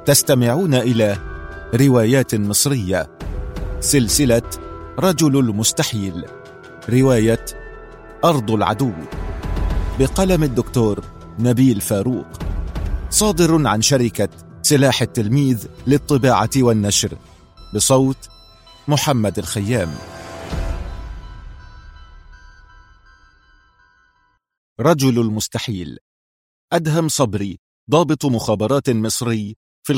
تستمعون إلى روايات مصرية، سلسلة رجل المستحيل، رواية أرض العدو، بقلم الدكتور نبيل فاروق، صادر عن شركة سلاح التلميذ للطباعة والنشر، بصوت محمد الخيام. رجل المستحيل. أدهم صبري، ضابط مخابرات مصري في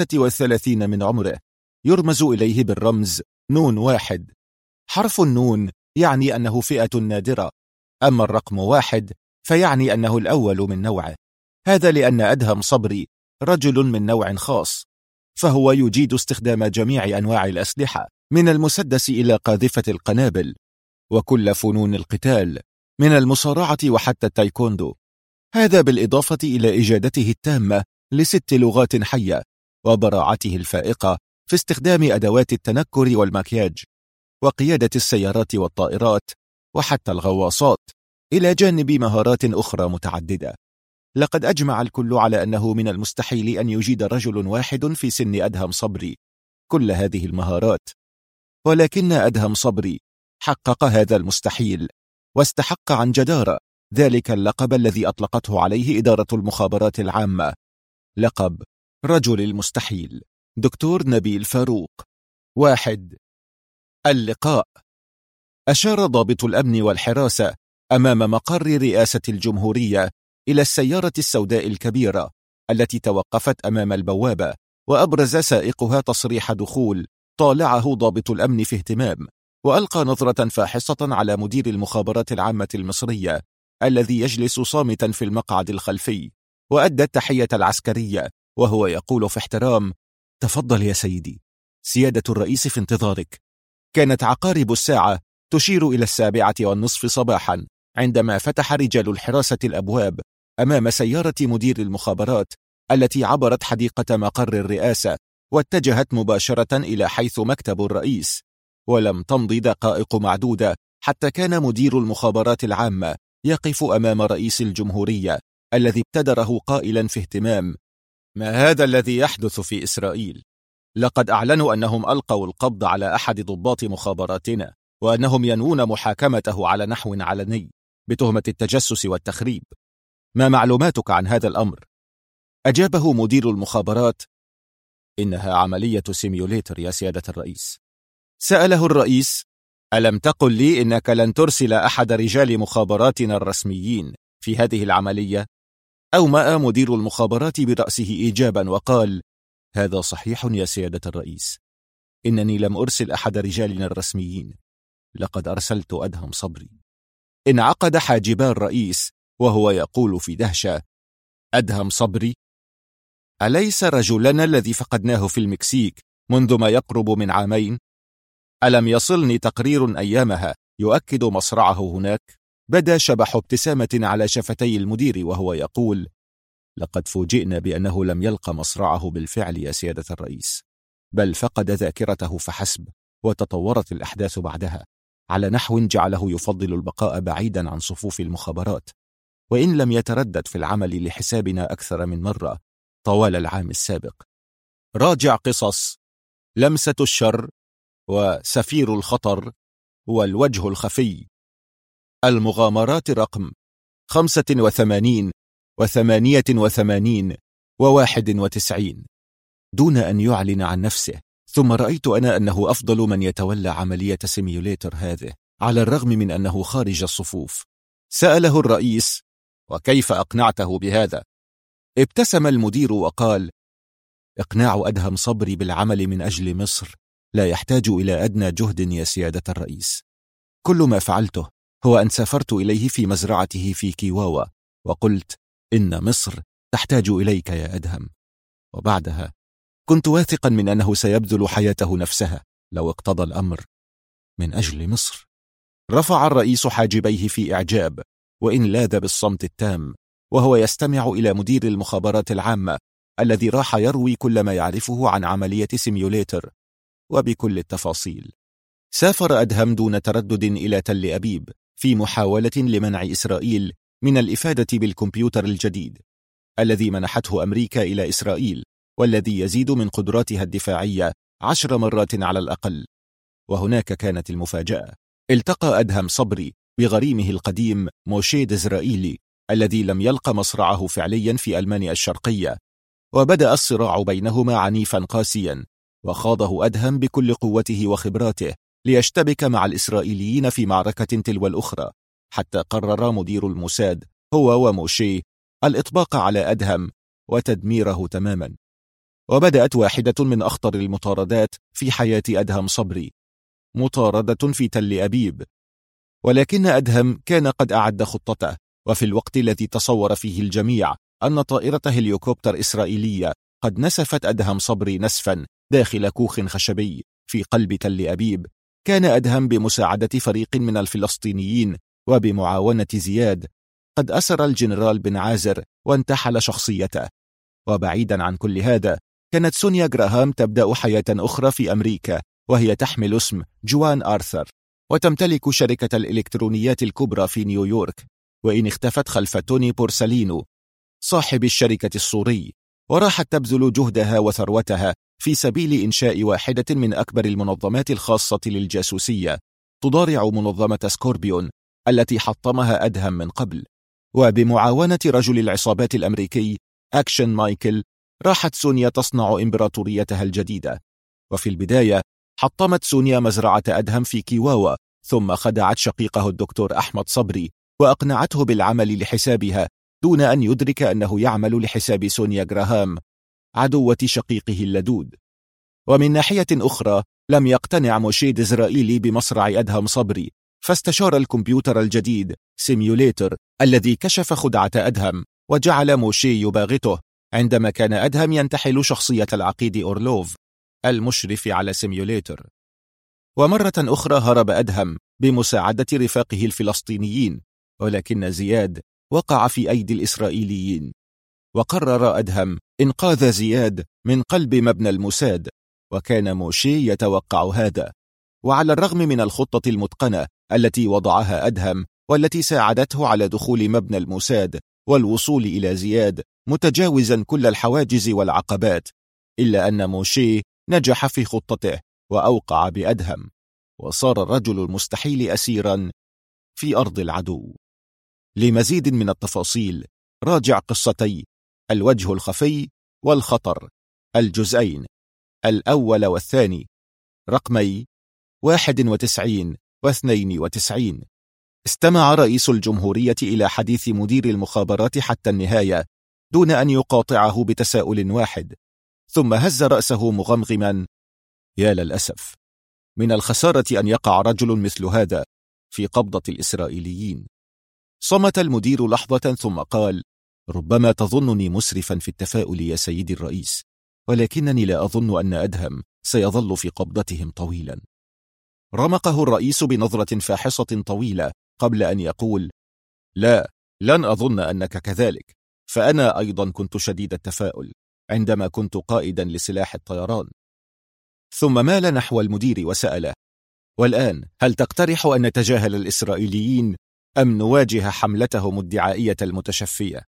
35 من عمره، يرمز إليه بالرمز نون 1. حرف النون يعني أنه فئة نادرة، أما الرقم 1 فيعني أنه الأول من نوعه. هذا لأن أدهم صبري رجل من نوع خاص، فهو يجيد استخدام جميع أنواع الأسلحة، من المسدس إلى قاذفة القنابل، وكل فنون القتال، من المصارعة وحتى التايكوندو. هذا بالإضافة إلى إجادته التامة ل6 لغات حية، وبراعته الفائقة في استخدام أدوات التنكر والمكياج، وقيادة السيارات والطائرات، وحتى الغواصات، إلى جانب مهارات أخرى متعددة. لقد أجمع الكل على أنه من المستحيل أن يجيد رجل واحد في سن أدهم صبري كل هذه المهارات، ولكن أدهم صبري حقق هذا المستحيل، واستحق عن جدارة ذلك اللقب الذي أطلقته عليه إدارة المخابرات العامة، لقب رجل المستحيل. دكتور نبيل فاروق. 1. اللقاء. أشار ضابط الأمن والحراسة أمام مقر رئاسة الجمهورية إلى السيارة السوداء الكبيرة التي توقفت أمام البوابة، وأبرز سائقها تصريح دخول طالعه ضابط الأمن في اهتمام، وألقى نظرة فاحصة على مدير المخابرات العامة المصرية الذي يجلس صامتا في المقعد الخلفي، وأدى التحية العسكرية وهو يقول في احترام: تفضل يا سيدي، سيادة الرئيس في انتظارك. كانت عقارب الساعة تشير إلى 7:30 صباحا عندما فتح رجال الحراسة الأبواب أمام سيارة مدير المخابرات التي عبرت حديقة مقر الرئاسة واتجهت مباشرة إلى حيث مكتب الرئيس. ولم تمض دقائق معدودة حتى كان مدير المخابرات العامة يقف أمام رئيس الجمهورية الذي ابتدره قائلا في اهتمام: ما هذا الذي يحدث في إسرائيل؟ لقد أعلنوا أنهم ألقوا القبض على أحد ضباط مخابراتنا، وأنهم ينوون محاكمته على نحو علني بتهمة التجسس والتخريب. ما معلوماتك عن هذا الأمر؟ أجابه مدير المخابرات: إنها عملية سيميوليتر يا سيادة الرئيس. سأله الرئيس: ألم تقل لي إنك لن ترسل أحد رجال مخابراتنا الرسميين في هذه العملية؟ أومأ مدير المخابرات برأسه إيجابا وقال: هذا صحيح يا سيادة الرئيس، إنني لم أرسل أحد رجالنا الرسميين، لقد أرسلت أدهم صبري. انعقد حاجبا الرئيس وهو يقول في دهشة: أدهم صبري؟ أليس رجلنا الذي فقدناه في المكسيك منذ ما يقرب من 2 عام؟ ألم يصلني تقرير أيامها يؤكد مصرعه هناك؟ بدا شبح ابتسامة على شفتي المدير وهو يقول: لقد فوجئنا بأنه لم يلقى مصرعه بالفعل يا سيادة الرئيس، بل فقد ذاكرته فحسب، وتطورت الأحداث بعدها على نحو جعله يفضل البقاء بعيدا عن صفوف المخابرات، وإن لم يتردد في العمل لحسابنا أكثر من مرة طوال العام السابق. راجع قصص لمسة الشر، وسفير الخطر، والوجه الخفي. المغامرات رقم 85 و88 و91. دون أن يعلن عن نفسه، ثم رأيت أنا أنه أفضل من يتولى عملية سيميوليتر هذه، على الرغم من أنه خارج الصفوف. سأله الرئيس: وكيف أقنعته بهذا؟ ابتسم المدير وقال: إقناع أدهم صبري بالعمل من أجل مصر لا يحتاج إلى أدنى جهد يا سيادة الرئيس. كل ما فعلته هو أن سافرت إليه في مزرعته في كيواوا، وقلت: إن مصر تحتاج إليك يا أدهم. وبعدها كنت واثقا من أنه سيبذل حياته نفسها لو اقتضى الأمر من أجل مصر. رفع الرئيس حاجبيه في إعجاب، وإن لاذ بالصمت التام وهو يستمع إلى مدير المخابرات العامة الذي راح يروي كل ما يعرفه عن عملية سيميوليتر وبكل التفاصيل. سافر أدهم دون تردد إلى تل أبيب في محاولة لمنع إسرائيل من الإفادة بالكمبيوتر الجديد الذي منحته أمريكا إلى إسرائيل والذي يزيد من قدراتها الدفاعية 10 مرات على الأقل. وهناك كانت المفاجأة. التقى أدهم صبري بغريمه القديم موشي ديزرائيلي الذي لم يلق مصرعه فعليا في ألمانيا الشرقية، وبدأ الصراع بينهما عنيفا قاسيا، وخاضه أدهم بكل قوته وخبراته ليشتبك مع الإسرائيليين في معركة تلو الأخرى، حتى قرر مدير الموساد هو وموشي الإطباق على أدهم وتدميره تماما. وبدأت واحدة من أخطر المطاردات في حياة أدهم صبري، مطاردة في تل أبيب. ولكن أدهم كان قد أعد خطته، وفي الوقت الذي تصور فيه الجميع أن طائرة هليكوبتر إسرائيلية قد نسفت أدهم صبري نسفا داخل كوخ خشبي في قلب تل أبيب، كان أدهم بمساعدة فريق من الفلسطينيين وبمعاونة زياد قد أسر الجنرال بن عازر وانتحل شخصيته. وبعيدا عن كل هذا، كانت سونيا جراهام تبدأ حياة أخرى في أمريكا، وهي تحمل اسم جوان آرثر، وتمتلك شركة الإلكترونيات الكبرى في نيويورك، وإن اختفت خلف توني بورسالينو صاحب الشركة السوري، وراحت تبذل جهدها وثروتها في سبيل إنشاء واحدة من أكبر المنظمات الخاصة للجاسوسية، تضارع منظمة سكوربيون التي حطمها أدهم من قبل. وبمعاونة رجل العصابات الأمريكي أكشن مايكل، راحت سونيا تصنع إمبراطوريتها الجديدة. وفي البداية حطمت سونيا مزرعة أدهم في كيواوا، ثم خدعت شقيقه الدكتور أحمد صبري وأقنعته بالعمل لحسابها دون أن يدرك أنه يعمل لحساب سونيا جراهام عدوة شقيقه اللدود. ومن ناحية أخرى، لم يقتنع موشي ديزرائيلي بمصرع أدهم صبري، فاستشار الكمبيوتر الجديد سيميوليتر الذي كشف خدعة أدهم، وجعل موشي يباغته عندما كان أدهم ينتحل شخصية العقيد أورلوف المشرف على سيميوليتر. ومرة أخرى هرب أدهم بمساعدة رفاقه الفلسطينيين، ولكن زياد وقع في أيدي الإسرائيليين، وقرر أدهم إنقاذ زياد من قلب مبنى الموساد، وكان موشي يتوقع هذا. وعلى الرغم من الخطة المتقنة التي وضعها أدهم والتي ساعدته على دخول مبنى الموساد والوصول إلى زياد متجاوزا كل الحواجز والعقبات، إلا أن موشي نجح في خطته وأوقع بأدهم، وصار الرجل المستحيل أسيرا في أرض العدو. لمزيد من التفاصيل راجع قصتي الوجه الخفي والخطر، الجزئين الأول والثاني، رقمي 91 و92. استمع رئيس الجمهورية إلى حديث مدير المخابرات حتى النهاية دون أن يقاطعه بتساؤل واحد، ثم هز رأسه مغمغما: يا للأسف، من الخسارة أن يقع رجل مثل هذا في قبضة الإسرائيليين. صمت المدير لحظة ثم قال: ربما تظنني مسرفا في التفاؤل يا سيدي الرئيس، ولكنني لا أظن أن أدهم سيظل في قبضتهم طويلا. رمقه الرئيس بنظرة فاحصة طويلة قبل أن يقول: لا، لن أظن أنك كذلك، فأنا أيضا كنت شديد التفاؤل عندما كنت قائدا لسلاح الطيران. ثم مال نحو المدير وسأله: والآن هل تقترح أن نتجاهل الإسرائيليين أم نواجه حملتهم الدعائية المتشفية؟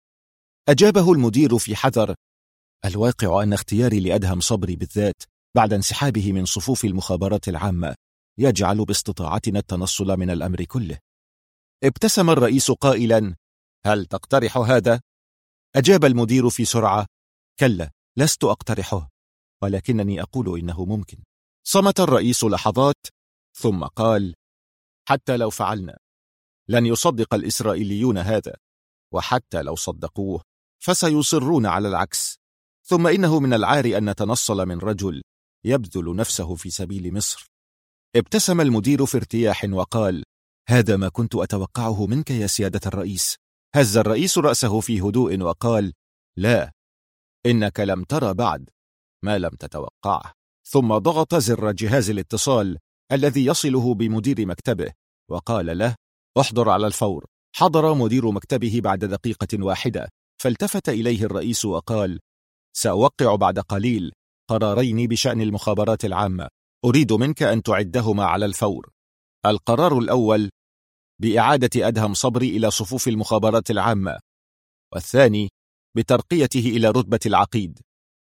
أجابه المدير في حذر: الواقع أن اختياري لأدهم صبري بالذات بعد انسحابه من صفوف المخابرات العامة يجعل باستطاعتنا التنصل من الأمر كله. ابتسم الرئيس قائلا: هل تقترح هذا؟ أجاب المدير في سرعة: كلا، لست أقترحه، ولكنني أقول إنه ممكن. صمت الرئيس لحظات ثم قال: حتى لو فعلنا لن يصدق الإسرائيليون هذا، وحتى لو صدقوه فسيصرون على العكس، ثم إنه من العار أن نتنصل من رجل يبذل نفسه في سبيل مصر. ابتسم المدير في ارتياح وقال: هذا ما كنت أتوقعه منك يا سيادة الرئيس. هز الرئيس رأسه في هدوء وقال: لا، إنك لم ترى بعد ما لم تتوقعه. ثم ضغط زر جهاز الاتصال الذي يصله بمدير مكتبه وقال له: احضر على الفور. حضر مدير مكتبه بعد دقيقة واحدة، فالتفت إليه الرئيس وقال: سأوقع بعد قليل قرارين بشأن المخابرات العامة، أريد منك أن تعدهما على الفور. القرار الأول بإعادة أدهم صبري إلى صفوف المخابرات العامة، والثاني بترقيته إلى رتبة العقيد.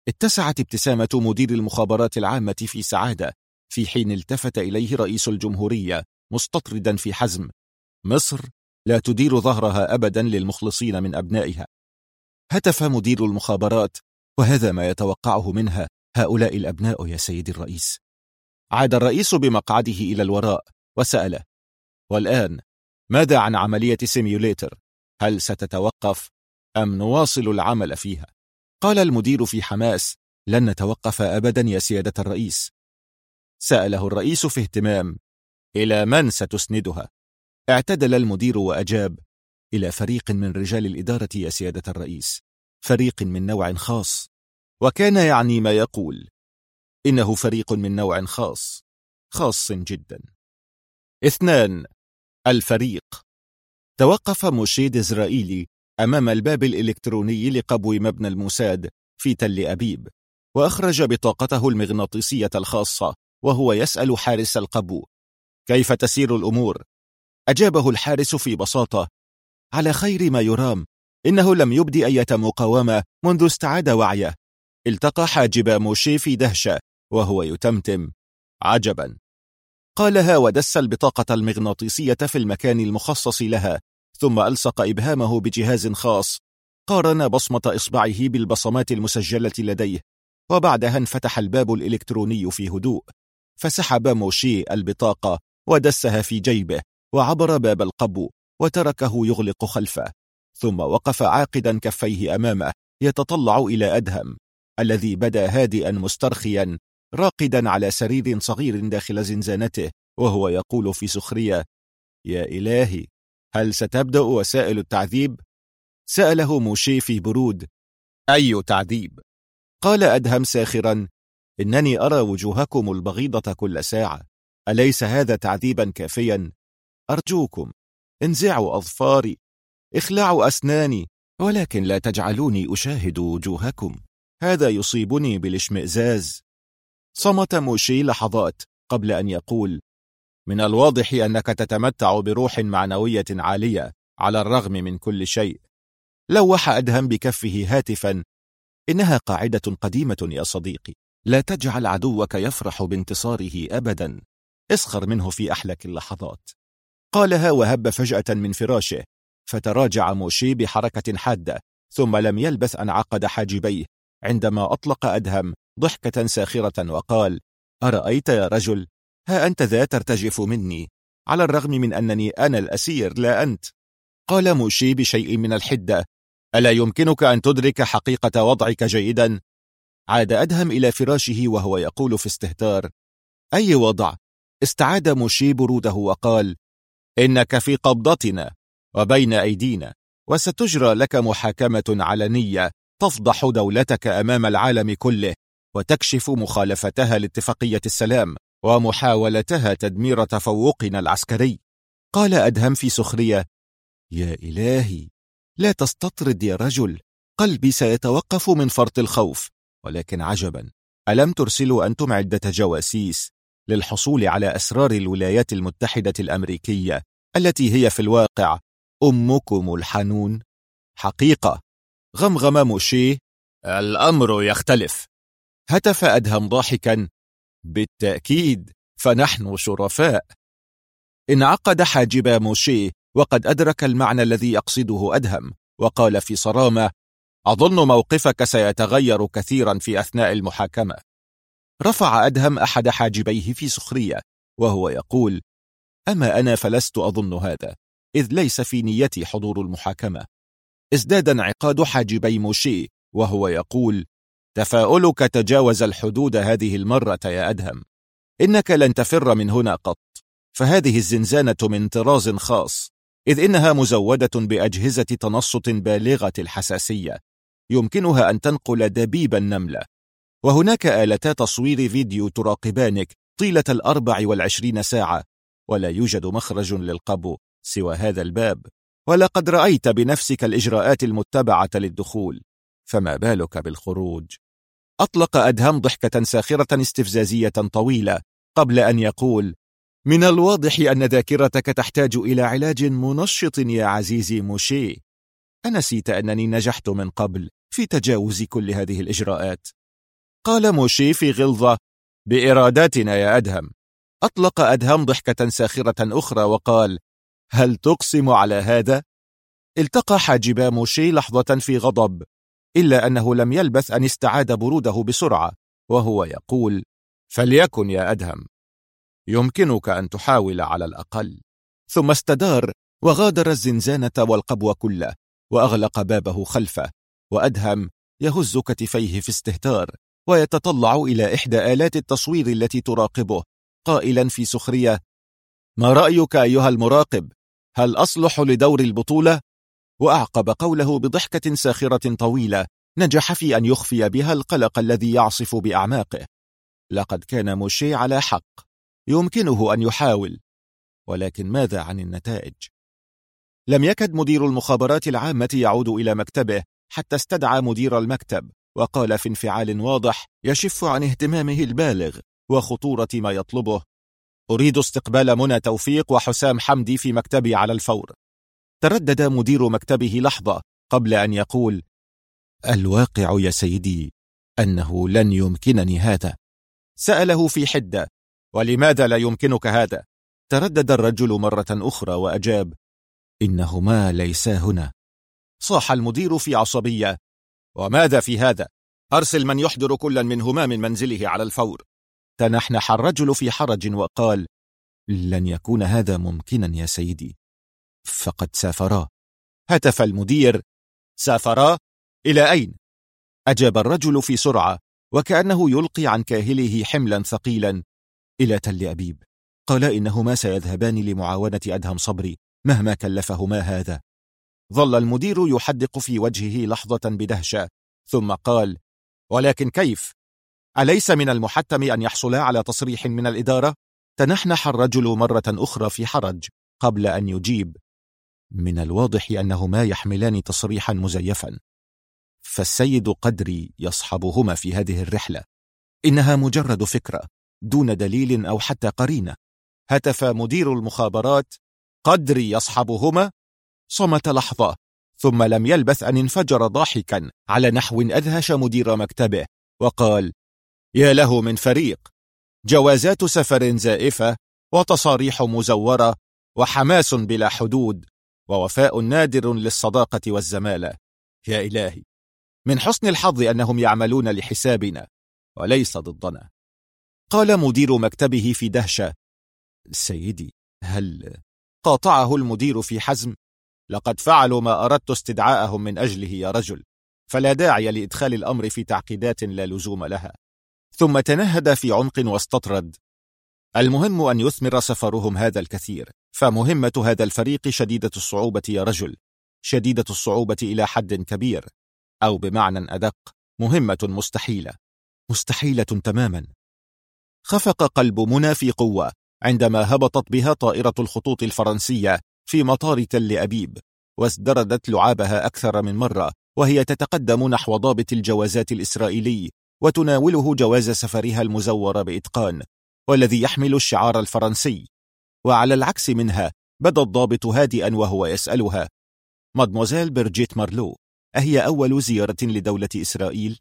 اتسعت ابتسامة مدير المخابرات العامة في سعادة في حين التفت إليه رئيس الجمهورية مستطردا في حزم: مصر لا تدير ظهرها أبدا للمخلصين من أبنائها. هتف مدير المخابرات: وهذا ما يتوقعه منها هؤلاء الأبناء يا سيدي الرئيس. عاد الرئيس بمقعده إلى الوراء وسأله: والآن ماذا عن عملية سيميوليتر؟ هل ستتوقف أم نواصل العمل فيها؟ قال المدير في حماس: لن نتوقف أبدا يا سيادة الرئيس. سأله الرئيس في اهتمام: إلى من ستسندها؟ اعتدل المدير وأجاب: إلى فريق من رجال الإدارة يا سيادة الرئيس، فريق من نوع خاص. وكان يعني ما يقول: إنه فريق من نوع خاص جدا. 2. الفريق. توقف موشي ديزرائيلي أمام الباب الإلكتروني لقبو مبنى الموساد في تل أبيب، وأخرج بطاقته المغناطيسية الخاصة وهو يسأل حارس القبو: كيف تسير الأمور؟ أجابه الحارس في بساطة: على خير ما يرام، إنه لم يبدي أي مقاومة منذ استعاد وعيه. التقى حاجب موشي في دهشة وهو يتمتم: عجبا. قالها ودس البطاقة المغناطيسية في المكان المخصص لها، ثم ألصق إبهامه بجهاز خاص، قارن بصمة إصبعه بالبصمات المسجلة لديه، وبعدها انفتح الباب الإلكتروني في هدوء، فسحب موشي البطاقة ودسها في جيبه وعبر باب القبو وتركه يغلق خلفه، ثم وقف عاقدا كفيه أمامه يتطلع إلى أدهم الذي بدا هادئا مسترخيا راقدا على سرير صغير داخل زنزانته، وهو يقول في سخرية: يا إلهي، هل ستبدأ وسائل التعذيب؟ سأله موشي في برود: أي تعذيب؟ قال أدهم ساخرا: إنني أرى وجوهكم البغيضة كل ساعة، أليس هذا تعذيبا كافيا؟ أرجوكم انزعوا أظفاري، اخلعوا أسناني، ولكن لا تجعلوني أشاهد وجوهكم، هذا يصيبني بالاشمئزاز. صمت موشي لحظات قبل أن يقول: من الواضح أنك تتمتع بروح معنوية عالية على الرغم من كل شيء. لوح أدهم بكفه هاتفا: إنها قاعدة قديمة يا صديقي، لا تجعل عدوك يفرح بانتصاره أبدا، اسخر منه في أحلك اللحظات. قالها وهب فجأة من فراشه، فتراجع موشي بحركة حادة، ثم لم يلبث أن عقد حاجبيه عندما أطلق أدهم ضحكة ساخرة وقال: أرأيت يا رجل، ها أنت ذا ترتجف مني، على الرغم من أنني أنا الأسير لا أنت. قال موشي بشيء من الحدة: ألا يمكنك أن تدرك حقيقة وضعك جيدا؟ عاد أدهم إلى فراشه وهو يقول في استهتار: أي وضع؟ استعاد موشي بروده وقال: إنك في قبضتنا وبين أيدينا، وستجرى لك محاكمة علنية تفضح دولتك أمام العالم كله، وتكشف مخالفتها لاتفاقية السلام ومحاولتها تدمير تفوقنا العسكري. قال أدهم في سخرية: يا إلهي، لا تستطرد يا رجل، قلبي سيتوقف من فرط الخوف. ولكن عجبا، ألم ترسلوا أنتم عدة جواسيس للحصول على أسرار الولايات المتحدة الأمريكية التي هي في الواقع أمكم الحنون؟ حقيقة. غمغم موشي: الأمر يختلف. هتف أدهم ضاحكا: بالتأكيد، فنحن شرفاء. انعقد حاجب موشي وقد أدرك المعنى الذي يقصده أدهم، وقال في صرامة: أظن موقفك سيتغير كثيرا في أثناء المحاكمة. رفع أدهم أحد حاجبيه في سخرية وهو يقول: أما أنا فلست أظن هذا، إذ ليس في نيتي حضور المحاكمة. ازداد انعقاد حاجبي موشي وهو يقول: تفاؤلك تجاوز الحدود هذه المرة يا أدهم، إنك لن تفر من هنا قط، فهذه الزنزانة من طراز خاص، إذ إنها مزودة بأجهزة تنصت بالغة الحساسية يمكنها أن تنقل دبيب النملة، وهناك آلتا تصوير فيديو تراقبانك طيلة 24 ساعة، ولا يوجد مخرج للقبو سوى هذا الباب، ولقد رأيت بنفسك الإجراءات المتبعة للدخول، فما بالك بالخروج؟ أطلق أدهم ضحكة ساخرة استفزازية طويلة قبل أن يقول: من الواضح أن ذاكرتك تحتاج إلى علاج منشط يا عزيزي موشي. أنسيت أنني نجحت من قبل في تجاوز كل هذه الإجراءات؟ قال موشي في غلظة: بإراداتنا يا أدهم. أطلق أدهم ضحكة ساخرة أخرى وقال: هل تقسم على هذا؟ التقى حاجبا موشي لحظة في غضب، إلا أنه لم يلبث أن استعاد بروده بسرعة وهو يقول: فليكن يا أدهم، يمكنك أن تحاول على الأقل. ثم استدار وغادر الزنزانة والقبو كله وأغلق بابه خلفه، وأدهم يهز كتفيه في استهتار ويتطلع إلى إحدى آلات التصوير التي تراقبه قائلا في سخرية: ما رأيك أيها المراقب؟ هل أصلح لدور البطولة؟ وأعقب قوله بضحكة ساخرة طويلة نجح في أن يخفي بها القلق الذي يعصف بأعماقه. لقد كان موشي على حق، يمكنه أن يحاول، ولكن ماذا عن النتائج؟ لم يكد مدير المخابرات العامة يعود إلى مكتبه حتى استدعى مدير المكتب وقال في انفعال واضح يشف عن اهتمامه البالغ وخطورة ما يطلبه: أريد استقبال منى توفيق وحسام حمدي في مكتبي على الفور. تردد مدير مكتبه لحظة قبل أن يقول: الواقع يا سيدي أنه لن يمكنني هذا. سأله في حدة: ولماذا لا يمكنك هذا؟ تردد الرجل مرة أخرى وأجاب: إنهما ليسا هنا. صاح المدير في عصبية: وماذا في هذا؟ أرسل من يحضر كل منهما من منزله على الفور. تنحنح الرجل في حرج وقال: لن يكون هذا ممكنا يا سيدي، فقد سافرا. هتف المدير: سافرا؟ إلى أين؟ أجاب الرجل في سرعة وكأنه يلقي عن كاهله حملا ثقيلا: إلى تل أبيب. قال إنهما سيذهبان لمعاونة أدهم صبري مهما كلفهما هذا. ظل المدير يحدق في وجهه لحظة بدهشة ثم قال: ولكن كيف؟ أليس من المحتم أن يحصلا على تصريح من الإدارة؟ تنحنح الرجل مرة أخرى في حرج قبل أن يجيب: من الواضح أنهما يحملان تصريحا مزيفا، فالسيد قدري يصحبهما في هذه الرحلة. إنها مجرد فكرة دون دليل أو حتى قرينة. هتف مدير المخابرات: قدري يصحبهما؟ صمت لحظة ثم لم يلبث أن انفجر ضاحكا على نحو أدهش مدير مكتبه وقال: يا له من فريق! جوازات سفر زائفة وتصاريح مزورة وحماس بلا حدود ووفاء نادر للصداقة والزمالة. يا إلهي، من حسن الحظ أنهم يعملون لحسابنا وليس ضدنا. قال مدير مكتبه في دهشة: سيدي، هل... قاطعه المدير في حزم: لقد فعلوا ما أردت استدعاءهم من أجله يا رجل، فلا داعي لإدخال الأمر في تعقيدات لا لزوم لها. ثم تنهد في عمق واستطرد: المهم أن يثمر سفرهم هذا الكثير، فمهمة هذا الفريق شديدة الصعوبة يا رجل، شديدة الصعوبة إلى حد كبير، أو بمعنى أدق مهمة مستحيلة، مستحيلة تماما. خفق قلب منى في قوة عندما هبطت بها طائرة الخطوط الفرنسية في مطار تل أبيب، وازدردت لعابها أكثر من مرة وهي تتقدم نحو ضابط الجوازات الإسرائيلي وتناوله جواز سفرها المزور بإتقان والذي يحمل الشعار الفرنسي. وعلى العكس منها بدا الضابط هادئا وهو يسألها: مادموزيل برجيت مارلو، أهي أول زيارة لدولة إسرائيل؟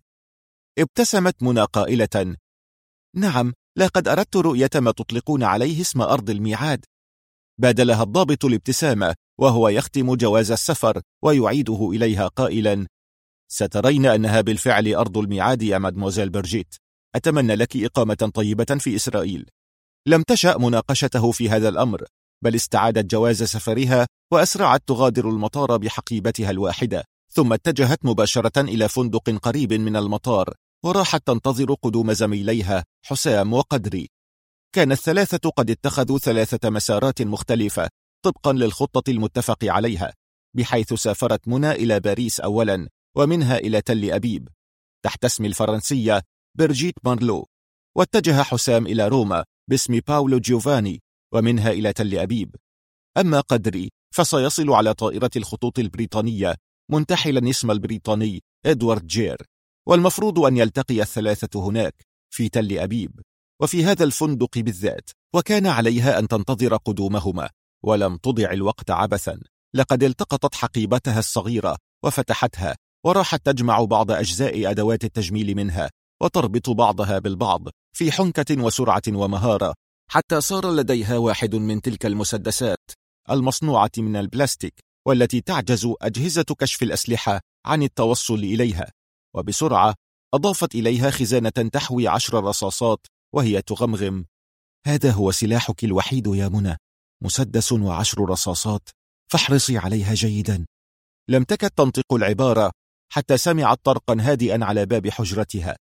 ابتسمت منى قائلة: نعم، لقد أردت رؤية ما تطلقون عليه اسم أرض الميعاد. بادلها الضابط الابتسامة وهو يختم جواز السفر ويعيده إليها قائلا: سترين أنها بالفعل أرض الميعاد يا مادموزيل برجيت. أتمنى لك إقامة طيبة في إسرائيل. لم تشأ مناقشته في هذا الأمر، بل استعادت جواز سفرها وأسرعت تغادر المطار بحقيبتها الواحدة، ثم اتجهت مباشرة إلى فندق قريب من المطار وراحت تنتظر قدوم زميليها حسام وقدري. كان الثلاثة قد اتخذوا 3 مسارات مختلفة طبقا للخطة المتفق عليها، بحيث سافرت منى إلى باريس أولا ومنها إلى تل أبيب تحت اسم الفرنسية برجيت مارلو، واتجه حسام إلى روما باسم باولو جيوفاني ومنها إلى تل أبيب. أما قدري فسيصل على طائرة الخطوط البريطانية منتحلا اسم البريطاني إدوارد جير، والمفروض أن يلتقي الثلاثة هناك في تل أبيب وفي هذا الفندق بالذات، وكان عليها أن تنتظر قدومهما ولم تضع الوقت عبثا. لقد التقطت حقيبتها الصغيرة وفتحتها وراحت تجمع بعض أجزاء أدوات التجميل منها وتربط بعضها بالبعض في حنكة وسرعة ومهارة، حتى صار لديها واحد من تلك المسدسات المصنوعة من البلاستيك، والتي تعجز أجهزة كشف الأسلحة عن التوصل إليها. وبسرعة أضافت إليها خزانة تحوي 10 رصاصات، وهي تغمغم: هذا هو سلاحك الوحيد يا منى، مسدس و10 رصاصات، فاحرصي عليها جيدا. لم تكد تنطق العبارة حتى سمعت طرقا هادئا على باب حجرتها،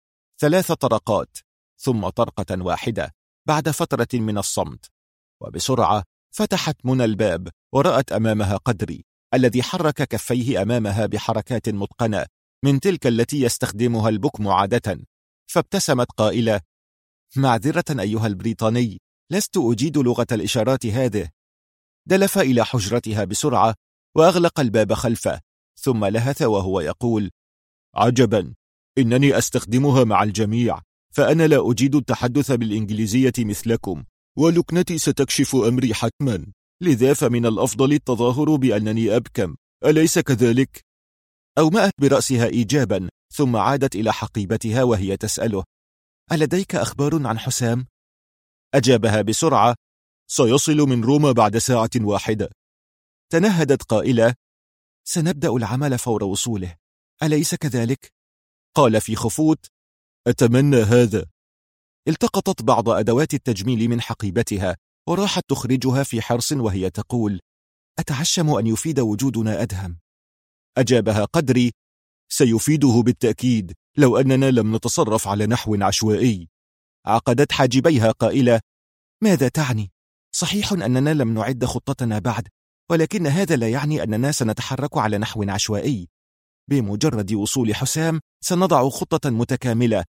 3 طرقات ثم طرقة واحدة بعد فترة من الصمت. وبسرعة فتحت منى الباب ورأت أمامها قدري الذي حرك كفيه أمامها بحركات متقنة من تلك التي يستخدمها البكم عادة، فابتسمت قائلة: معذرة أيها البريطاني، لست أجيد لغة الإشارات هذه. دلف إلى حجرتها بسرعة وأغلق الباب خلفه، ثم لهث وهو يقول: عجبا، إنني أستخدمها مع الجميع، فأنا لا أجيد التحدث بالإنجليزية مثلكم، ولكنتي ستكشف أمري حتما، لذا فمن الأفضل التظاهر بأنني أبكم، أليس كذلك؟ أومأت برأسها إيجابا، ثم عادت إلى حقيبتها وهي تسأله: ألديك أخبار عن حسام؟ أجابها بسرعة: سيصل من روما بعد ساعة واحدة. تنهدت قائلة: سنبدأ العمل فور وصوله، أليس كذلك؟ قال في خفوت: أتمنى هذا. التقطت بعض أدوات التجميل من حقيبتها وراحت تخرجها في حرص وهي تقول: أتعشم أن يفيد وجودنا أدهم. أجابها قدري: سيفيده بالتأكيد لو أننا لم نتصرف على نحو عشوائي. عقدت حاجبيها قائلة: ماذا تعني؟ صحيح أننا لم نعد خطتنا بعد، ولكن هذا لا يعني أننا سنتحرك على نحو عشوائي. بمجرد وصول حسام سنضع خطة متكاملة.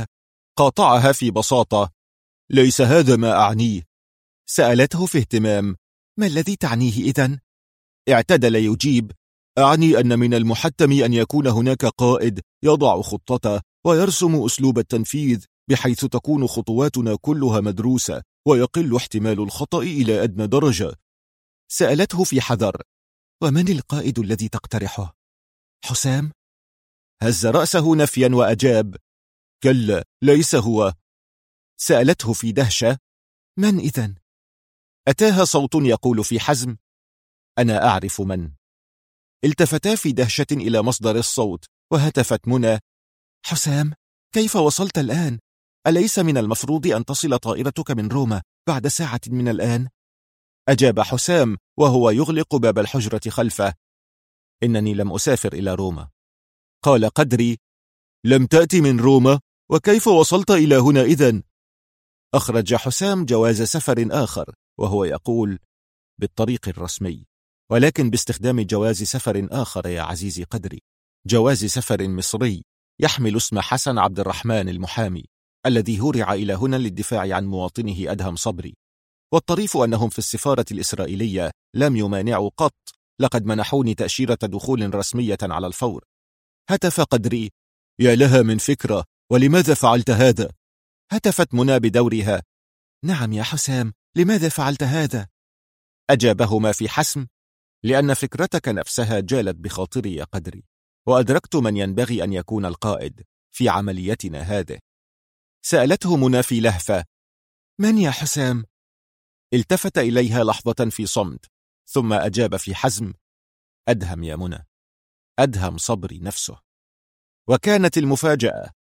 قاطعها في بساطة: ليس هذا ما أعنيه. سألته في اهتمام: ما الذي تعنيه إذن؟ اعتدل يجيب: أعني أن من المحتم أن يكون هناك قائد يضع خطته ويرسم أسلوب التنفيذ، بحيث تكون خطواتنا كلها مدروسة ويقل احتمال الخطأ إلى أدنى درجة. سألته في حذر: ومن القائد الذي تقترحه؟ حسام؟ هز رأسه نفيا وأجاب: كلا، ليس هو. سألته في دهشة: من إذن؟ أتاها صوت يقول في حزم: أنا أعرف من. التفتا في دهشة إلى مصدر الصوت، وهتفت منى: حسام، كيف وصلت الآن؟ أليس من المفروض أن تصل طائرتك من روما بعد ساعة من الآن؟ أجاب حسام وهو يغلق باب الحجرة خلفه: إنني لم أسافر إلى روما. قال قدري: لم تأتي من روما؟ وكيف وصلت إلى هنا إذن؟ أخرج حسام جواز سفر آخر وهو يقول: بالطريق الرسمي، ولكن باستخدام جواز سفر آخر يا عزيزي قدري، جواز سفر مصري يحمل اسم حسن عبد الرحمن المحامي، الذي هرع إلى هنا للدفاع عن مواطنه أدهم صبري. والطريف أنهم في السفارة الإسرائيلية لم يمانعوا قط، لقد منحوني تأشيرة دخول رسمية على الفور. هتف قدري: يا لها من فكرة، ولماذا فعلت هذا؟ هتفت منى بدورها: نعم يا حسام، لماذا فعلت هذا؟ أجابهما في حسم: لأن فكرتك نفسها جالت بخاطري يا قدري، وأدركت من ينبغي أن يكون القائد في عمليتنا هذه. سألته منى في لهفة: من يا حسام؟ التفت إليها لحظة في صمت، ثم أجاب في حزم: أدهم يا منى، أدهم صبري نفسه. وكانت المفاجأة.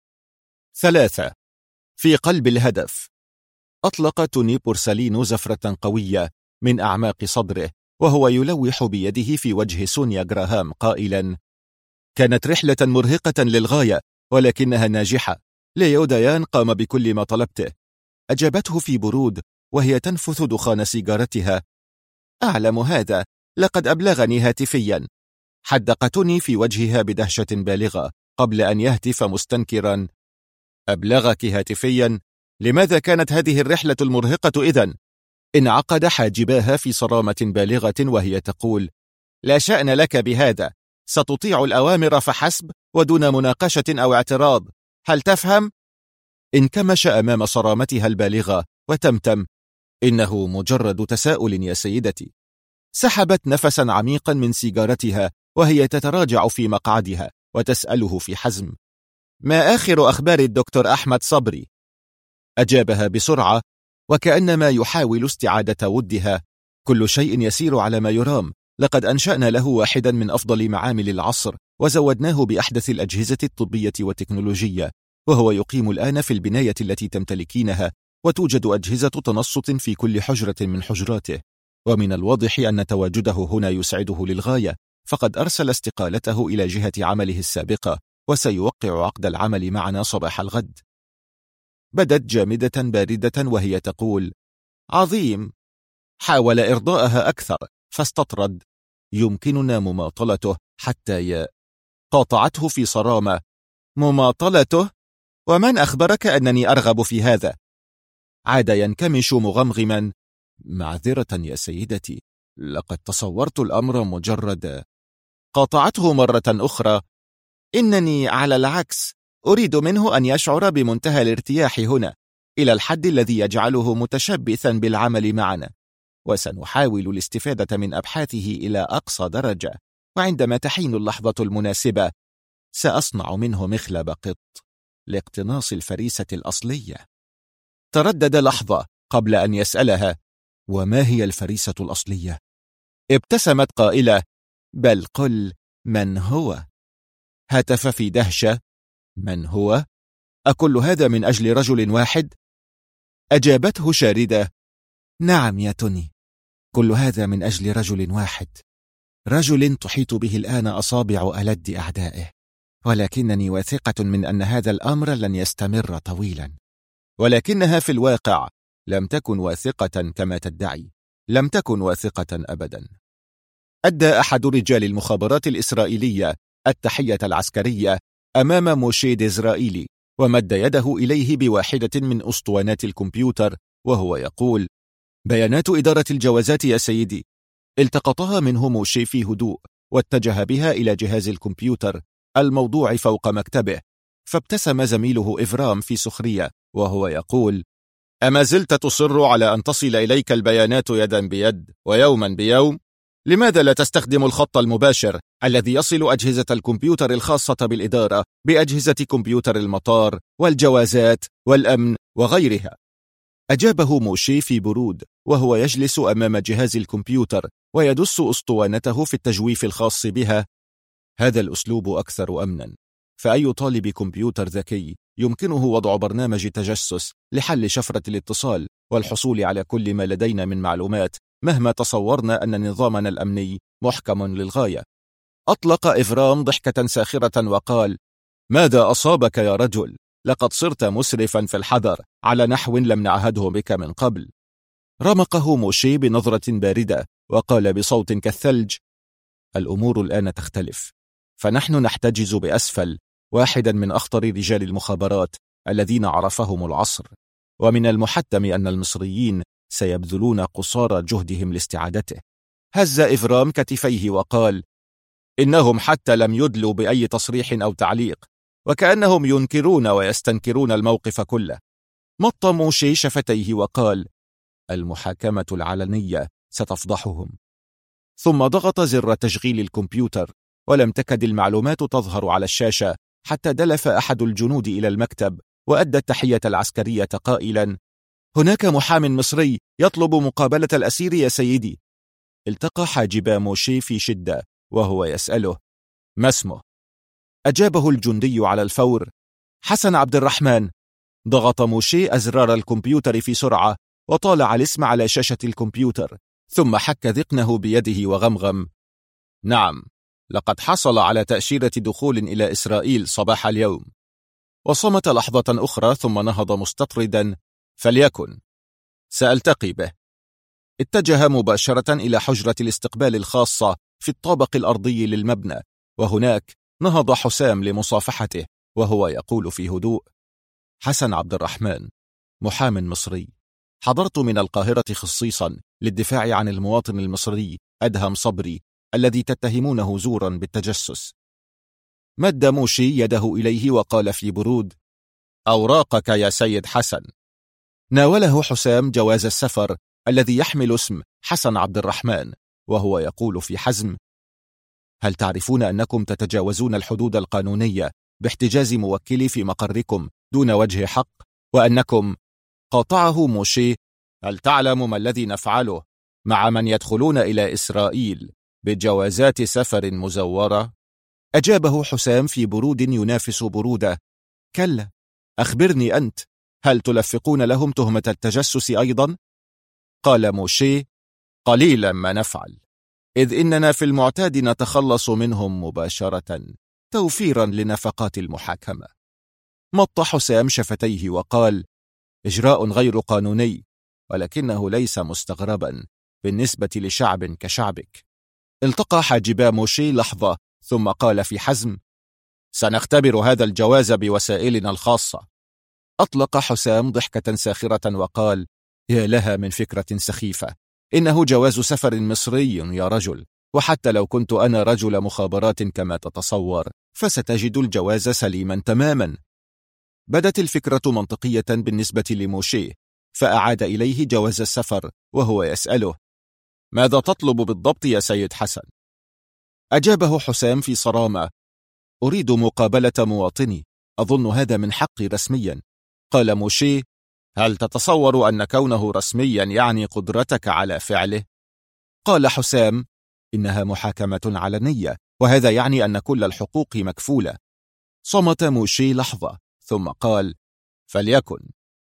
3. في قلب الهدف. أطلق توني بورسالينو زفرة قوية من أعماق صدره وهو يلوح بيده في وجه سونيا جراهام قائلا: كانت رحلة مرهقة للغاية، ولكنها ناجحة. ليو ديان قام بكل ما طلبته. أجابته في برود وهي تنفث دخان سيجارتها: أعلم هذا، لقد أبلغني هاتفيا. حدق توني في وجهها بدهشة بالغة قبل أن يهتف مستنكرا: أبلغك هاتفيا؟ لماذا كانت هذه الرحلة المرهقة إذن؟ انعقد حاجباها في صرامة بالغة وهي تقول: لا شأن لك بهذا، ستطيع الأوامر فحسب ودون مناقشة أو اعتراض، هل تفهم؟ انكمش أمام صرامتها البالغة وتمتم: إنه مجرد تساؤل يا سيدتي. سحبت نفسا عميقا من سيجارتها وهي تتراجع في مقعدها وتسأله في حزم: ما آخر أخبار الدكتور أحمد صبري؟ أجابها بسرعة وكأنما يحاول استعادة ودها. كل شيء يسير على ما يرام، لقد أنشأنا له واحدا من أفضل معامل العصر وزودناه بأحدث الأجهزة الطبية والتكنولوجية، وهو يقيم الآن في البناية التي تمتلكينها، وتوجد أجهزة تنصت في كل حجرة من حجراته، ومن الواضح أن تواجده هنا يسعده للغاية، فقد أرسل استقالته إلى جهة عمله السابقة وسيوقع عقد العمل معنا صباح الغد. بدت جامدة باردة وهي تقول: عظيم. حاول إرضاءها أكثر فاستطرد: يمكننا مماطلته حتى قاطعته في صرامة: مماطلته؟ ومن أخبرك أنني أرغب في هذا؟ عاد ينكمش مغمغما: معذرة يا سيدتي، لقد تصورت الأمر مجرد. قاطعته مرة أخرى: إنني على العكس أريد منه أن يشعر بمنتهى الارتياح هنا، إلى الحد الذي يجعله متشبثا بالعمل معنا، وسنحاول الاستفادة من أبحاثه إلى أقصى درجة، وعندما تحين اللحظة المناسبة سأصنع منه مخلب قط لاقتناص الفريسة الأصلية. تردد لحظة قبل أن يسألها: وما هي الفريسة الأصلية؟ ابتسمت قائلة: بل قل من هو. هتف في دهشة: من هو؟ أكل هذا من أجل رجل واحد؟ أجابته شاردة: نعم يا توني، كل هذا من أجل رجل واحد، رجل تحيط به الآن أصابع ألد أعدائه، ولكنني واثقة من أن هذا الأمر لن يستمر طويلا. ولكنها في الواقع لم تكن واثقة كما تدعي، لم تكن واثقة أبدا. أدى أحد رجال المخابرات الإسرائيلية التحية العسكرية أمام موشي ديزرائيلي، ومد يده إليه بواحدة من أسطوانات الكمبيوتر وهو يقول: بيانات إدارة الجوازات يا سيدي. التقطها منه موشي في هدوء واتجه بها إلى جهاز الكمبيوتر الموضوع فوق مكتبه، فابتسم زميله إفرام في سخرية وهو يقول: أما زلت تصر على أن تصل إليك البيانات يدا بيد ويوما بيوم؟ لماذا لا تستخدم الخط المباشر الذي يصل أجهزة الكمبيوتر الخاصة بالإدارة بأجهزة كمبيوتر المطار والجوازات والأمن وغيرها؟ أجابه موشي في برود وهو يجلس أمام جهاز الكمبيوتر ويدس أسطوانته في التجويف الخاص بها: هذا الأسلوب أكثر أمنا، فأي طالب كمبيوتر ذكي يمكنه وضع برنامج تجسس لحل شفرة الاتصال والحصول على كل ما لدينا من معلومات، مهما تصورنا أن نظامنا الأمني محكم للغاية. أطلق إفرام ضحكة ساخرة وقال: ماذا أصابك يا رجل؟ لقد صرت مسرفا في الحذر على نحو لم نعهده بك من قبل. رمقه موشي بنظرة باردة وقال بصوت كالثلج: الأمور الآن تختلف، فنحن نحتجز بأسفل واحدا من أخطر رجال المخابرات الذين عرفهم العصر، ومن المحتم أن المصريين سيبذلون قصارى جهدهم لاستعادته. هز إفرام كتفيه وقال: إنهم حتى لم يدلوا بأي تصريح أو تعليق، وكأنهم ينكرون ويستنكرون الموقف كله. مط موشي شفتيه وقال: المحاكمة العلنية ستفضحهم. ثم ضغط زر تشغيل الكمبيوتر، ولم تكد المعلومات تظهر على الشاشة حتى دلف أحد الجنود إلى المكتب وأدى التحية العسكرية قائلا: هناك محام مصري يطلب مقابلة الأسير يا سيدي. التقى حاجبا موشي في شدة وهو يسأله: ما اسمه؟ أجابه الجندي على الفور: حسن عبد الرحمن. ضغط موشي أزرار الكمبيوتر في سرعة وطالع الاسم على شاشة الكمبيوتر، ثم حك ذقنه بيده وغمغم: نعم، لقد حصل على تأشيرة دخول إلى إسرائيل صباح اليوم. وصمت لحظة أخرى ثم نهض مستطردا: فليكن، سألتقي به. اتجه مباشرة إلى حجرة الاستقبال الخاصة في الطابق الأرضي للمبنى، وهناك نهض حسام لمصافحته وهو يقول في هدوء: حسن عبد الرحمن، محام مصري، حضرت من القاهرة خصيصا للدفاع عن المواطن المصري أدهم صبري الذي تتهمونه زورا بالتجسس. مد موشي يده إليه وقال في برود: أوراقك يا سيد حسن. ناوله حسام جواز السفر الذي يحمل اسم حسن عبد الرحمن وهو يقول في حزم: هل تعرفون أنكم تتجاوزون الحدود القانونية باحتجاز موكلي في مقركم دون وجه حق، وأنكم قاطعه موشي. هل تعلم ما الذي نفعله مع من يدخلون إلى إسرائيل بجوازات سفر مزورة؟ أجابه حسام في برود ينافس بروده: كلا، أخبرني أنت، هل تلفقون لهم تهمة التجسس أيضا؟ قال موشي: قليلا ما نفعل، إذ إننا في المعتاد نتخلص منهم مباشرة توفيرا لنفقات المحاكمة. مط حسام شفتيه وقال: إجراء غير قانوني، ولكنه ليس مستغربا بالنسبة لشعب كشعبك. التقى حاجبا موشي لحظة ثم قال في حزم: سنختبر هذا الجواز بوسائلنا الخاصة. أطلق حسام ضحكة ساخرة وقال: يا لها من فكرة سخيفة، إنه جواز سفر مصري يا رجل، وحتى لو كنت أنا رجل مخابرات كما تتصور فستجد الجواز سليما تماما. بدت الفكرة منطقية بالنسبة لموشي، فأعاد إليه جواز السفر وهو يسأله: ماذا تطلب بالضبط يا سيد حسن؟ أجابه حسام في صرامة: أريد مقابلة مواطني، أظن هذا من حقي رسميا. قال موشي: هل تتصور أن كونه رسميا يعني قدرتك على فعله؟ قال حسام: إنها محاكمة علنية، وهذا يعني أن كل الحقوق مكفولة. صمت موشي لحظة ثم قال: فليكن،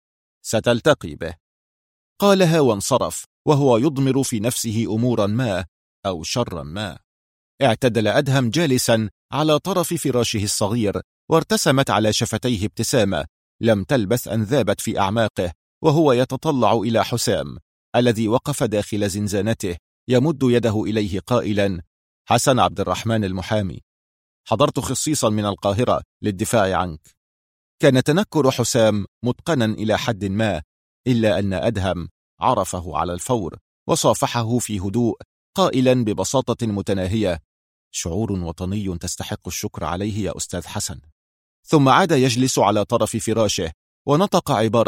ستلتقي به. قالها وانصرف وهو يضمر في نفسه أمورا ما أو شرا ما. اعتدل أدهم جالسا على طرف فراشه الصغير، وارتسمت على شفتيه ابتسامة لم تلبث أن ذابت في أعماقه، وهو يتطلع إلى حسام الذي وقف داخل زنزانته يمد يده إليه قائلا: حسن عبد الرحمن المحامي، حضرت خصيصا من القاهرة للدفاع عنك. كان تنكر حسام متقنا إلى حد ما، إلا أن أدهم عرفه على الفور وصافحه في هدوء قائلا ببساطة متناهية: شعور وطني تستحق الشكر عليه يا أستاذ حسن. ثم عاد يجلس على طرف فراشه ونطق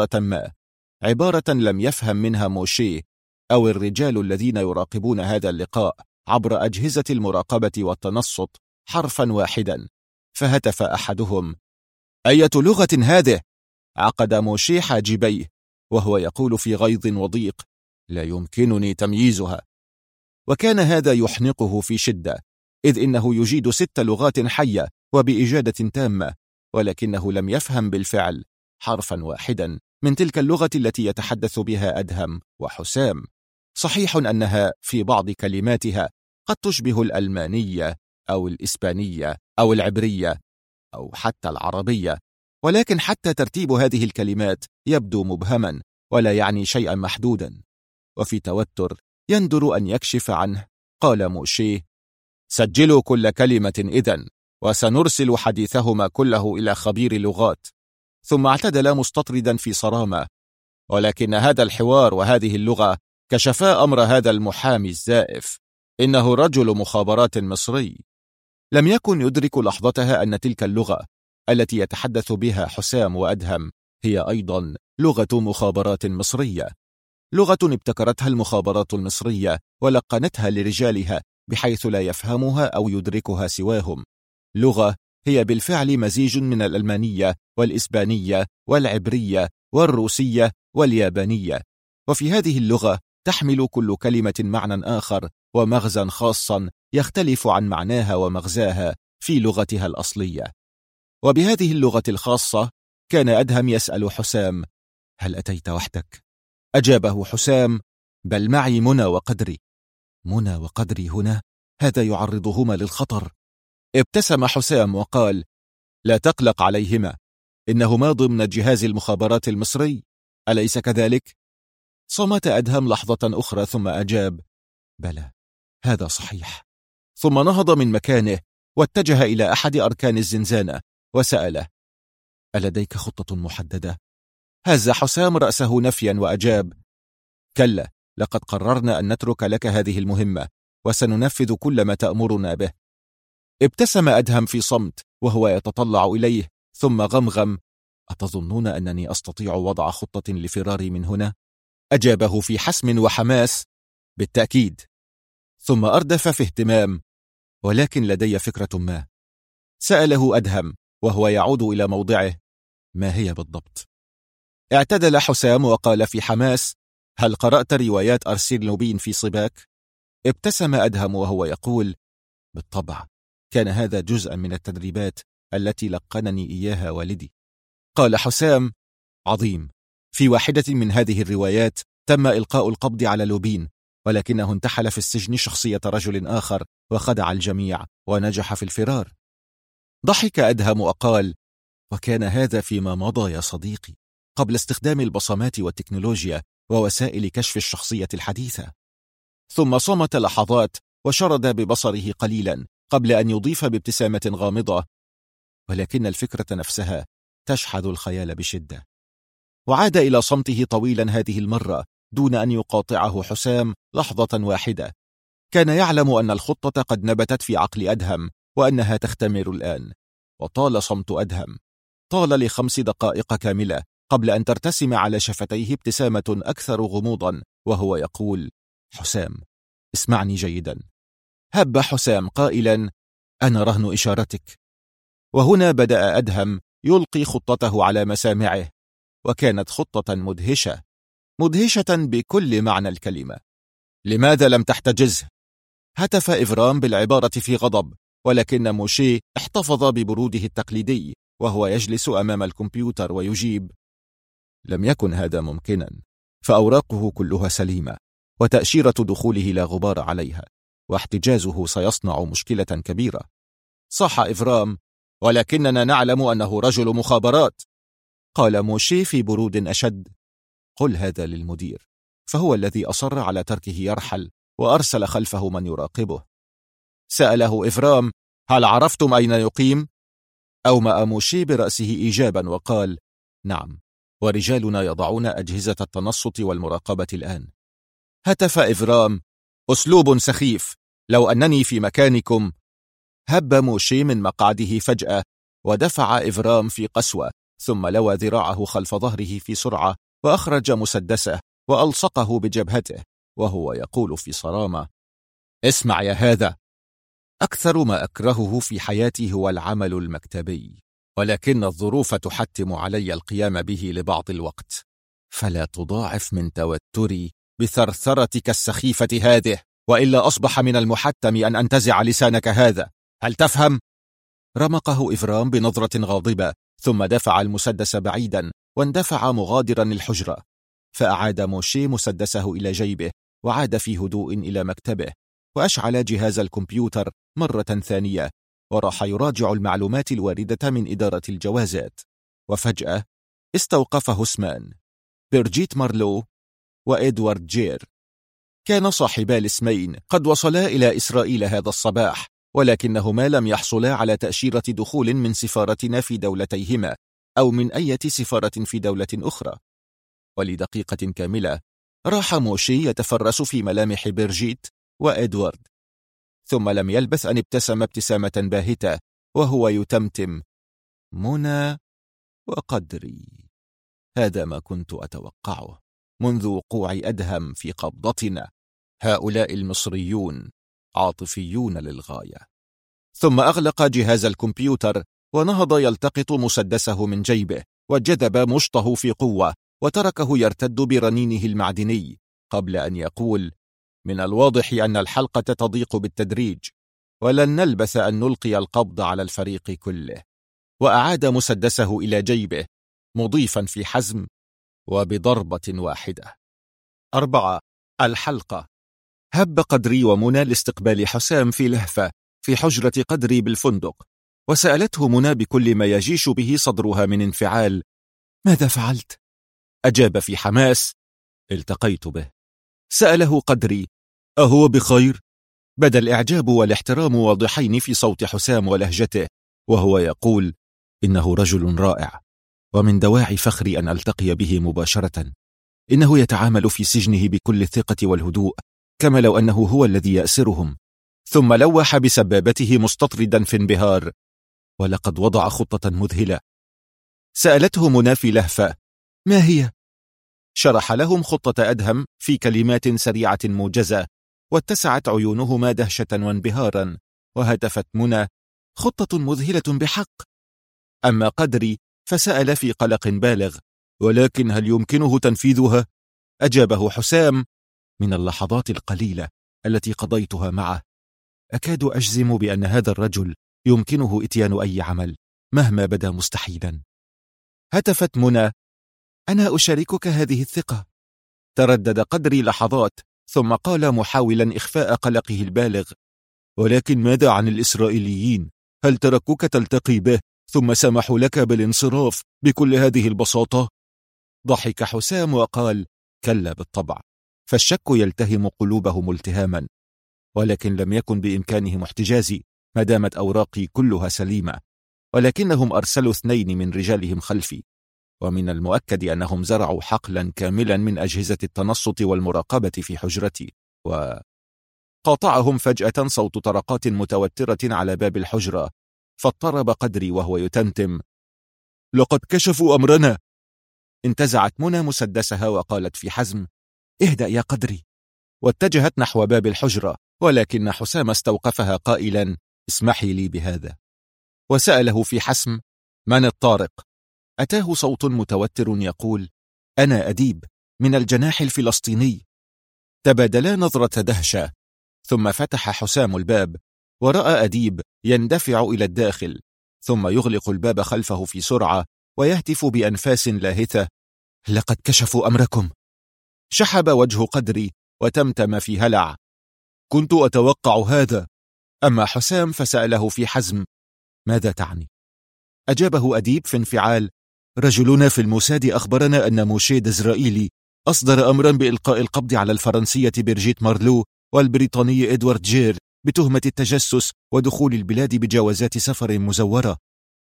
عبارة لم يفهم منها موشي أو الرجال الذين يراقبون هذا اللقاء عبر أجهزة المراقبة والتنصت حرفا واحدا. فهتف أحدهم: أية لغة هذه؟ عقد موشي حاجبيه وهو يقول في غيظ وضيق: لا يمكنني تمييزها. وكان هذا يحنقه في شدة، إذ إنه يجيد 6 لغات حية وبإجادة تامة، ولكنه لم يفهم بالفعل حرفا واحدا من تلك اللغة التي يتحدث بها أدهم وحسام. صحيح أنها في بعض كلماتها قد تشبه الألمانية أو الإسبانية أو العبرية أو حتى العربية، ولكن حتى ترتيب هذه الكلمات يبدو مبهما ولا يعني شيئا محدودا. وفي توتر يندر أن يكشف عنه قال موشي: سجلوا كل كلمة إذن، وسنرسل حديثهما كله إلى خبير لغات. ثم اعتدل مستطردا في صرامة: ولكن هذا الحوار وهذه اللغة كشفا أمر هذا المحامي الزائف، إنه رجل مخابرات مصري. لم يكن يدرك لحظتها أن تلك اللغة التي يتحدث بها حسام وأدهم هي أيضا لغة مخابرات مصرية، لغة ابتكرتها المخابرات المصرية ولقنتها لرجالها بحيث لا يفهمها أو يدركها سواهم، لغة هي بالفعل مزيج من الألمانية والإسبانية والعبرية والروسية واليابانية، وفي هذه اللغة تحمل كل كلمة معنى آخر ومغزى خاصا يختلف عن معناها ومغزاها في لغتها الأصلية. وبهذه اللغة الخاصة كان أدهم يسأل حسام: هل أتيت وحدك؟ أجابه حسام: بل معي منى وقدري. منى وقدري هنا؟ هذا يعرضهما للخطر. ابتسم حسام وقال: لا تقلق عليهما، إنهما ضمن جهاز المخابرات المصري، أليس كذلك؟ صمت أدهم لحظة أخرى ثم أجاب: بلى، هذا صحيح. ثم نهض من مكانه واتجه إلى أحد أركان الزنزانة وسأله: ألديك خطة محددة؟ هز حسام رأسه نفيا وأجاب: كلا، لقد قررنا أن نترك لك هذه المهمة وسننفذ كل ما تأمرنا به. ابتسم أدهم في صمت وهو يتطلع إليه ثم غمغم: أتظنون أنني أستطيع وضع خطة لفراري من هنا؟ أجابه في حسم وحماس: بالتأكيد. ثم أردف في اهتمام: ولكن لدي فكرة ما. سأله أدهم وهو يعود إلى موضعه: ما هي بالضبط؟ اعتدل حسام وقال في حماس: هل قرأت روايات أرسيل لوبين في صباك؟ ابتسم أدهم وهو يقول: بالطبع، كان هذا جزءا من التدريبات التي لقنني إياها والدي. قال حسام: عظيم. في واحدة من هذه الروايات تم إلقاء القبض على لوبين، ولكنه انتحل في السجن شخصية رجل آخر وخدع الجميع ونجح في الفرار. ضحك أدهم وقال: وكان هذا فيما مضى يا صديقي، قبل استخدام البصمات والتكنولوجيا ووسائل كشف الشخصية الحديثة. ثم صمت لحظات وشرد ببصره قليلا قبل أن يضيف بابتسامة غامضة: ولكن الفكرة نفسها تشحذ الخيال بشدة. وعاد إلى صمته طويلا هذه المرة دون أن يقاطعه حسام لحظة واحدة. كان يعلم أن الخطة قد نبتت في عقل أدهم وأنها تختمر الآن. وطال صمت أدهم، طال ل5 دقائق كاملة قبل أن ترتسم على شفتيه ابتسامة أكثر غموضا وهو يقول: حسام، اسمعني جيدا. هب حسام قائلا: أنا رهن إشارتك. وهنا بدأ أدهم يلقي خطته على مسامعه، وكانت خطة مدهشة، مدهشة بكل معنى الكلمة. لماذا لم تحتجزه؟ هتف إفرام بالعبارة في غضب، ولكن موشي احتفظ ببروده التقليدي وهو يجلس أمام الكمبيوتر ويجيب: لم يكن هذا ممكنا، فأوراقه كلها سليمة، وتأشيرة دخوله لا غبار عليها، واحتجازه سيصنع مشكلة كبيرة. صح إفرام: ولكننا نعلم أنه رجل مخابرات. قال موشي في برود أشد: قل هذا للمدير، فهو الذي أصر على تركه يرحل وأرسل خلفه من يراقبه. سأله إفرام: هل عرفتم أين يقيم؟ أومأ موشي برأسه إيجابا وقال: نعم، ورجالنا يضعون أجهزة التنصت والمراقبة الآن. هتف إفرام: أسلوب سخيف، لو أنني في مكانكم. هب موشي من مقعده فجأة ودفع إفرام في قسوة، ثم لوى ذراعه خلف ظهره في سرعة وأخرج مسدسه وألصقه بجبهته وهو يقول في صرامة: اسمع يا هذا، أكثر ما أكرهه في حياتي هو العمل المكتبي، ولكن الظروف تحتم علي القيام به لبعض الوقت، فلا تضاعف من توتري بثرثرتك السخيفة هذه، وإلا أصبح من المحتم أن أنتزع لسانك هذا، هل تفهم؟ رمقه إفرام بنظرة غاضبة، ثم دفع المسدس بعيدا واندفع مغادرا الحجرة. فأعاد موشي مسدسه إلى جيبه وعاد في هدوء إلى مكتبه، وأشعل جهاز الكمبيوتر مرة ثانية وراح يراجع المعلومات الواردة من إدارة الجوازات. وفجأة استوقفه اسمان: بيرجيت مارلو وإدوارد جير. كان صاحبا الاسمين قد وصلا إلى إسرائيل هذا الصباح، ولكنهما لم يحصلا على تأشيرة دخول من سفارتنا في دولتيهما أو من أي سفارة في دولة أخرى. ولدقيقة كاملة راح موشي يتفرس في ملامح بيرجيت وإدوارد، ثم لم يلبث أن ابتسم ابتسامة باهتة وهو يتمتم: منى وقدري، هذا ما كنت أتوقعه منذ وقوع أدهم في قبضتنا. هؤلاء المصريون عاطفيون للغاية. ثم أغلق جهاز الكمبيوتر ونهض يلتقط مسدسه من جيبه، وجذب مشطه في قوة وتركه يرتد برنينه المعدني قبل أن يقول: من الواضح أن الحلقة تضيق بالتدريج، ولن نلبث أن نلقي القبض على الفريق كله. وأعاد مسدسه إلى جيبه مضيفا في حزم: وبضربة واحدة. 4. الحلقة. هب قدري ومنى لاستقبال حسام في لهفة في حجرة قدري بالفندق، وسألته منى بكل ما يجيش به صدرها من انفعال: ماذا فعلت؟ أجاب في حماس: التقيت به. سأله قدري: أهو بخير؟ بدا الإعجاب والاحترام واضحين في صوت حسام ولهجته وهو يقول: إنه رجل رائع، ومن دواعي فخري أن ألتقي به مباشرة. إنه يتعامل في سجنه بكل الثقة والهدوء، كما لو أنه هو الذي يأسرهم. ثم لوح بسبابته مستطردا في انبهار: ولقد وضع خطة مذهلة. سألته منى في لهفة: ما هي؟ شرح لهم خطة أدهم في كلمات سريعة موجزة، واتسعت عيونهما دهشة وانبهارا. وهتفت منى: خطة مذهلة بحق. أما قدري فسأل في قلق بالغ: ولكن هل يمكنه تنفيذها؟ أجابه حسام: من اللحظات القليلة التي قضيتها معه أكاد أجزم بأن هذا الرجل يمكنه إتيان أي عمل مهما بدا مستحيلا. هتفت منى: أنا أشاركك هذه الثقة. تردد قدري لحظات ثم قال محاولا إخفاء قلقه البالغ: ولكن ماذا عن الإسرائيليين؟ هل تركوك تلتقي به ثم سمحوا لك بالانصراف بكل هذه البساطة؟ ضحك حسام وقال: كلا بالطبع، فالشك يلتهم قلوبهم التهاما، ولكن لم يكن بإمكانهم احتجازي ما دامت أوراقي كلها سليمة، ولكنهم أرسلوا 2 من رجالهم خلفي، ومن المؤكد أنهم زرعوا حقلا كاملا من أجهزة التنصت والمراقبة في حجرتي. وقاطعهم فجأة صوت طرقات متوترة على باب الحجرة، فاضطرب قدري وهو يتمتم: لقد كشفوا أمرنا. انتزعت منى مسدسها وقالت في حزم: اهدأ يا قدري، واتجهت نحو باب الحجرة، ولكن حسام استوقفها قائلا: اسمحي لي بهذا. وسأله في حسم: من الطارق؟ أتاه صوت متوتر يقول: أنا أديب من الجناح الفلسطيني. تبادلا نظرة دهشة، ثم فتح حسام الباب ورأى أديب يندفع إلى الداخل، ثم يغلق الباب خلفه في سرعة ويهتف بأنفاس لاهثة: لقد كشفوا أمركم. شحب وجه قدري وتمتم في هلع: كنت أتوقع هذا. أما حسام فسأله في حزم: ماذا تعني؟ أجابه أديب في انفعال: رجلنا في الموساد أخبرنا أن موشي دزرائيلي أصدر أمرا بإلقاء القبض على الفرنسية برجيت مارلو والبريطاني إدوارد جير بتهمة التجسس ودخول البلاد بجوازات سفر مزورة.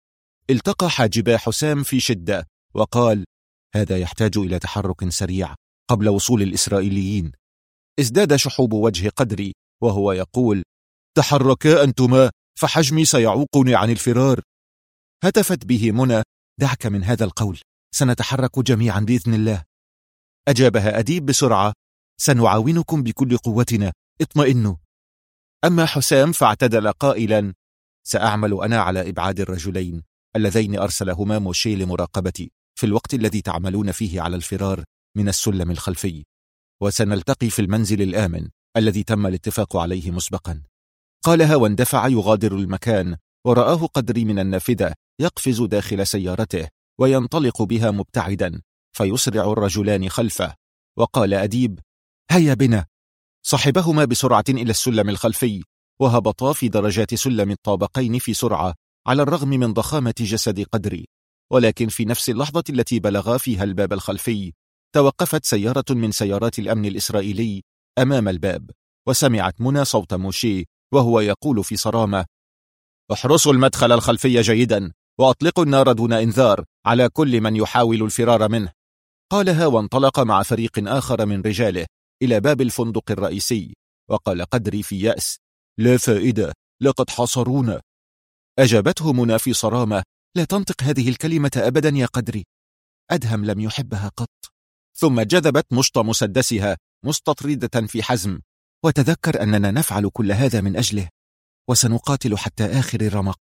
التقى حاجبا حسام في شدة وقال: هذا يحتاج إلى تحرك سريع قبل وصول الإسرائيليين. ازداد شحوب وجه قدري وهو يقول: تحركا أنتما فحجمي سيعوقني عن الفرار. هتفت به منى: دعك من هذا القول، سنتحرك جميعا بإذن الله. أجابها أديب بسرعة: سنعاونكم بكل قوتنا، اطمئنوا. أما حسام فاعتدل قائلا: سأعمل أنا على إبعاد الرجلين اللذين أرسلهما موشي لمراقبتي في الوقت الذي تعملون فيه على الفرار من السلم الخلفي، وسنلتقي في المنزل الآمن الذي تم الاتفاق عليه مسبقا. قالها واندفع يغادر المكان، ورآه قدري من النافذة يقفز داخل سيارته وينطلق بها مبتعدا، فيسرع الرجلان خلفه. وقال أديب: هيا بنا. صحبهما بسرعة إلى السلم الخلفي، وهبطا في درجات سلم الطابقين في سرعة على الرغم من ضخامة جسد قدري. ولكن في نفس اللحظة التي بلغا فيها الباب الخلفي توقفت سيارة من سيارات الأمن الإسرائيلي أمام الباب، وسمعت منى صوت موشي وهو يقول في صرامة: احرسوا المدخل الخلفي جيدا وأطلقوا النار دون إنذار على كل من يحاول الفرار منه. قالها وانطلق مع فريق آخر من رجاله إلى باب الفندق الرئيسي. وقال قدري في يأس: لا فائدة، لقد حاصرونا. أجابته منى في صرامة: لا تنطق هذه الكلمة أبدا يا قدري. أدهم لم يحبها قط. ثم جذبت مشط مسدسها مستطردة في حزم: وتذكر أننا نفعل كل هذا من أجله، وسنقاتل حتى آخر الرمق.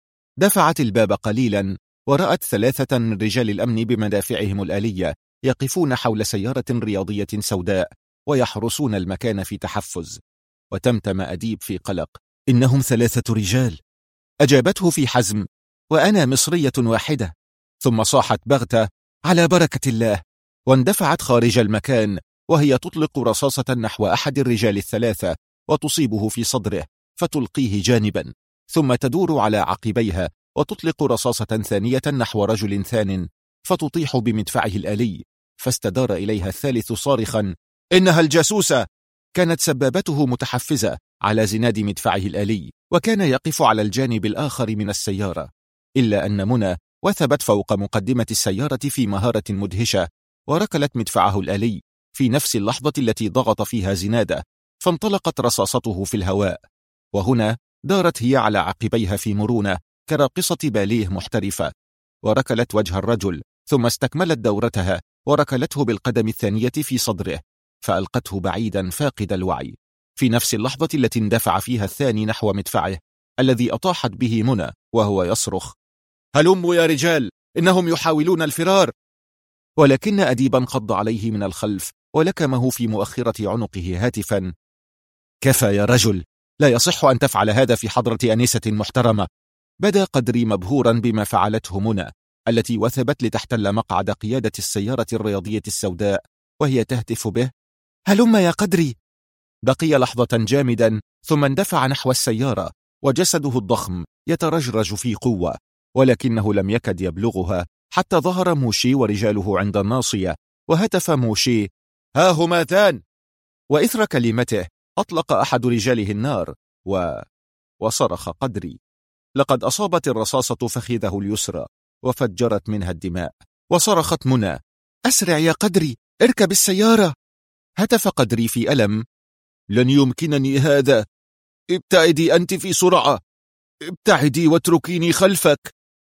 دفعت الباب قليلا ورأت 3 من رجال الأمن بمدافعهم الآلية يقفون حول سيارة رياضية سوداء ويحرسون المكان في تحفز. وتمتم أديب في قلق: إنهم 3 رجال. أجابته في حزم: وأنا مصرية واحدة. ثم صاحت بغتة: على بركة الله. واندفعت خارج المكان وهي تطلق رصاصة نحو أحد الرجال ال3 وتصيبه في صدره فتلقيه جانبا، ثم تدور على عقبيها وتطلق رصاصة ثانية نحو رجل ثان فتطيح بمدفعه الآلي، فاستدار إليها الثالث صارخا: إنها الجاسوسة. كانت سبابته متحفزة على زناد مدفعه الآلي، وكان يقف على الجانب الآخر من السيارة، إلا أن منى وثبت فوق مقدمة السيارة في مهارة مدهشة وركلت مدفعه الآلي في نفس اللحظة التي ضغط فيها زناده، فانطلقت رصاصته في الهواء. وهنا دارت هي على عقبيها في مرونة كراقصة باليه محترفة، وركلت وجه الرجل، ثم استكملت دورتها وركلته بالقدم الثانية في صدره، فألقته بعيدا فاقد الوعي في نفس اللحظة التي اندفع فيها الثاني نحو مدفعه الذي أطاحت به منى وهو يصرخ: هلموا يا رجال، إنهم يحاولون الفرار. ولكن أديبا قض عليه من الخلف ولكمه في مؤخرة عنقه هاتفا: كفى يا رجل، لا يصح أن تفعل هذا في حضرة أنسة محترمة. بدا قدري مبهورا بما فعلته منى، التي وثبت لتحتل مقعد قيادة السيارة الرياضية السوداء وهي تهتف به: هلم يا قدري. بقي لحظة جامدا ثم اندفع نحو السيارة وجسده الضخم يترجرج في قوة، ولكنه لم يكد يبلغها حتى ظهر موشي ورجاله عند الناصية، وهتف موشي: ها هما ذان. وإثر كلمته أطلق أحد رجاله النار وصرخ قدري. لقد أصابت الرصاصة فخذه اليسرى وفجرت منها الدماء. وصرخت منى: أسرع يا قدري، اركب السيارة. هتف قدري في ألم: لن يمكنني هذا، ابتعدي أنت في سرعة، ابتعدي واتركيني خلفك.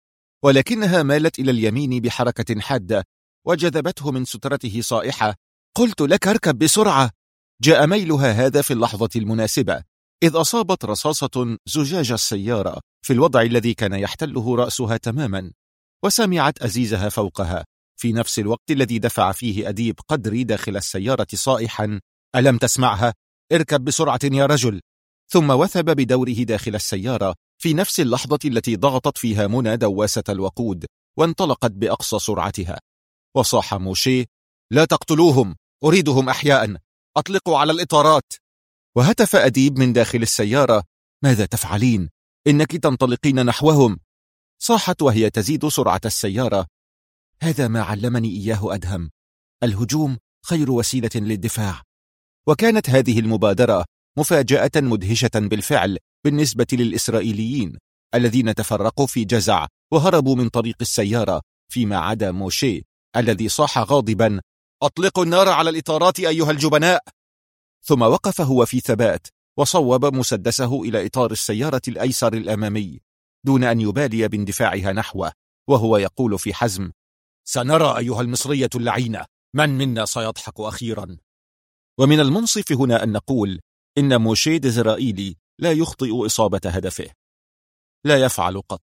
ولكنها مالت إلى اليمين بحركة حادة وجذبته من سترته صائحة: قلت لك اركب بسرعة. جاء ميلها هذا في اللحظة المناسبة، إذ أصابت رصاصة زجاج السيارة في الوضع الذي كان يحتله رأسها تماما، وسمعت أزيزها فوقها في نفس الوقت الذي دفع فيه أديب قدري داخل السيارة صائحا: ألم تسمعها؟ اركب بسرعة يا رجل. ثم وثب بدوره داخل السيارة في نفس اللحظة التي ضغطت فيها منى دواسة الوقود وانطلقت بأقصى سرعتها. وصاح موشي: لا تقتلوهم، أريدهم أحياء، أطلقوا على الإطارات. وهتف أديب من داخل السيارة: ماذا تفعلين؟ إنك تنطلقين نحوهم. صاحت وهي تزيد سرعة السيارة: هذا ما علمني إياه أدهم، الهجوم خير وسيلة للدفاع. وكانت هذه المبادرة مفاجأة مدهشة بالفعل بالنسبة للإسرائيليين الذين تفرقوا في جزع وهربوا من طريق السيارة، فيما عدا موشي الذي صاح غاضبا: أطلقوا النار على الإطارات أيها الجبناء. ثم وقف هو في ثبات وصوب مسدسه إلى إطار السيارة الأيسر الأمامي دون أن يبالي باندفاعها نحوه، وهو يقول في حزم: سنرى أيها المصرية اللعينة من منا سيضحك أخيرا. ومن المنصف هنا أن نقول إن موشي ديزرائيلي لا يخطئ إصابة هدفه، لا يفعل قط.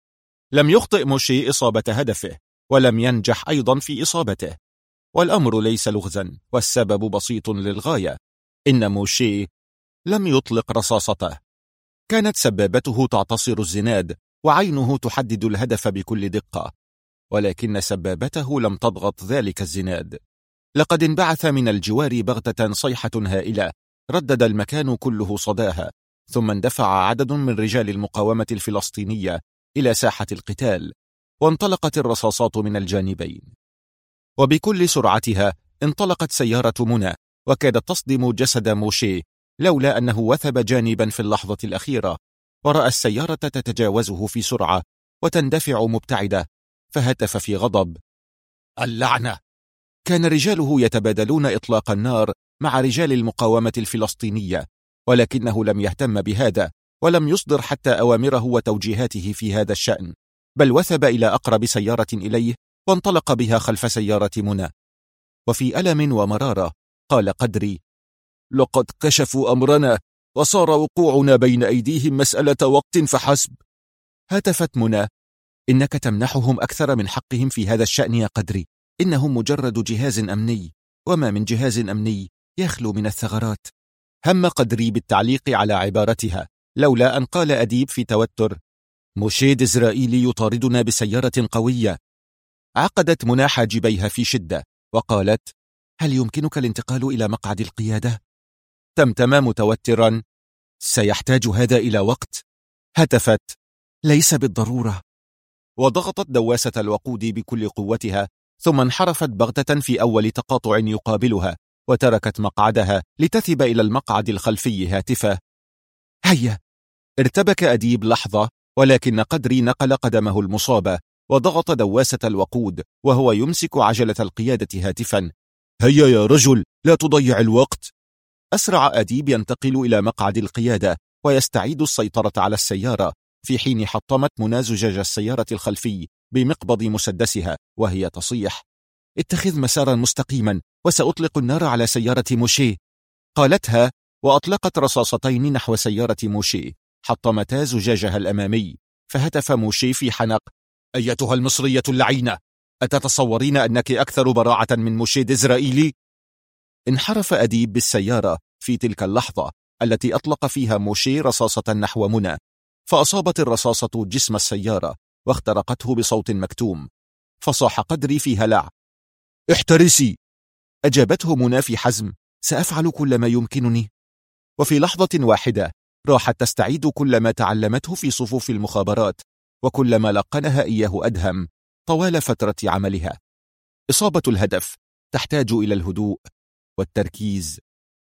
لم يخطئ موشي إصابة هدفه، ولم ينجح أيضا في إصابته، والأمر ليس لغزا، والسبب بسيط للغاية: إن موشي لم يطلق رصاصته. كانت سبابته تعتصر الزناد وعينه تحدد الهدف بكل دقة، ولكن سبابته لم تضغط ذلك الزناد. لقد انبعث من الجوار بغتة صيحة هائلة ردد المكان كله صداها، ثم اندفع عدد من رجال المقاومة الفلسطينية إلى ساحة القتال، وانطلقت الرصاصات من الجانبين. وبكل سرعتها انطلقت سيارة منى، وكادت تصدم جسد موشي لولا أنه وثب جانبا في اللحظة الأخيرة، ورأى السيارة تتجاوزه في سرعة وتندفع مبتعدة، فهتف في غضب: اللعنة! كان رجاله يتبادلون إطلاق النار مع رجال المقاومة الفلسطينية، ولكنه لم يهتم بهذا، ولم يصدر حتى أوامره وتوجيهاته في هذا الشأن، بل وثب إلى أقرب سيارة إليه وانطلق بها خلف سيارة منى. وفي ألم ومرارة قال قدري: لقد كشفوا أمرنا، وصار وقوعنا بين أيديهم مسألة وقت فحسب. هتفت منى: إنك تمنحهم أكثر من حقهم في هذا الشأن يا قدري، إنهم مجرد جهاز أمني، وما من جهاز أمني يخلو من الثغرات. هم قدري بالتعليق على عبارتها، لولا أن قال أديب في توتر: موشي ديزرائيلي يطاردنا بسيارة قوية. عقدت منى حاجبيها في شدة وقالت: هل يمكنك الانتقال إلى مقعد القيادة؟ تمتم متوترا: سيحتاج هذا إلى وقت. هتفت: ليس بالضرورة. وضغطت دواسة الوقود بكل قوتها، ثم انحرفت بغتة في أول تقاطع يقابلها، وتركت مقعدها لتثب إلى المقعد الخلفي هاتفة: هيا. ارتبك أديب لحظة، ولكن قدري نقل قدمه المصابة وضغط دواسة الوقود وهو يمسك عجلة القيادة هاتفا: هيا يا رجل، لا تضيع الوقت. أسرع أديب ينتقل إلى مقعد القيادة ويستعيد السيطرة على السيارة، في حين حطمت منى زجاج السيارة الخلفي بمقبض مسدسها وهي تصيح: اتخذ مسارا مستقيما وسأطلق النار على سيارة موشي. قالتها وأطلقت رصاصتين نحو سيارة موشي، حطمتا زجاجها الأمامي، فهتف موشي في حنق: أيتها المصرية اللعينة، أتتصورين أنك أكثر براعة من موشي ديزرائيلي؟ انحرف أديب بالسيارة في تلك اللحظة التي أطلق فيها موشي رصاصة نحو منى، فأصابت الرصاصة جسم السيارة واخترقته بصوت مكتوم، فصاح قدري في هلع: احترسي! أجابته منى في حزم: سأفعل كل ما يمكنني. وفي لحظة واحدة راحت تستعيد كل ما تعلمته في صفوف المخابرات وكل ما لقنها إياه أدهم طوال فترة عملها. إصابة الهدف تحتاج إلى الهدوء والتركيز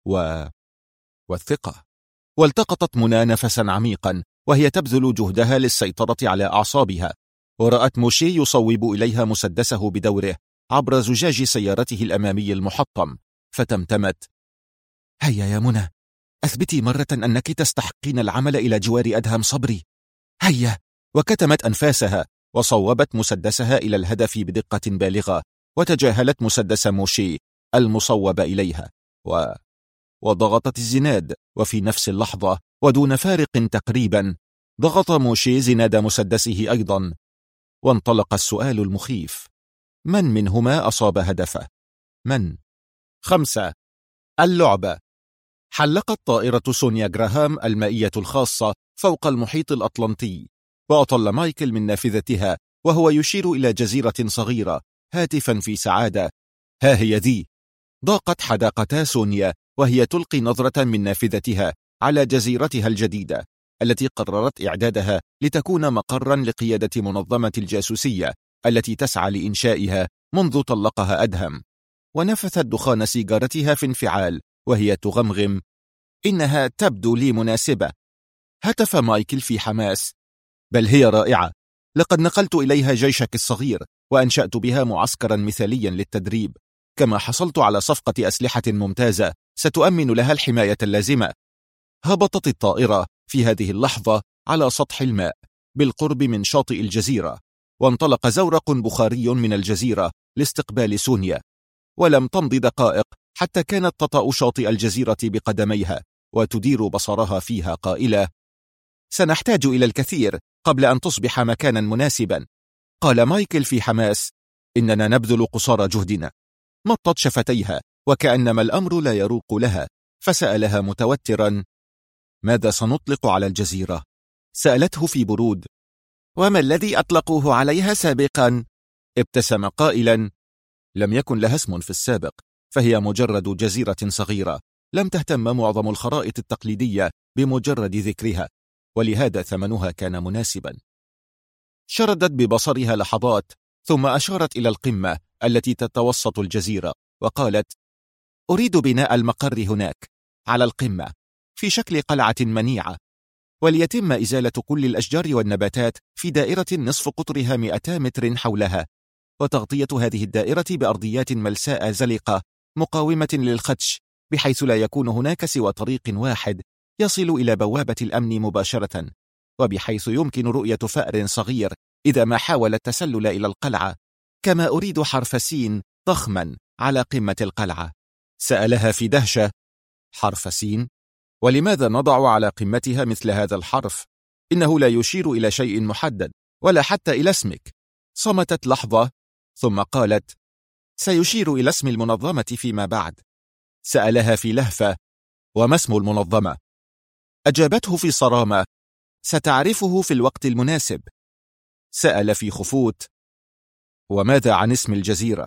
والثقة. والتقطت منى نفسا عميقا وهي تبذل جهدها للسيطرة على أعصابها، ورأت موشي يصوب إليها مسدسه بدوره عبر زجاج سيارته الأمامي المحطم، فتمتمت: هيا يا منى، أثبتي مرة أنك تستحقين العمل إلى جوار أدهم صبري، هيا. وكتمت أنفاسها وصوبت مسدسها إلى الهدف بدقة بالغة، وتجاهلت مسدس موشي المصوب إليها وضغطت الزناد. وفي نفس اللحظة ودون فارق تقريبا ضغط موشي زناد مسدسه أيضا. وانطلق السؤال المخيف: من منهما أصاب هدفه؟ من؟ 5. اللعبة. حلقت طائرة سونيا جراهام المائية الخاصة فوق المحيط الأطلنطي، وأطل مايكل من نافذتها وهو يشير إلى جزيرة صغيرة هاتفا في سعادة: ها هي ذي. ضاقت حداقتا سونيا وهي تلقي نظرة من نافذتها على جزيرتها الجديدة التي قررت إعدادها لتكون مقرا لقيادة منظمة الجاسوسية التي تسعى لإنشائها منذ طلقها أدهم. ونفثت دخان سيجارتها في انفعال وهي تغمغم: إنها تبدو لي مناسبة. هتف مايكل في حماس: بل هي رائعة، لقد نقلت إليها جيشك الصغير وأنشأت بها معسكرا مثاليا للتدريب، كما حصلت على صفقة أسلحة ممتازة ستؤمن لها الحماية اللازمة. هبطت الطائرة في هذه اللحظة على سطح الماء بالقرب من شاطئ الجزيرة، وانطلق زورق بخاري من الجزيرة لاستقبال سونيا. ولم تمض دقائق حتى كانت تطأ شاطئ الجزيرة بقدميها وتدير بصرها فيها قائلة: سنحتاج إلى الكثير قبل أن تصبح مكانا مناسبا. قال مايكل في حماس: إننا نبذل قصارى جهدنا. مطت شفتيها وكأنما الأمر لا يروق لها، فسألها متوترا: ماذا سنطلق على الجزيرة؟ سألته في برود: وما الذي أطلقوه عليها سابقا؟ ابتسم قائلا: لم يكن لها اسم في السابق، فهي مجرد جزيرة صغيرة لم تهتم معظم الخرائط التقليدية بمجرد ذكرها، ولهذا ثمنها كان مناسبا. شردت ببصرها لحظات ثم أشارت إلى القمة التي تتوسط الجزيرة وقالت: أريد بناء المقر هناك على القمة في شكل قلعة منيعة، وليتم إزالة كل الأشجار والنباتات في دائرة نصف قطرها 200 متر حولها، وتغطية هذه الدائرة بأرضيات ملساء زلقة مقاومة للخدش، بحيث لا يكون هناك سوى طريق واحد يصل إلى بوابة الأمن مباشرة، وبحيث يمكن رؤية فأر صغير إذا ما حاول التسلل إلى القلعة. كما أريد حرف سين ضخما على قمة القلعة. سألها في دهشة: حرف سين؟ ولماذا نضع على قمتها مثل هذا الحرف؟ إنه لا يشير إلى شيء محدد ولا حتى إلى اسمك. صمتت لحظة ثم قالت: سيشير إلى اسم المنظمة فيما بعد. سألها في لهفة: وما اسم المنظمة؟ أجابته في صرامة: ستعرفه في الوقت المناسب. سأل في خفوت: وماذا عن اسم الجزيرة؟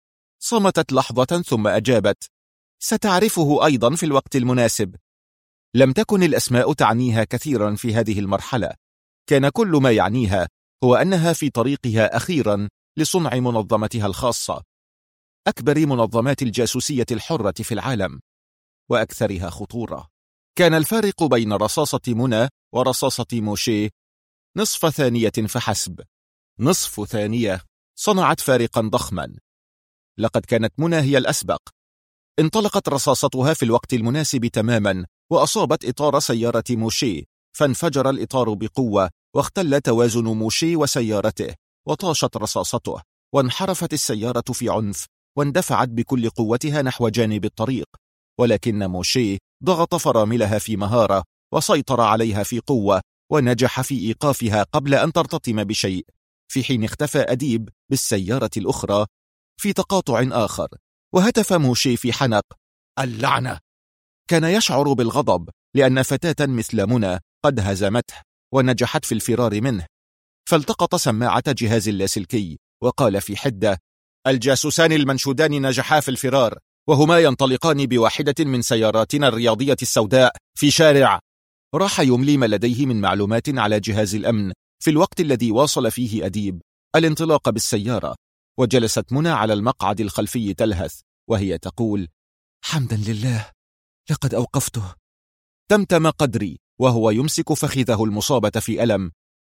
صمتت لحظة ثم أجابت: ستعرفه أيضا في الوقت المناسب. لم تكن الأسماء تعنيها كثيرا في هذه المرحلة، كان كل ما يعنيها هو أنها في طريقها أخيرا لصنع منظمتها الخاصة، أكبر منظمات الجاسوسية الحرة في العالم وأكثرها خطورة. كان الفارق بين رصاصة منى ورصاصة موشي نصف ثانية فحسب. نصف ثانية صنعت فارقا ضخما. لقد كانت منى هي الأسبق. انطلقت رصاصتها في الوقت المناسب تماما وأصابت إطار سيارة موشي، فانفجر الإطار بقوة واختل توازن موشي وسيارته، وطاشت رصاصته، وانحرفت السيارة في عنف واندفعت بكل قوتها نحو جانب الطريق، ولكن موشي ضغط فراملها في مهارة وسيطر عليها في قوة ونجح في إيقافها قبل أن ترتطم بشيء، في حين اختفى أديب بالسيارة الأخرى في تقاطع آخر، وهتف موشي في حنق: اللعنة! كان يشعر بالغضب لأن فتاة مثل منى قد هزمته ونجحت في الفرار منه، فالتقط سماعة جهاز اللاسلكي وقال في حدة: الجاسوسان المنشودان نجحا في الفرار، وهما ينطلقان بواحدة من سياراتنا الرياضية السوداء في شارع. راح يملي ما لديه من معلومات على جهاز الأمن في الوقت الذي واصل فيه أديب الانطلاق بالسيارة، وجلست منى على المقعد الخلفي تلهث وهي تقول: حمدا لله، لقد أوقفته. تمتم قدري وهو يمسك فخذه المصابة في ألم: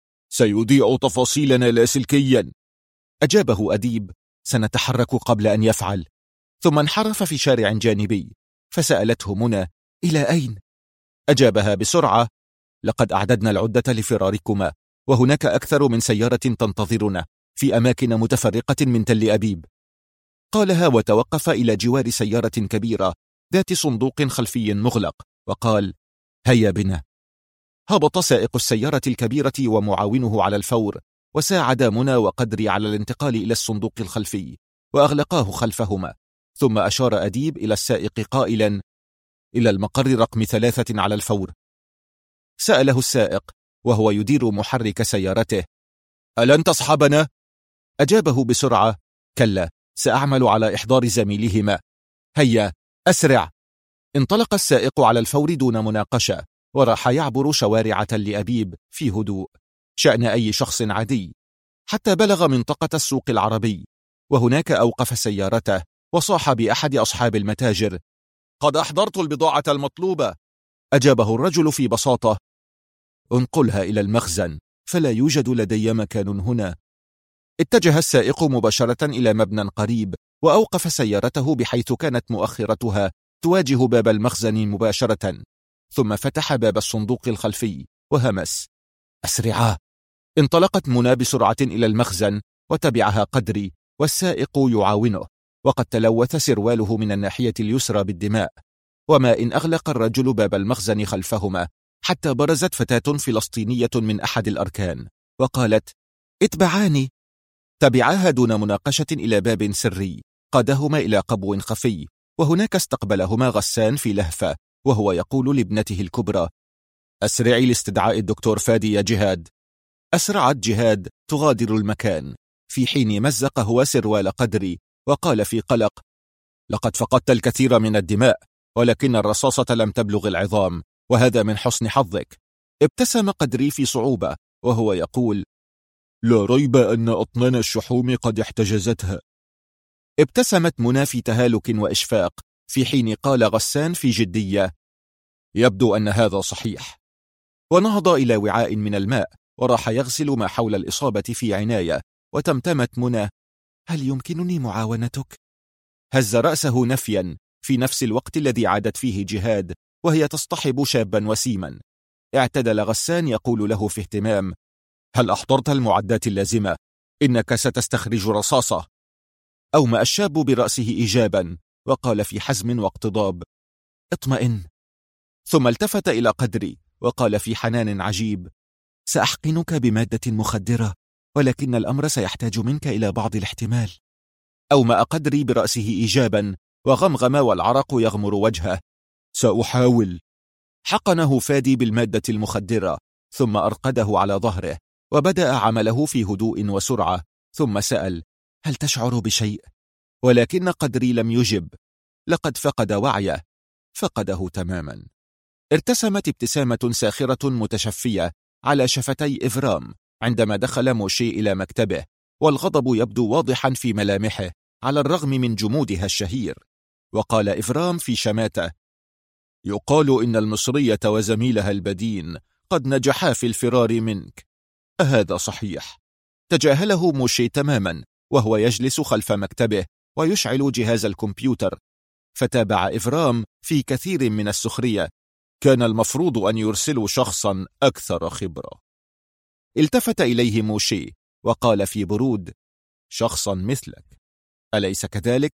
سيضيع تفاصيلنا لاسلكيا. أجابه أديب: سنتحرك قبل أن يفعل. ثم انحرف في شارع جانبي، فسألته منى: إلى أين؟ أجابها بسرعة: لقد أعددنا العدة لفراركما، وهناك أكثر من سيارة تنتظرنا في أماكن متفرقة من تل أبيب. قالها وتوقف إلى جوار سيارة كبيرة ذات صندوق خلفي مغلق وقال: هيا بنا. هبط سائق السيارة الكبيرة ومعاونه على الفور، وساعدا منى وقدري على الانتقال إلى الصندوق الخلفي وأغلقاه خلفهما. ثم أشار أديب إلى السائق قائلا: إلى المقر رقم 3 على الفور. سأله السائق وهو يدير محرك سيارته: ألن تصحبنا؟ أجابه بسرعة: كلا، سأعمل على إحضار زميلهما. هيا أسرع. انطلق السائق على الفور دون مناقشة، وراح يعبر شوارع تل أبيب في هدوء شأن أي شخص عادي، حتى بلغ منطقة السوق العربي، وهناك أوقف سيارته وصاح بأحد أصحاب المتاجر: قد أحضرت البضاعة المطلوبة. أجابه الرجل في بساطة: انقلها إلى المخزن، فلا يوجد لدي مكان هنا. اتجه السائق مباشرة إلى مبنى قريب، وأوقف سيارته بحيث كانت مؤخرتها تواجه باب المخزن مباشرة، ثم فتح باب الصندوق الخلفي وهمس: أسرعا. انطلقت منى بسرعة إلى المخزن، وتبعها قدري والسائق يعاونه، وقد تلوث سرواله من الناحية اليسرى بالدماء. وما إن أغلق الرجل باب المخزن خلفهما حتى برزت فتاة فلسطينية من أحد الأركان وقالت: اتبعاني. تبعاها دون مناقشة إلى باب سري قادهما إلى قبو خفي، وهناك استقبلهما غسان في لهفة وهو يقول لابنته الكبرى: أسرعي لاستدعاء الدكتور فادي يا جهاد. أسرعت جهاد تغادر المكان، في حين مزق هو سروال قدري وقال في قلق: لقد فقدت الكثير من الدماء، ولكن الرصاصة لم تبلغ العظام، وهذا من حسن حظك. ابتسم قدري في صعوبة وهو يقول: لا ريب أن أطنان الشحوم قد احتجزتها. ابتسمت منى في تهالك وإشفاق، في حين قال غسان في جدية: يبدو أن هذا صحيح. ونهض إلى وعاء من الماء وراح يغسل ما حول الإصابة في عناية، وتمتمت منى: هل يمكنني معاونتك؟ هز رأسه نفيا في نفس الوقت الذي عادت فيه جهاد وهي تصطحب شابا وسيما. اعتدل غسان يقول له في اهتمام: هل أحضرت المعدات اللازمة؟ إنك ستستخرج رصاصة. أومأ الشاب برأسه إيجابا وقال في حزم واقتضاب: اطمئن. ثم التفت إلى قدري وقال في حنان عجيب: سأحقنك بمادة مخدرة، ولكن الأمر سيحتاج منك إلى بعض الاحتمال. أومأ قدري برأسه إيجابا وغمغم والعرق يغمر وجهه: سأحاول. حقنه فادي بالمادة المخدرة، ثم أرقده على ظهره وبدأ عمله في هدوء وسرعة، ثم سأل: هل تشعر بشيء؟ ولكن قدري لم يجب. لقد فقد وعيه، فقده تماما. ارتسمت ابتسامة ساخرة متشفية على شفتي إفرام عندما دخل موشي إلى مكتبه، والغضب يبدو واضحا في ملامحه على الرغم من جمودها الشهير. وقال إفرام في شماتة: يقال إن المصرية وزميلها البدين قد نجحا في الفرار منك، أهذا صحيح؟ تجاهله موشي تماما وهو يجلس خلف مكتبه ويشعل جهاز الكمبيوتر، فتابع إفرام في كثير من السخرية: كان المفروض أن يرسلوا شخصا أكثر خبرة. التفت إليه موشي وقال في برود: شخصا مثلك، أليس كذلك؟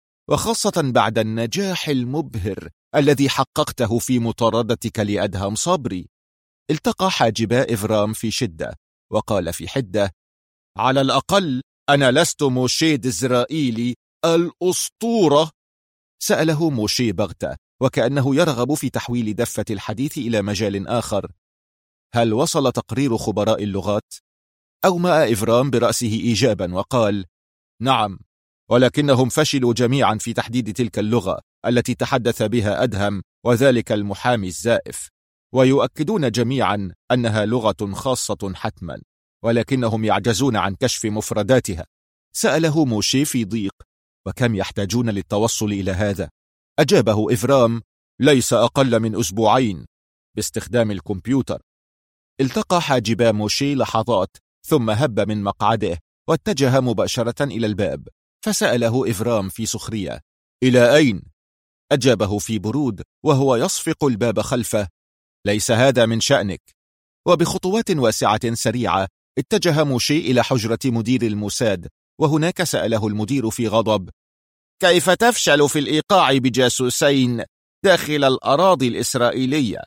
وخاصة بعد النجاح المبهر الذي حققته في مطاردتك لأدهم صبري. التقى حاجبا إفرام في شدة وقال في حدة: على الأقل أنا لست موشي ديزرائيلي الأسطورة؟ سأله موشي بغتة وكأنه يرغب في تحويل دفة الحديث إلى مجال آخر. هل وصل تقرير خبراء اللغات؟ أومأ إفرام برأسه إيجابا وقال: نعم، ولكنهم فشلوا جميعا في تحديد تلك اللغة التي تحدث بها أدهم وذلك المحامي الزائف، ويؤكدون جميعا أنها لغة خاصة حتما، ولكنهم يعجزون عن كشف مفرداتها. سأله موشي في ضيق: وكم يحتاجون للتوصل إلى هذا؟ أجابه إفرام: ليس أقل من أسبوعين باستخدام الكمبيوتر. التقى حاجبا موشي لحظات ثم هب من مقعده واتجه مباشرة إلى الباب، فسأله إفرام في سخرية: إلى أين؟ أجابه في برود وهو يصفق الباب خلفه: ليس هذا من شأنك. وبخطوات واسعة سريعة اتجه موشي إلى حجرة مدير الموساد، وهناك سأله المدير في غضب: كيف تفشل في الإيقاع بجاسوسين داخل الأراضي الإسرائيلية؟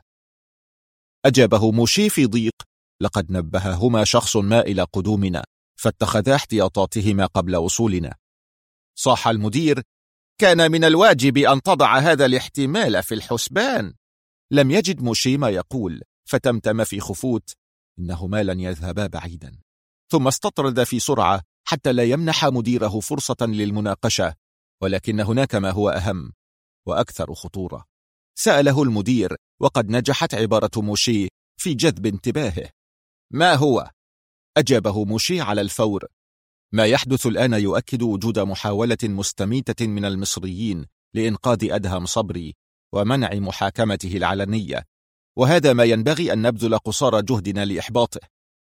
أجابه موشي في ضيق: لقد نبههما شخص ما إلى قدومنا، فاتخذا احتياطاتهما قبل وصولنا. صاح المدير: كان من الواجب أن تضع هذا الاحتمال في الحسبان. لم يجد موشي ما يقول، فتمتم في خفوت: إنهما لن يذهبا بعيدا. ثم استطرد في سرعة حتى لا يمنح مديره فرصة للمناقشة، ولكن هناك ما هو أهم وأكثر خطورة. سأله المدير وقد نجحت عبارة موشي في جذب انتباهه: ما هو؟ أجابه موشي على الفور: ما يحدث الآن يؤكد وجود محاولة مستميتة من المصريين لإنقاذ أدهم صبري ومنع محاكمته العلنية، وهذا ما ينبغي أن نبذل قصارى جهدنا لإحباطه.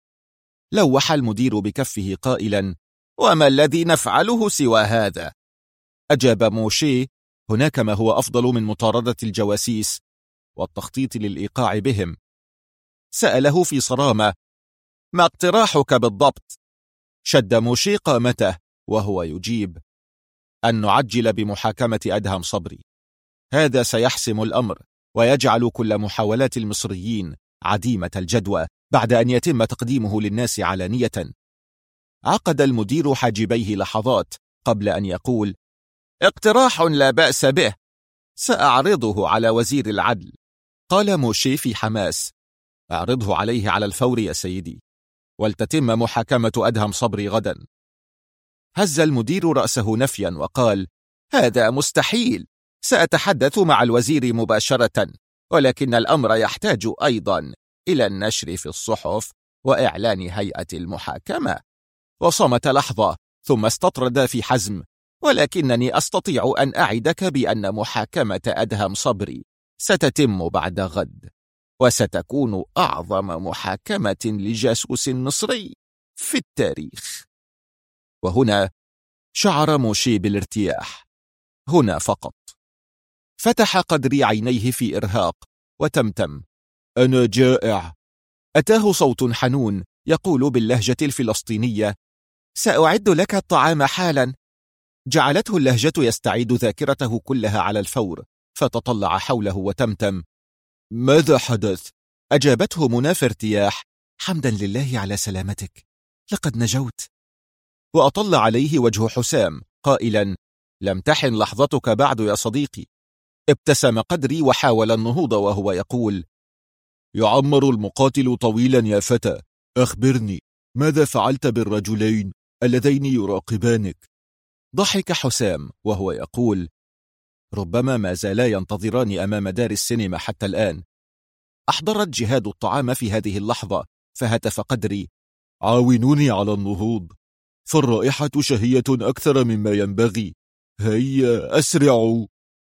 لوح المدير بكفه قائلا: وما الذي نفعله سوى هذا؟ أجاب موشي: هناك ما هو أفضل من مطاردة الجواسيس والتخطيط للإيقاع بهم. سأله في صرامة: ما اقتراحك بالضبط؟ شد موشي قامته وهو يجيب: أن نعجل بمحاكمة أدهم صبري، هذا سيحسم الأمر ويجعل كل محاولات المصريين عديمة الجدوى بعد أن يتم تقديمه للناس علانية. عقد المدير حاجبيه لحظات قبل أن يقول: اقتراح لا بأس به، سأعرضه على وزير العدل. قال موشي في حماس: أعرضه عليه على الفور يا سيدي، ولتتم محاكمة أدهم صبري غدا. هز المدير رأسه نفيا وقال: هذا مستحيل، سأتحدث مع الوزير مباشرة، ولكن الأمر يحتاج أيضا إلى النشر في الصحف وإعلان هيئة المحاكمة. وصمت لحظة ثم استطرد في حزم: ولكنني أستطيع أن أعدك بأن محاكمة أدهم صبري ستتم بعد غد، وستكون أعظم محاكمة لجاسوس مصري في التاريخ. وهنا شعر موشي بالارتياح، هنا فقط. فتح قدري عينيه في إرهاق وتمتم: أنا جائع. أتاه صوت حنون يقول باللهجة الفلسطينية: سأعد لك الطعام حالا. جعلته اللهجة يستعيد ذاكرته كلها على الفور، فتطلع حوله وتمتم: ماذا حدث؟ أجابته منى في ارتياح: حمدا لله على سلامتك، لقد نجوت. وأطل عليه وجه حسام قائلا: لم تحن لحظتك بعد يا صديقي. ابتسم قدري وحاول النهوض وهو يقول: يعمر المقاتل طويلا يا فتى، أخبرني ماذا فعلت بالرجلين اللذين يراقبانك؟ ضحك حسام وهو يقول: ربما ما زالا ينتظران أمام دار السينما حتى الآن. أحضرت جهاد الطعام في هذه اللحظة، فهتف قدري: عاونوني على النهوض، فالرائحة شهية أكثر مما ينبغي، هيا أسرعوا.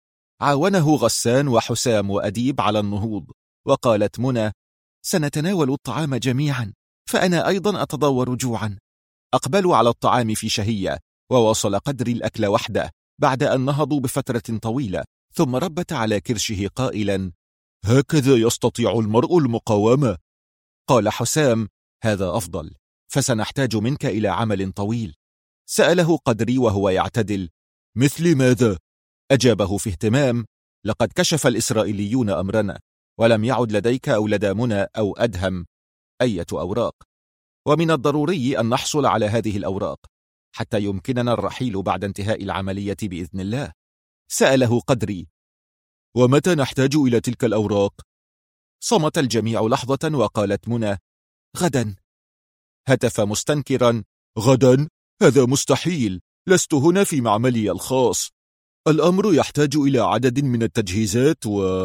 عاونه غسان وحسام وأديب على النهوض، وقالت منى: سنتناول الطعام جميعا، فأنا أيضا أتضور جوعا. أقبلوا على الطعام في شهية، وواصل قدري الأكل وحده بعد أن نهضوا بفترة طويلة، ثم ربت على كرشه قائلا: هكذا يستطيع المرء المقاومة. قال حسام: هذا أفضل، فسنحتاج منك إلى عمل طويل. سأله قدري وهو يعتدل: مثل ماذا؟ أجابه في اهتمام: لقد كشف الإسرائيليون أمرنا، ولم يعد لديك أو لدى منى أو أدهم أية أوراق، ومن الضروري أن نحصل على هذه الأوراق حتى يمكننا الرحيل بعد انتهاء العملية بإذن الله. سأله قدري: ومتى نحتاج إلى تلك الأوراق؟ صمت الجميع لحظة وقالت منى: غدا. هتف مستنكرا: غدا؟ هذا مستحيل، لست هنا في معملي الخاص، الأمر يحتاج إلى عدد من التجهيزات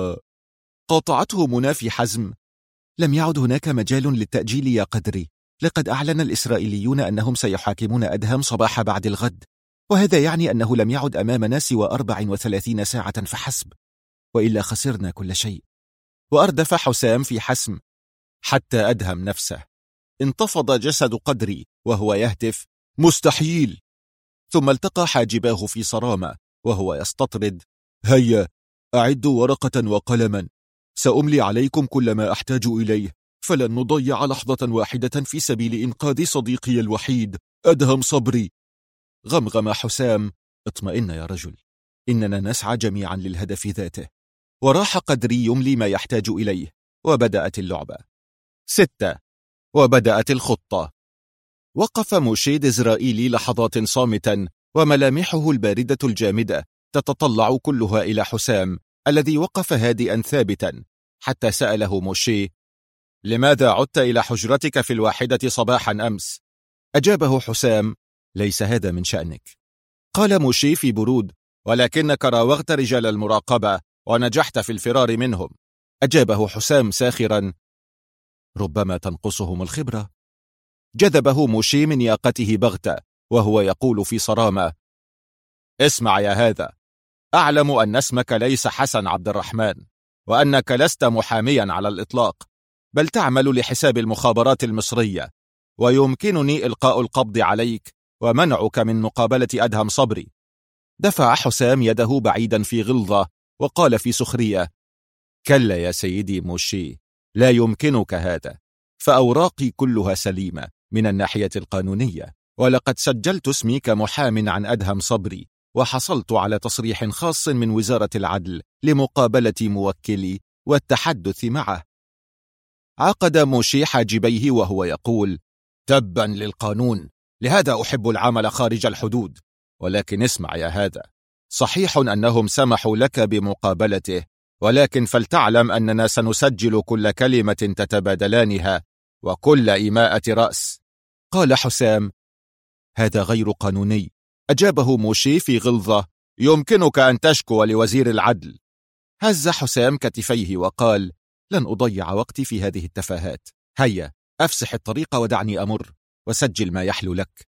قاطعته منى في حزم: لم يعد هناك مجال للتأجيل يا قدري، لقد أعلن الإسرائيليون أنهم سيحاكمون أدهم صباح بعد الغد، وهذا يعني أنه لم يعد أمامنا سوى 34 ساعة فحسب، وإلا خسرنا كل شيء. وأردف حسام في حسم: حتى أدهم نفسه. انتفض جسد قدري وهو يهتف: مستحيل. ثم التقى حاجباه في صرامة وهو يستطرد: هيا أعدوا ورقة وقلما، سأملي عليكم كل ما أحتاج إليه، فلن نضيع لحظة واحدة في سبيل إنقاذ صديقي الوحيد أدهم صبري. غمغم حسام: اطمئن يا رجل، إننا نسعى جميعا للهدف ذاته. وراح قدري يملي ما يحتاج إليه، وبدأت اللعبة. 6. وبدأت الخطة. وقف موشي ديزرائيلي لحظات صامتا، وملامحه الباردة الجامدة تتطلع كلها إلى حسام الذي وقف هادئا ثابتا، حتى سأله موشي: لماذا عدت إلى حجرتك في 1 صباحا أمس؟ أجابه حسام: ليس هذا من شأنك. قال موشي في برود: ولكنك راوغت رجال المراقبة ونجحت في الفرار منهم. أجابه حسام ساخرا: ربما تنقصهم الخبرة. جذبه موشي من ياقته بغتة وهو يقول في صرامة: اسمع يا هذا، أعلم أن اسمك ليس حسن عبد الرحمن، وأنك لست محاميا على الإطلاق، بل تعمل لحساب المخابرات المصرية، ويمكنني إلقاء القبض عليك ومنعك من مقابلة أدهم صبري. دفع حسام يده بعيدا في غلظة وقال في سخرية: كلا يا سيدي موشي، لا يمكنك هذا، فأوراقي كلها سليمة من الناحية القانونية، ولقد سجلت اسمي كمحام عن أدهم صبري، وحصلت على تصريح خاص من وزارة العدل لمقابلة موكلي والتحدث معه. عقد موشي حاجبيه وهو يقول: تبا للقانون، لهذا أحب العمل خارج الحدود. ولكن اسمع يا هذا، صحيح أنهم سمحوا لك بمقابلته، ولكن فلتعلم أننا سنسجل كل كلمة تتبادلانها وكل إيماءة رأس. قال حسام: هذا غير قانوني. أجابه موشي في غلظة: يمكنك أن تشكو لوزير العدل. هز حسام كتفيه وقال: لن أضيع وقتي في هذه التفاهات، هيا أفسح الطريق ودعني أمر، وسجل ما يحلو لك.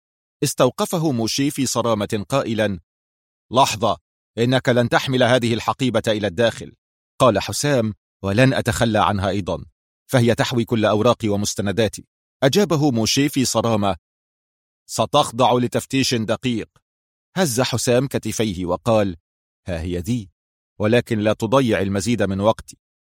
استوقفه موشي في صرامة قائلا: لحظة، إنك لن تحمل هذه الحقيبة إلى الداخل. قال حسام: ولن أتخلى عنها أيضا، فهي تحوي كل أوراقي ومستنداتي. أجابه موشي في صرامة: ستخضع لتفتيش دقيق. هز حسام كتفيه وقال: ها هي ذي، ولكن لا تضيع المزيد من وقتي.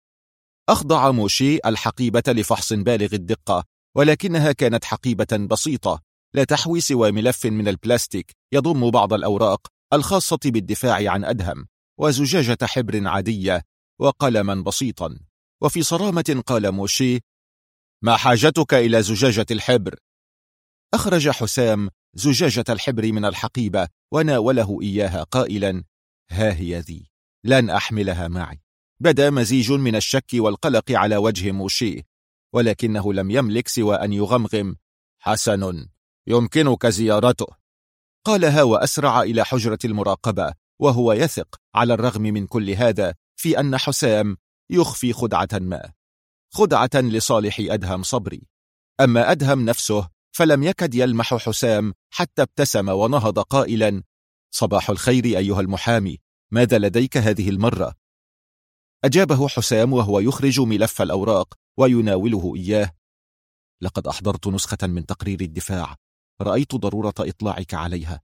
أخضع موشي الحقيبة لفحص بالغ الدقة، ولكنها كانت حقيبة بسيطة لا تحوي سوى ملف من البلاستيك يضم بعض الأوراق الخاصة بالدفاع عن أدهم، وزجاجة حبر عادية، وقلما بسيطا. وفي صرامة قال موشي: ما حاجتك إلى زجاجة الحبر؟ أخرج حسام زجاجة الحبر من الحقيبة وناوله إياها قائلا: ها هي ذي، لن أحملها معي. بدا مزيج من الشك والقلق على وجه موشي، ولكنه لم يملك سوى أن يغمغم: حسن، يمكنك زيارته. قالها وأسرع إلى حجرة المراقبة، وهو يثق على الرغم من كل هذا في أن حسام يخفي خدعة ما، خدعة لصالح أدهم صبري. أما أدهم نفسه فلم يكد يلمح حسام حتى ابتسم ونهض قائلا: صباح الخير أيها المحامي، ماذا لديك هذه المرة؟ أجابه حسام وهو يخرج ملف الأوراق ويناوله إياه: لقد أحضرت نسخة من تقرير الدفاع، رأيت ضرورة إطلاعك عليها.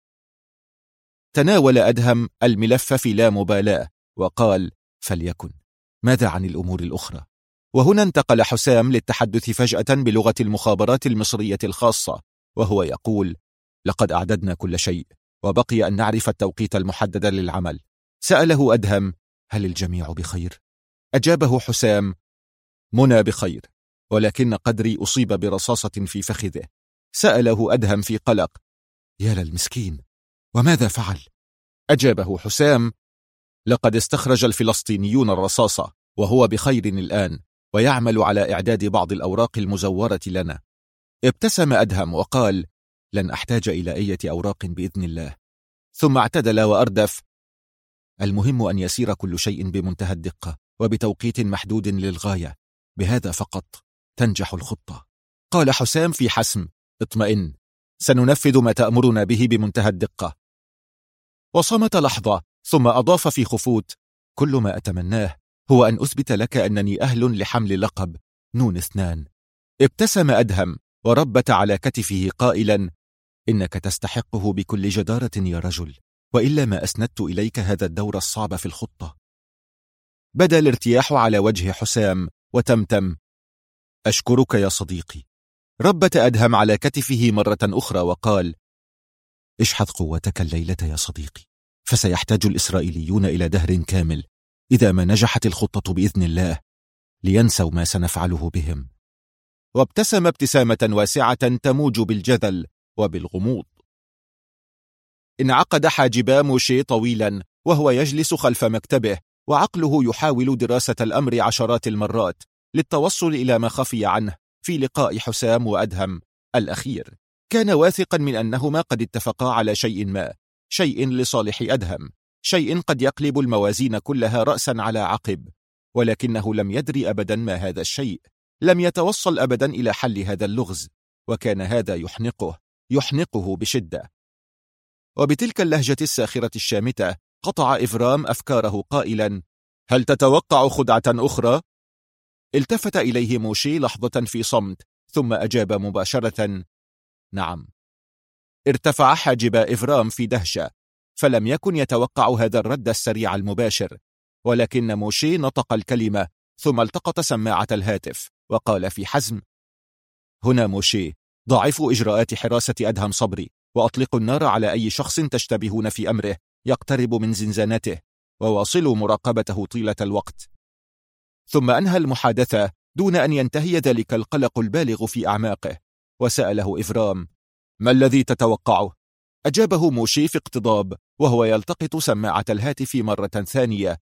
تناول أدهم الملف في لا مبالاة وقال: فليكن، ماذا عن الأمور الأخرى؟ وهنا انتقل حسام للتحدث فجأة بلغة المخابرات المصرية الخاصة، وهو يقول: لقد أعددنا كل شيء، وبقي أن نعرف التوقيت المحدد للعمل. سأله أدهم: هل الجميع بخير؟ أجابه حسام: منى بخير، ولكن قدري أصيب برصاصة في فخذه. سأله أدهم في قلق: يا للمسكين، وماذا فعل؟ أجابه حسام: لقد استخرج الفلسطينيون الرصاصة، وهو بخير الآن، ويعمل على إعداد بعض الأوراق المزورة لنا. ابتسم أدهم وقال: لن أحتاج إلى أي أوراق بإذن الله. ثم اعتدل وأردف: المهم أن يسير كل شيء بمنتهى الدقة وبتوقيت محدود للغاية، بهذا فقط تنجح الخطة. قال حسام في حسم: اطمئن، سننفذ ما تأمرنا به بمنتهى الدقة. وصمت لحظة، ثم أضاف في خفوت: كل ما أتمناه هو أن أثبت لك أنني أهل لحمل لقب نون 2. ابتسم أدهم وربت على كتفه قائلا: إنك تستحقه بكل جدارة يا رجل، وإلا ما أسندت إليك هذا الدور الصعب في الخطة. بدا الارتياح على وجه حسام وتمتم: أشكرك يا صديقي. ربت أدهم على كتفه مرة أخرى وقال: اشحذ قوتك الليلة يا صديقي، فسيحتاج الإسرائيليون إلى دهر كامل إذا ما نجحت الخطة بإذن الله لينسوا ما سنفعله بهم. وابتسم ابتسامة واسعة تموج بالجذل وبالغموض. انعقد حاجبا موشي طويلا وهو يجلس خلف مكتبه، وعقله يحاول دراسة الأمر عشرات المرات للتوصل إلى ما خفي عنه في لقاء حسام وأدهم الأخير. كان واثقا من أنهما قد اتفقا على شيء ما، شيء لصالح أدهم، شيء قد يقلب الموازين كلها رأسا على عقب، ولكنه لم يدري أبدا ما هذا الشيء، لم يتوصل أبدا إلى حل هذا اللغز، وكان هذا يحنقه بشدة. وبتلك اللهجة الساخرة الشامتة قطع إفرام أفكاره قائلا: هل تتوقع خدعة أخرى؟ التفت إليه موشي لحظة في صمت، ثم أجاب مباشرة: نعم. ارتفع حاجب إفرام في دهشة، فلم يكن يتوقع هذا الرد السريع المباشر، ولكن موشي نطق الكلمة ثم التقط سماعة الهاتف وقال في حزم: هنا موشي، ضاعفوا إجراءات حراسة أدهم صبري، وأطلقوا النار على أي شخص تشتبهون في أمره يقترب من زنزانته، وواصلوا مراقبته طيلة الوقت. ثم أنهى المحادثة دون أن ينتهي ذلك القلق البالغ في أعماقه، وسأله إفرام: ما الذي تتوقعه؟ أجابه موشي في اقتضاب وهو يلتقط سماعة الهاتف مرة ثانية: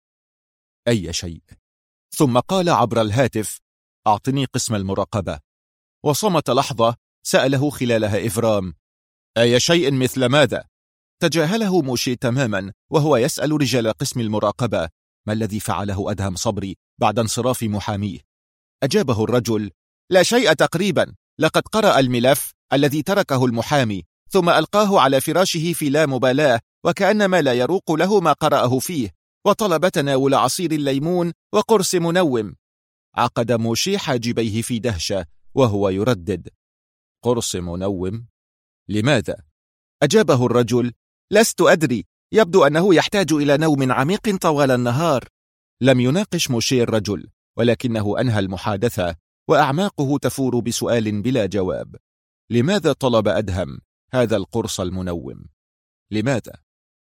أي شيء. ثم قال عبر الهاتف: أعطني قسم المراقبة. وصمت لحظة، سأله خلالها إفرام: أي شيء مثل ماذا؟ تجاهله موشي تماما وهو يسأل رجال قسم المراقبة ما الذي فعله أدهم صبري بعد انصراف محاميه. أجابه الرجل: لا شيء تقريبا، لقد قرأ الملف الذي تركه المحامي ثم ألقاه على فراشه في لا مبالاة، وكأنما لا يروق له ما قرأه فيه، وطلب تناول عصير الليمون وقرص منوم. عقد موشي حاجبيه في دهشة وهو يردد: قرص منوم؟ لماذا؟ أجابه الرجل: لست أدري، يبدو أنه يحتاج إلى نوم عميق طوال النهار. لم يناقش موشي الرجل، ولكنه أنهى المحادثة وأعماقه تفور بسؤال بلا جواب: لماذا طلب أدهم هذا القرص المنوم؟ لماذا؟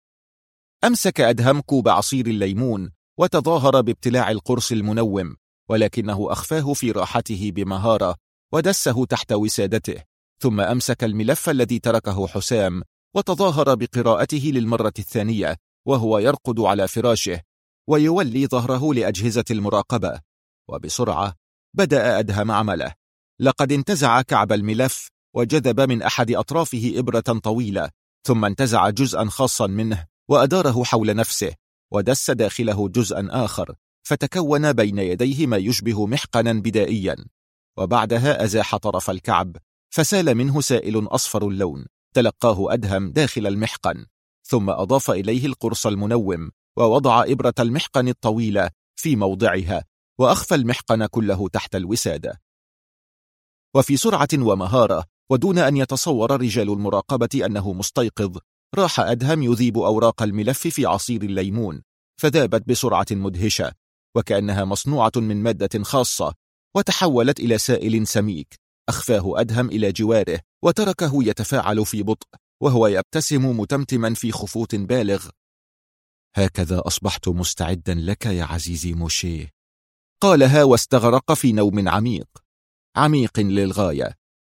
أمسك أدهم كوب عصير الليمون وتظاهر بابتلاع القرص المنوم، ولكنه أخفاه في راحته بمهارة ودسه تحت وسادته، ثم أمسك الملف الذي تركه حسام وتظاهر بقراءته للمرة الثانية وهو يرقد على فراشه ويولي ظهره لأجهزة المراقبة. وبسرعة بدأ أدهم عمله. لقد انتزع كعب الملف وجذب من أحد أطرافه إبرة طويلة، ثم انتزع جزءا خاصا منه وأداره حول نفسه، ودس داخله جزءا آخر، فتكون بين يديه ما يشبه محقنا بدائيا. وبعدها أزاح طرف الكعب، فسال منه سائل أصفر اللون تلقاه أدهم داخل المحقن، ثم أضاف إليه القرص المنوم ووضع إبرة المحقن الطويلة في موضعها، وأخفى المحقن كله تحت الوسادة. وفي سرعة ومهارة ودون أن يتصور رجال المراقبة أنه مستيقظ، راح أدهم يذيب أوراق الملف في عصير الليمون، فذابت بسرعة مدهشة وكأنها مصنوعة من مادة خاصة، وتحولت إلى سائل سميك. أخفاه أدهم إلى جواره وتركه يتفاعل في بطء وهو يبتسم متمتما في خفوت بالغ. هكذا أصبحت مستعدا لك يا عزيزي موشي، قالها واستغرق في نوم عميق. عميق للغاية.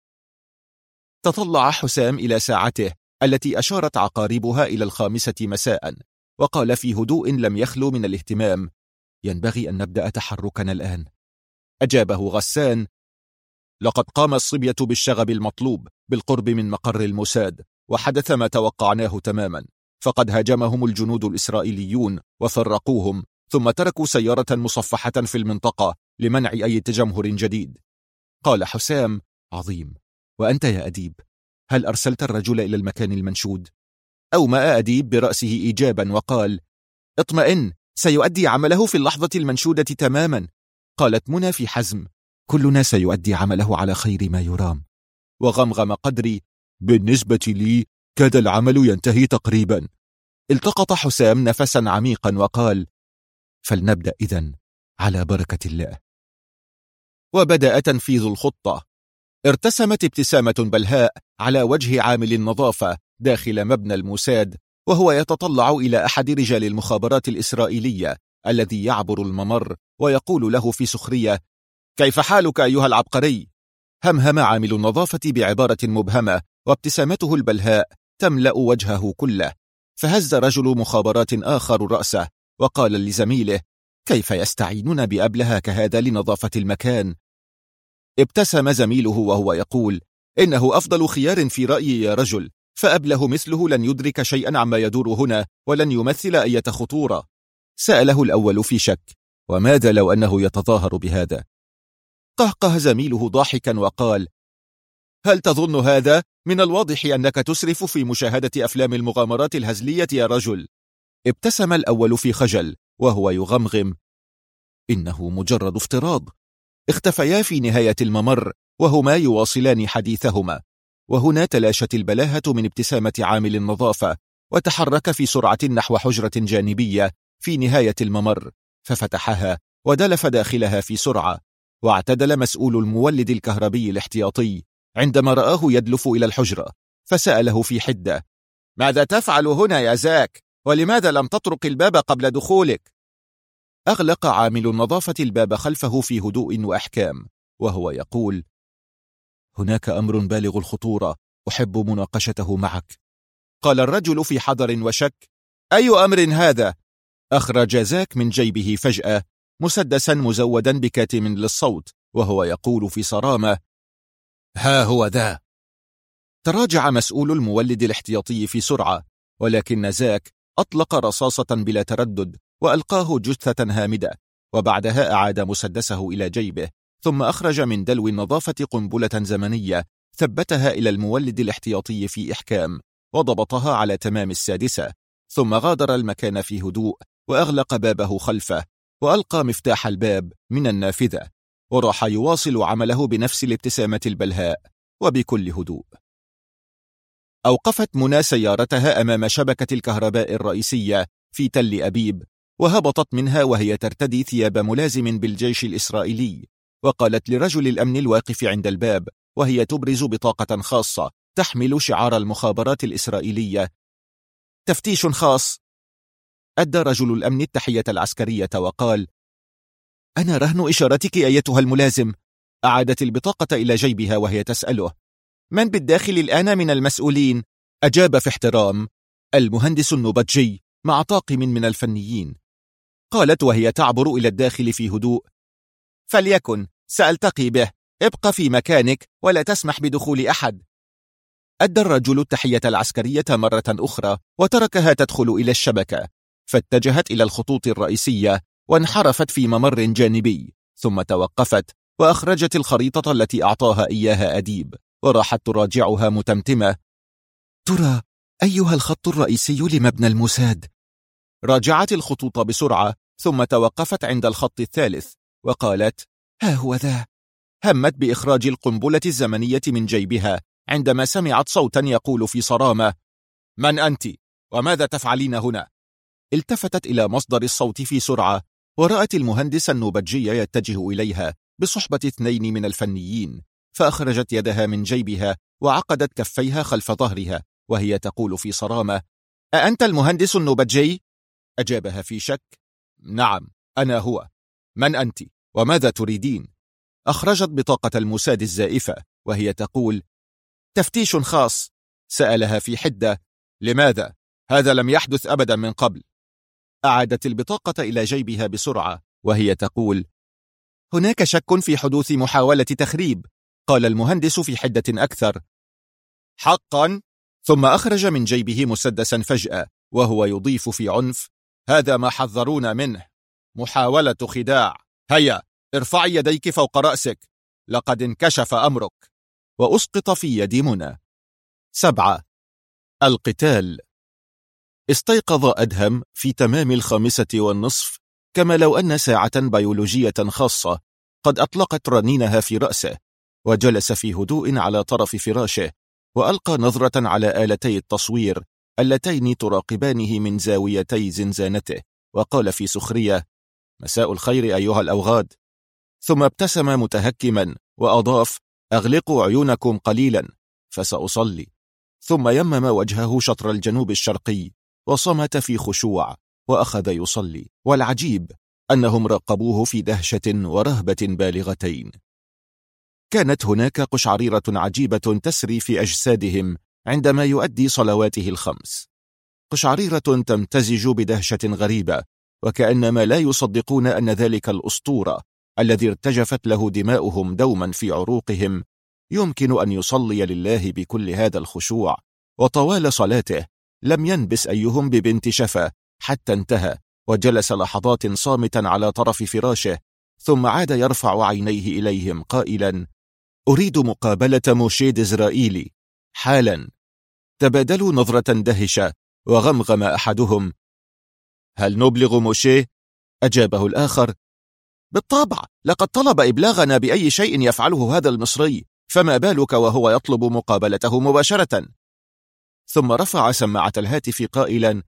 تطلع حسام إلى ساعته التي أشارت عقاربها إلى 5 مساء، وقال في هدوء لم يخلو من الاهتمام: ينبغي أن نبدأ تحركنا الآن. أجابه غسان: لقد قام الصبية بالشغب المطلوب بالقرب من مقر الموساد، وحدث ما توقعناه تماما، فقد هاجمهم الجنود الإسرائيليون وفرقوهم، ثم تركوا سيارة مصفحة في المنطقة لمنع أي تجمهر جديد. قال حسام: عظيم. وأنت يا أديب، هل أرسلت الرجل إلى المكان المنشود؟ أومأ أديب برأسه إيجابا وقال: اطمئن، سيؤدي عمله في اللحظة المنشودة تماما. قالت منى في حزم: كلنا سيؤدي عمله على خير ما يرام. وغمغم قدري: بالنسبة لي كاد العمل ينتهي تقريبا. التقط حسام نفسا عميقا وقال: فلنبدأ إذن على بركة الله. وبدأ تنفيذ الخطة. ارتسمت ابتسامة بلهاء على وجه عامل النظافة داخل مبنى الموساد، وهو يتطلع إلى أحد رجال المخابرات الإسرائيلية الذي يعبر الممر ويقول له في سخرية: كيف حالك أيها العبقري؟ همهم عامل النظافة بعبارة مبهمة، وابتسامته البلهاء تملأ وجهه كله. فهز رجل مخابرات آخر رأسه وقال لزميله: كيف يستعينون بأبلها كهذا لنظافة المكان؟ ابتسم زميله وهو يقول: إنه أفضل خيار في رأيي يا رجل، فأبله مثله لن يدرك شيئا عما يدور هنا ولن يمثل أي خطورة. سأله الأول في شك: وماذا لو أنه يتظاهر بهذا؟ قهقه زميله ضاحكا وقال: هل تظن هذا؟ من الواضح أنك تسرف في مشاهدة أفلام المغامرات الهزلية يا رجل. ابتسم الأول في خجل وهو يغمغم: إنه مجرد افتراض. اختفيا في نهاية الممر وهما يواصلان حديثهما، وهنا تلاشت البلاهة من ابتسامة عامل النظافة، وتحرك في سرعة نحو حجرة جانبية في نهاية الممر، ففتحها ودلف داخلها في سرعة. واعتدل مسؤول المولد الكهربي الاحتياطي عندما رآه يدلف إلى الحجرة، فسأله في حدة: ماذا تفعل هنا يا زاك؟ ولماذا لم تطرق الباب قبل دخولك؟ أغلق عامل النظافة الباب خلفه في هدوء وإحكام وهو يقول: هناك أمر بالغ الخطورة أحب مناقشته معك. قال الرجل في حذر وشك: أي أمر هذا؟ أخرج زاك من جيبه فجأة مسدسا مزودا بكاتم للصوت وهو يقول في صرامة: ها هو ذا. تراجع مسؤول المولد الاحتياطي في سرعة، ولكن زاك أطلق رصاصة بلا تردد وألقاه جثة هامدة، وبعدها أعاد مسدسه إلى جيبه، ثم أخرج من دلو النظافة قنبلة زمنية ثبتها إلى المولد الاحتياطي في إحكام، وضبطها على تمام 6، ثم غادر المكان في هدوء وأغلق بابه خلفه، وألقى مفتاح الباب من النافذة، وراح يواصل عمله بنفس الابتسامة البلهاء وبكل هدوء. أوقفت منى سيارتها أمام شبكة الكهرباء الرئيسية في تل أبيب، وهبطت منها وهي ترتدي ثياب ملازم بالجيش الإسرائيلي، وقالت لرجل الأمن الواقف عند الباب وهي تبرز بطاقة خاصة تحمل شعار المخابرات الإسرائيلية: تفتيش خاص. أدى رجل الأمن التحية العسكرية وقال: أنا رهن إشارتك أيتها الملازم. أعادت البطاقة إلى جيبها وهي تسأله: من بالداخل الآن من المسؤولين؟ أجاب في احترام: المهندس النوبتجي مع طاقم من الفنيين. قالت وهي تعبر إلى الداخل في هدوء: فليكن، سألتقي به، ابق في مكانك ولا تسمح بدخول أحد. أدى الرجل التحية العسكرية مرة أخرى وتركها تدخل إلى الشبكة، فاتجهت إلى الخطوط الرئيسية وانحرفت في ممر جانبي، ثم توقفت وأخرجت الخريطة التي أعطاها إياها أديب، وراحت تراجعها متمتمة: ترى أيها الخط الرئيسي لمبنى الموساد؟ راجعت الخطوط بسرعة ثم توقفت عند الخط الثالث وقالت: ها هو ذا. همت بإخراج القنبلة الزمنية من جيبها عندما سمعت صوتا يقول في صرامة: من أنت؟ وماذا تفعلين هنا؟ التفتت إلى مصدر الصوت في سرعة ورأت المهندس النوبتجي يتجه إليها بصحبة 2 من الفنيين، فأخرجت يدها من جيبها وعقدت كفيها خلف ظهرها وهي تقول في صرامة: أأنت المهندس النوبتجي؟ أجابها في شك: نعم، أنا هو. من أنت؟ وماذا تريدين؟ أخرجت بطاقة الموساد الزائفة وهي تقول: تفتيش خاص. سألها في حدة: لماذا؟ هذا لم يحدث أبدا من قبل. أعادت البطاقة إلى جيبها بسرعة وهي تقول: هناك شك في حدوث محاولة تخريب. قال المهندس في حدة أكثر: حقا؟ ثم أخرج من جيبه مسدسا فجأة وهو يضيف في عنف: هذا ما حذرونا منه، محاولة خداع. هيا ارفعي يديك فوق رأسك، لقد انكشف أمرك. وأسقط في يد منى. 7. القتال. استيقظ أدهم في تمام 5:30، كما لو أن ساعة بيولوجية خاصة قد أطلقت رنينها في رأسه، وجلس في هدوء على طرف فراشه وألقى نظرة على آلتي التصوير اللتين تراقبانه من زاويتي زنزانته، وقال في سخرية: مساء الخير أيها الأوغاد. ثم ابتسم متهكما وأضاف: أغلقوا عيونكم قليلا فسأصلي. ثم يمم وجهه شطر الجنوب الشرقي وصمت في خشوع وأخذ يصلي. والعجيب أنهم راقبوه في دهشة ورهبة بالغتين. كانت هناك قشعريرة عجيبة تسري في أجسادهم عندما يؤدي صلواته ال5، قشعريرة تمتزج بدهشة غريبة، وكأنما لا يصدقون أن ذلك الأسطورة الذي ارتجفت له دماؤهم دوما في عروقهم يمكن أن يصلي لله بكل هذا الخشوع. وطوال صلاته لم ينبس أيهم ببنت شفا حتى انتهى، وجلس لحظات صامتا على طرف فراشه، ثم عاد يرفع عينيه إليهم قائلا: أريد مقابلة موشي ديزرائيلي حالا. تبادلوا نظرة دهشة، وغمغم أحدهم: هل نبلغ موشي؟ أجابه الآخر: بالطبع، لقد طلب إبلاغنا بأي شيء يفعله هذا المصري، فما بالك وهو يطلب مقابلته مباشرة. ثم رفع سماعة الهاتف قائلا: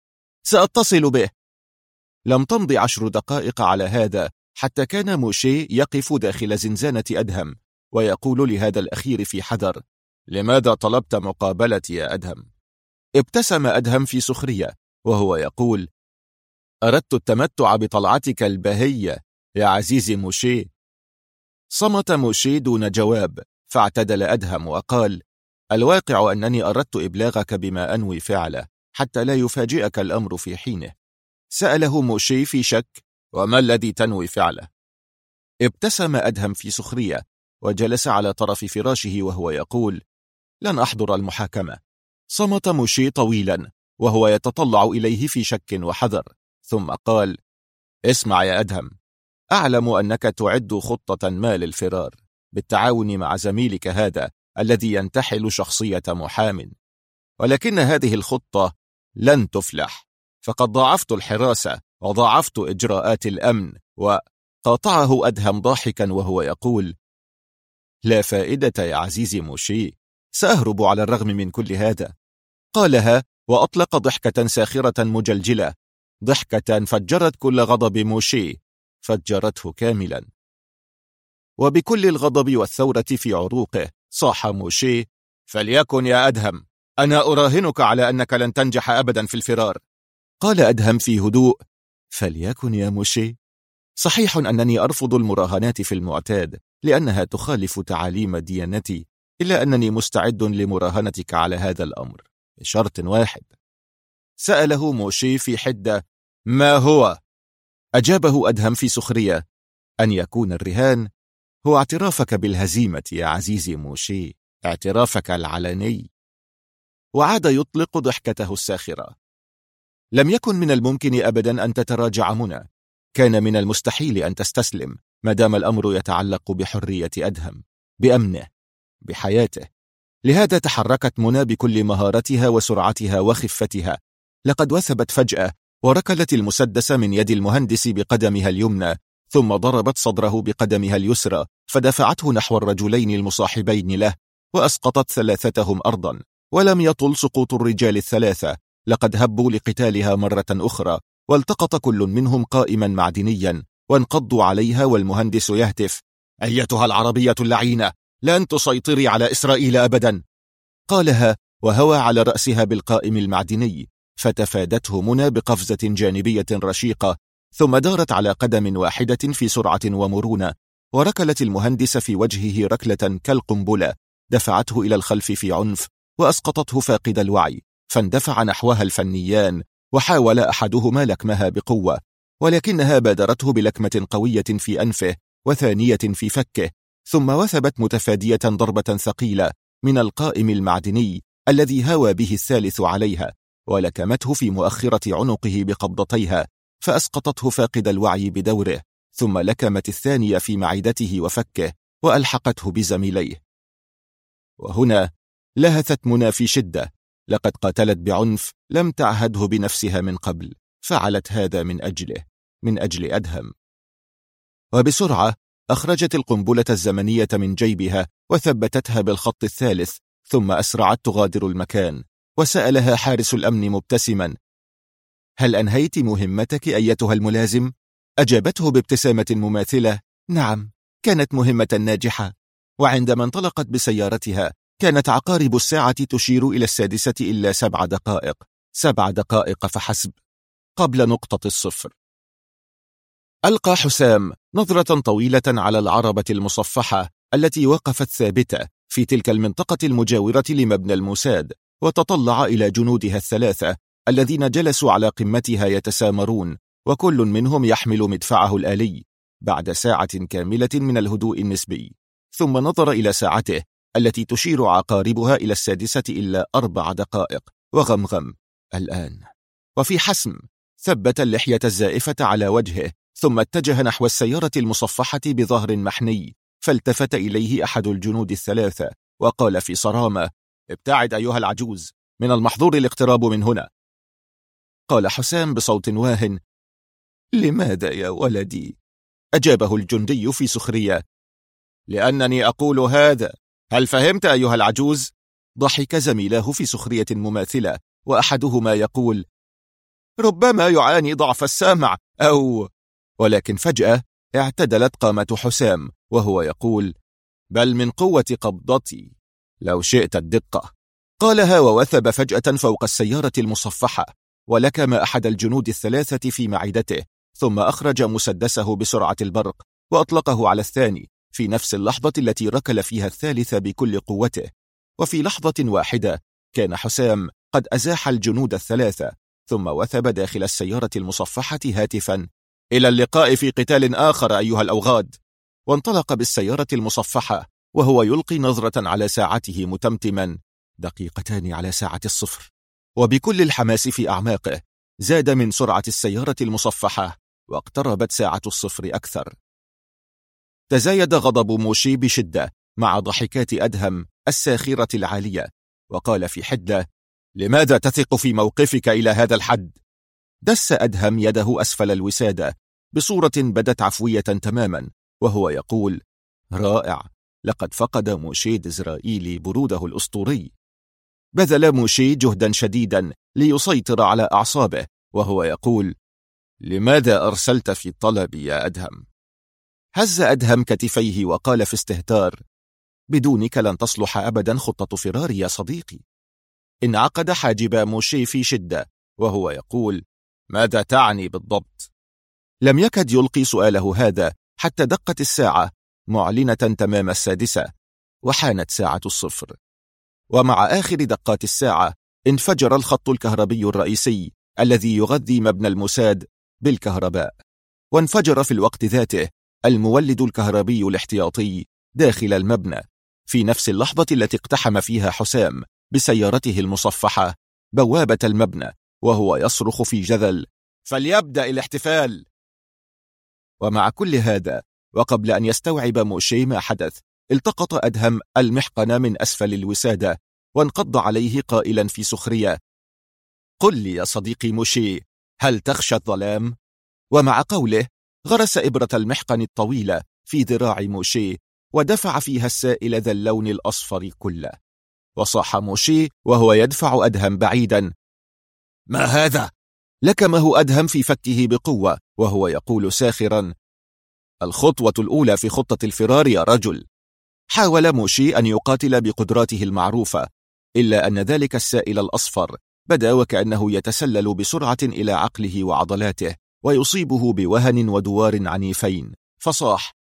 سأتصل به. لم تمض 10 دقائق على هذا حتى كان موشي يقف داخل زنزانة أدهم ويقول لهذا الأخير في حذر: لماذا طلبت مقابلتي يا أدهم؟ ابتسم أدهم في سخرية وهو يقول: أردت التمتع بطلعتك البهية يا عزيزي موشي. صمت موشي دون جواب، فاعتدل أدهم وقال: الواقع أنني أردت إبلاغك بما أنوي فعله حتى لا يفاجئك الأمر في حينه. سأله موشي في شك: وما الذي تنوي فعله؟ ابتسم أدهم في سخرية وجلس على طرف فراشه وهو يقول: لن أحضر المحاكمة. صمت موشي طويلا وهو يتطلع إليه في شك وحذر، ثم قال: اسمع يا أدهم، أعلم أنك تعد خطة ما للفرار بالتعاون مع زميلك هذا الذي ينتحل شخصية محام، ولكن هذه الخطة لن تفلح، فقد ضاعفت الحراسة وضاعفت إجراءات الأمن. وقاطعه أدهم ضاحكا وهو يقول: لا فائدة يا عزيزي موشي، سأهرب على الرغم من كل هذا. قالها وأطلق ضحكة ساخرة مجلجلة، ضحكة فجرت كل غضب موشي، فجرته كاملا. وبكل الغضب والثورة في عروقه صاح موشي: فليكن يا أدهم، أنا أراهنك على أنك لن تنجح أبدا في الفرار. قال أدهم في هدوء: فليكن يا موشي، صحيح أنني أرفض المراهنات في المعتاد لأنها تخالف تعاليم ديانتي، إلا أنني مستعد لمراهنتك على هذا الأمر بشرط واحد. سأله موشي في حدة: ما هو؟ أجابه أدهم في سخرية: أن يكون الرهان هو اعترافك بالهزيمة يا عزيزي موشي، اعترافك العلني. وعاد يطلق ضحكته الساخرة. لم يكن من الممكن أبدا أن تتراجع منى، كان من المستحيل أن تستسلم ما دام الأمر يتعلق بحرية أدهم، بأمنه، بحياته. لهذا تحركت منى بكل مهارتها وسرعتها وخفتها. لقد وثبت فجأة وركلت المسدس من يد المهندس بقدمها اليمنى، ثم ضربت صدره بقدمها اليسرى فدفعته نحو الرجلين المصاحبين له، وأسقطت ثلاثتهم أرضا. ولم يطل سقوط الرجال الثلاثة، لقد هبوا لقتالها مرة أخرى، والتقط كل منهم قائما معدنيا وانقضوا عليها، والمهندس يهتف: أيتها العربية اللعينة، لن تسيطري على إسرائيل أبدا. قالها وهوى على رأسها بالقائم المعدني، فتفادته منى بقفزة جانبية رشيقة، ثم دارت على قدم واحدة في سرعة ومرونة، وركلت المهندس في وجهه ركلة كالقنبلة دفعته إلى الخلف في عنف وأسقطته فاقد الوعي، فاندفع نحوها الفنيان وحاول أحدهما لكمها بقوة، ولكنها بادرته بلكمة قوية في أنفه وثانية في فكه، ثم وثبت متفادية ضربة ثقيلة من القائم المعدني الذي هوى به الثالث عليها، ولكمته في مؤخرة عنقه بقبضتيها فأسقطته فاقد الوعي بدوره، ثم لكمت الثانية في معدته وفكه وألحقته بزميليه. وهنا لهثت منى في شدة، لقد قاتلت بعنف لم تعهده بنفسها من قبل، فعلت هذا من أجل أدهم. وبسرعة أخرجت القنبلة الزمنية من جيبها وثبتتها بالخط الثالث، ثم أسرعت تغادر المكان، وسألها حارس الأمن مبتسما: هل أنهيت مهمتك أيتها الملازم؟ أجابته بابتسامة مماثلة: نعم، كانت مهمة ناجحة. وعندما انطلقت بسيارتها كانت عقارب الساعة تشير إلى 6 إلا 7 دقائق، 7 دقائق فحسب قبل نقطة الصفر. ألقى حسام نظرة طويلة على العربة المصفحة التي وقفت ثابتة في تلك المنطقة المجاورة لمبنى الموساد، وتطلع إلى جنودها الثلاثة الذين جلسوا على قمتها يتسامرون، وكل منهم يحمل مدفعه الآلي بعد ساعة كاملة من الهدوء النسبي. ثم نظر إلى ساعته التي تشير عقاربها إلى 6 إلا 4 دقائق وغمغم: الآن. وفي حسم ثبت اللحية الزائفة على وجهه، ثم اتجه نحو السيارة المصفحة بظهر محني، فالتفت إليه أحد الجنود الثلاثة وقال في صرامة: ابتعد أيها العجوز، من المحظور الاقتراب من هنا. قال حسام بصوت واه: لماذا يا ولدي؟ أجابه الجندي في سخرية: لأنني أقول هذا، هل فهمت أيها العجوز؟ ضحك زميلاه في سخرية مماثلة، وأحدهما يقول: ربما يعاني ضعف السمع ولكن فجأة اعتدلت قامة حسام وهو يقول: بل من قوة قبضتي لو شئت الدقة. قالها ووثب فجأة فوق السيارة المصفحة، ولكم أحد الجنود الثلاثة في معدته، ثم أخرج مسدسه بسرعة البرق وأطلقه على الثاني في نفس اللحظة التي ركل فيها الثالث بكل قوته. وفي لحظة واحدة كان حسام قد أزاح الجنود الثلاثة، ثم وثب داخل السيارة المصفحة هاتفا: إلى اللقاء في قتال آخر أيها الأوغاد. وانطلق بالسيارة المصفحة وهو يلقي نظرة على ساعته متمتما: 2 دقائق على ساعة الصفر. وبكل الحماس في أعماقه زاد من سرعة السيارة المصفحة، واقتربت ساعة الصفر أكثر. تزايد غضب موشي بشدة مع ضحكات أدهم الساخرة العالية، وقال في حدة: لماذا تثق في موقفك إلى هذا الحد؟ دس أدهم يده أسفل الوسادة بصورة بدت عفوية تماما وهو يقول: رائع، لقد فقد موشي ديزرائيلي بروده الأسطوري. بذل موشي جهدا شديدا ليسيطر على أعصابه وهو يقول: لماذا أرسلت في طلبي يا أدهم؟ هز أدهم كتفيه وقال في استهتار: بدونك لن تصلح أبدا خطة فراري يا صديقي. انعقد حاجب موشي في شدة وهو يقول: ماذا تعني بالضبط؟ لم يكد يلقي سؤاله هذا حتى دقت الساعة معلنة تمام 6، وحانت ساعة الصفر. ومع آخر دقات الساعة انفجر الخط الكهربي الرئيسي الذي يغذي مبنى الموساد بالكهرباء، وانفجر في الوقت ذاته المولد الكهربي الاحتياطي داخل المبنى في نفس اللحظة التي اقتحم فيها حسام بسيارته المصفحة بوابة المبنى وهو يصرخ في جذل: فليبدأ الاحتفال. ومع كل هذا وقبل أن يستوعب موشي ما حدث، التقط أدهم المحقن من أسفل الوسادة وانقض عليه قائلا في سخرية: قل لي يا صديقي موشي، هل تخشى الظلام؟ ومع قوله غرس إبرة المحقن الطويلة في ذراع موشي ودفع فيها السائل ذا اللون الأصفر كله. وصاح موشي وهو يدفع أدهم بعيدا: ما هذا؟ لكمه أدهم في فكه بقوة وهو يقول ساخرا: الخطوة الأولى في خطة الفرار يا رجل. حاول موشي أن يقاتل بقدراته المعروفة، إلا أن ذلك السائل الأصفر بدا وكأنه يتسلل بسرعة إلى عقله وعضلاته ويصيبه بوهن ودوار عنيفين، فصاح: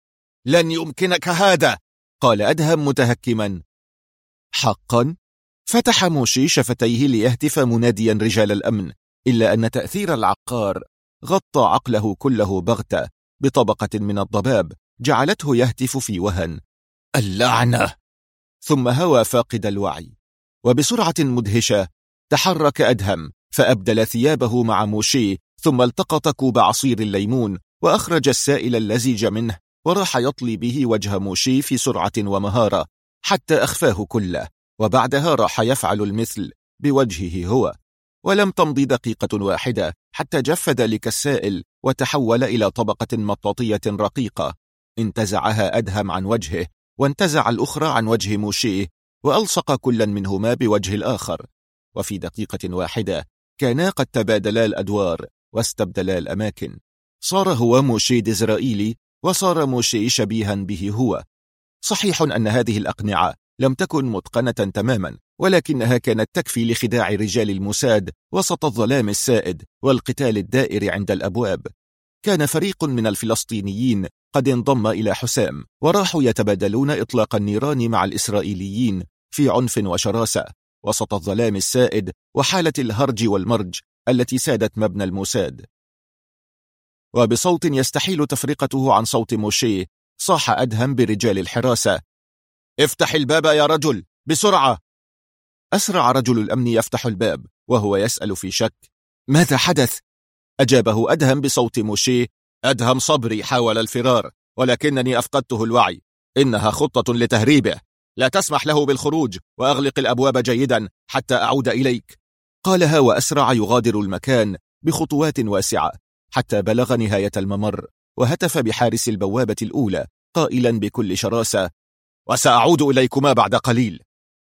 لن يمكنك هذا، قال أدهم متهكما. حقا؟ فتح موشي شفتيه ليهتف مناديا رجال الأمن، إلا أن تأثير العقار غطى عقله كله بغتة بطبقة من الضباب جعلته يهتف في وهن: اللعنة! ثم هوى فاقد الوعي، وبسرعة مدهشة تحرك أدهم فأبدل ثيابه مع موشي، ثم التقط كوب عصير الليمون وأخرج السائل اللزج منه وراح يطلي به وجه موشي في سرعة ومهارة حتى أخفاه كله، وبعدها راح يفعل المثل بوجهه هو. ولم تمضي دقيقة واحدة حتى جف ذلك السائل وتحول إلى طبقة مطاطية رقيقة، انتزعها أدهم عن وجهه وانتزع الأخرى عن وجه موشي، وألصق كل منهما بوجه الآخر، وفي دقيقة واحدة كانا قد تبادلا الأدوار واستبدلا الأماكن. صار هو موشي ديزرائيلي، وصار موشي شبيها به هو. صحيح أن هذه الأقنعة لم تكن متقنة تماما، ولكنها كانت تكفي لخداع رجال الموساد وسط الظلام السائد والقتال الدائر عند الأبواب. كان فريق من الفلسطينيين قد انضم إلى حسام، وراحوا يتبادلون إطلاق النيران مع الإسرائيليين في عنف وشراسة وسط الظلام السائد وحالة الهرج والمرج التي سادت مبنى الموساد. وبصوت يستحيل تفرقته عن صوت موشي صاح أدهم برجال الحراسة: افتح الباب يا رجل بسرعة! أسرع رجل الأمن يفتح الباب وهو يسأل في شك: ماذا حدث؟ أجابه أدهم بصوت موشي: أدهم صبري حاول الفرار، ولكنني أفقدته الوعي، إنها خطة لتهريبه، لا تسمح له بالخروج، وأغلق الأبواب جيدا حتى أعود إليك. قالها وأسرع يغادر المكان بخطوات واسعة حتى بلغ نهاية الممر، وهتف بحارس البوابة الأولى قائلا بكل شراسة: وسأعود إليكما بعد قليل.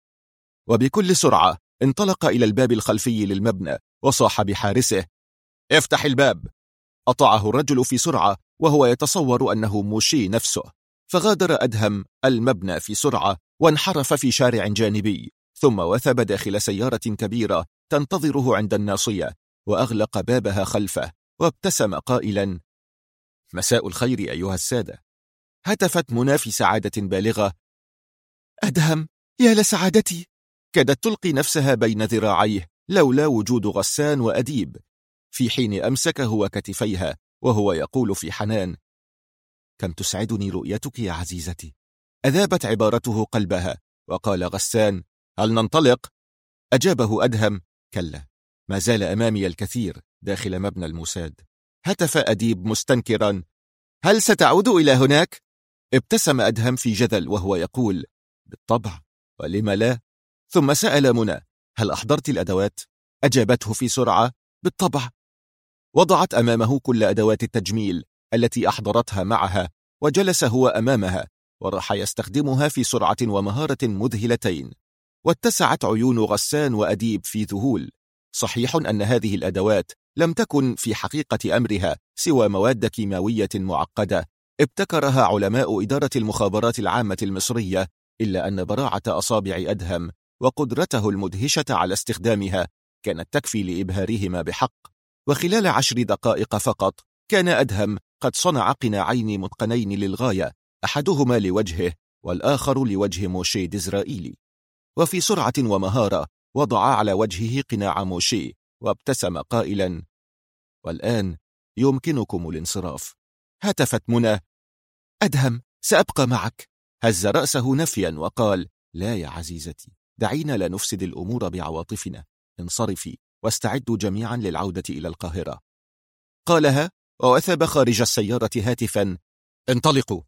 وبكل سرعة انطلق إلى الباب الخلفي للمبنى وصاح بحارسه: افتح الباب. أطاعه الرجل في سرعة وهو يتصور أنه موشي نفسه، فغادر أدهم المبنى في سرعة وانحرف في شارع جانبي، ثم وثب داخل سيارة كبيرة تنتظره عند الناصية، وأغلق بابها خلفه وابتسم قائلا: مساء الخير أيها السادة. هتفت منى في سعادة بالغة: أدهم، يا لسعادتي! كادت تلقي نفسها بين ذراعيه لولا وجود غسان وأديب، في حين أمسك هو كتفيها وهو يقول في حنان: كم تسعدني رؤيتك يا عزيزتي. أذابت عبارته قلبها، وقال غسان: هل ننطلق؟ أجابه أدهم: كلا، ما زال أمامي الكثير داخل مبنى الموساد. هتف أديب مستنكرا: هل ستعود إلى هناك؟ ابتسم أدهم في جذل وهو يقول: بالطبع، ولم لا؟ ثم سأل منى: هل أحضرت الأدوات؟ أجابته في سرعة: بالطبع. وضعت أمامه كل أدوات التجميل التي أحضرتها معها، وجلس هو أمامها وراح يستخدمها في سرعة ومهارة مذهلتين. واتسعت عيون غسان وأديب في ذهول. صحيح أن هذه الأدوات لم تكن في حقيقة أمرها سوى مواد كيماوية معقدة ابتكرها علماء إدارة المخابرات العامة المصرية، إلا أن براعة أصابع أدهم وقدرته المدهشة على استخدامها كانت تكفي لإبهارهما بحق. وخلال 10 دقائق فقط كان أدهم قد صنع قناعين متقنين للغاية، أحدهما لوجهه والآخر لوجه موشي ديزرائيلي. وفي سرعة ومهارة وضع على وجهه قناع موشي وابتسم قائلا: والآن يمكنكم الانصراف. هتفت منى: أدهم، سأبقى معك. هز رأسه نفيا وقال: لا يا عزيزتي، دعينا لا نفسد الأمور بعواطفنا، انصرفي واستعدوا جميعا للعودة إلى القاهرة. قالها ووثب خارج السيارة هاتفا: انطلقوا.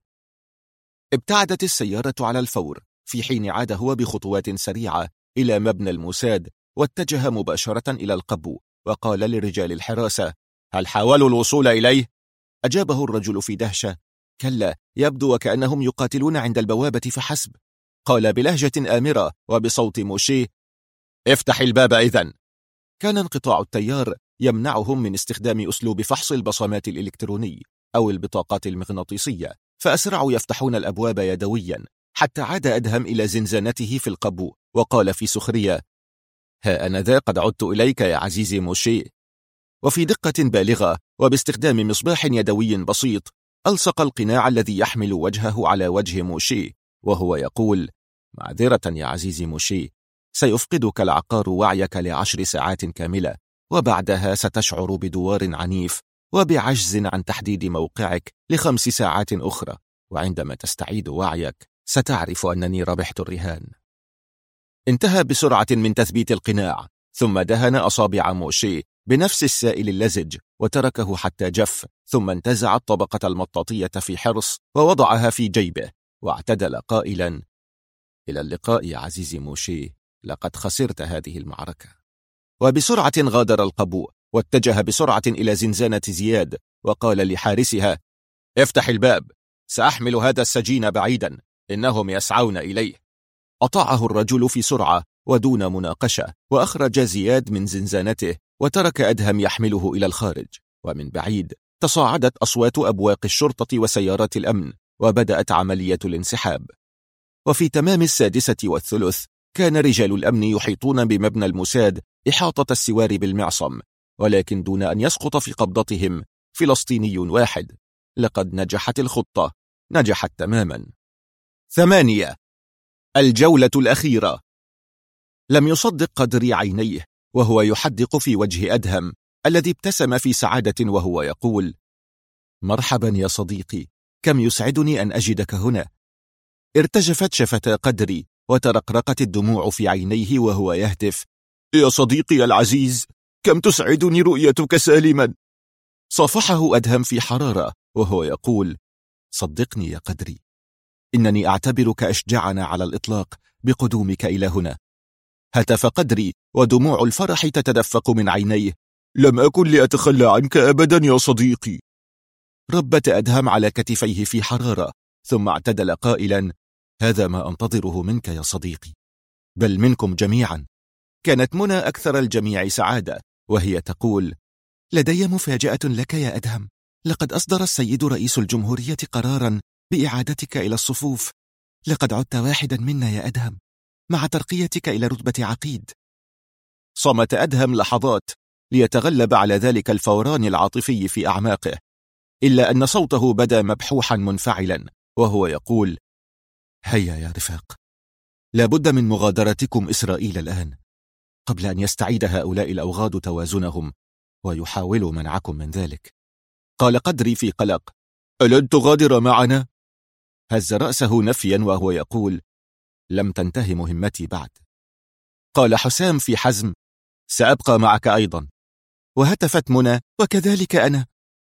ابتعدت السيارة على الفور، في حين عاد هو بخطوات سريعة إلى مبنى الموساد، واتجه مباشرة إلى القبو، وقال لرجال الحراسة: هل حاولوا الوصول إليه؟ أجابه الرجل في دهشة: كلا، يبدو وكأنهم يقاتلون عند البوابة فحسب. قال بلهجة آمرة وبصوت موشي: افتح الباب إذن. كان انقطاع التيار يمنعهم من استخدام أسلوب فحص البصمات الإلكتروني أو البطاقات المغناطيسية، فأسرعوا يفتحون الأبواب يدويا، حتى عاد أدهم إلى زنزانته في القبو وقال في سخرية: ها أنا ذا قد عدت إليك يا عزيزي موشي. وفي دقة بالغة وباستخدام مصباح يدوي بسيط ألصق القناع الذي يحمل وجهه على وجه موشي وهو يقول: معذرة يا عزيزي موشي، سيفقدك العقار وعيك ل10 ساعات كاملة، وبعدها ستشعر بدوار عنيف وبعجز عن تحديد موقعك ل5 ساعات أخرى، وعندما تستعيد وعيك ستعرف أنني ربحت الرهان. انتهى بسرعة من تثبيت القناع، ثم دهن أصابع موشي بنفس السائل اللزج وتركه حتى جف، ثم انتزع الطبقة المطاطية في حرص ووضعها في جيبه، واعتدل قائلا: إلى اللقاء يا عزيزي موشي، لقد خسرت هذه المعركة. وبسرعة غادر القبو، واتجه بسرعة إلى زنزانة زياد، وقال لحارسها: افتح الباب، سأحمل هذا السجين بعيدا، إنهم يسعون إليه. أطاعه الرجل في سرعة ودون مناقشة، وأخرج زياد من زنزانته، وترك أدهم يحمله إلى الخارج. ومن بعيد تصاعدت أصوات أبواق الشرطة وسيارات الأمن، وبدأت عملية الانسحاب. وفي تمام 6:03 كان رجال الأمن يحيطون بمبنى الموساد إحاطة السوار بالمعصم، ولكن دون أن يسقط في قبضتهم فلسطيني واحد. لقد نجحت الخطة، نجحت تماما. 8. الجولة الأخيرة. لم يصدق قدري عينيه وهو يحدق في وجه أدهم الذي ابتسم في سعادة وهو يقول: مرحبا يا صديقي، كم يسعدني أن أجدك هنا. ارتجفت شفتا قدري وترقرقت الدموع في عينيه وهو يهتف: يا صديقي العزيز، كم تسعدني رؤيتك سالما. صافحه أدهم في حرارة وهو يقول: صدقني يا قدري، إنني أعتبرك أشجعنا على الإطلاق بقدومك إلى هنا. هتف قدري ودموع الفرح تتدفق من عينيه: لم أكن لأتخلى عنك أبدا يا صديقي. ربت أدهم على كتفيه في حرارة، ثم اعتدل قائلا: هذا ما أنتظره منك يا صديقي، بل منكم جميعا. كانت منى أكثر الجميع سعادة وهي تقول: لدي مفاجأة لك يا أدهم، لقد أصدر السيد رئيس الجمهورية قرارا بإعادتك إلى الصفوف. لقد عدت واحدا منا يا أدهم، مع ترقيتك إلى رتبة عقيد. صمت أدهم لحظات ليتغلب على ذلك الفوران العاطفي في أعماقه، إلا أن صوته بدا مبحوحا منفعلا وهو يقول: هيا يا رفاق، لابد من مغادرتكم إسرائيل الآن، قبل أن يستعيد هؤلاء الأوغاد توازنهم ويحاولوا منعكم من ذلك. قال قدري في قلق: ألن تغادر معنا؟ هز رأسه نفيا وهو يقول: لم تنتهي مهمتي بعد. قال حسام في حزم: سأبقى معك أيضا. وهتفت منى: وكذلك أنا.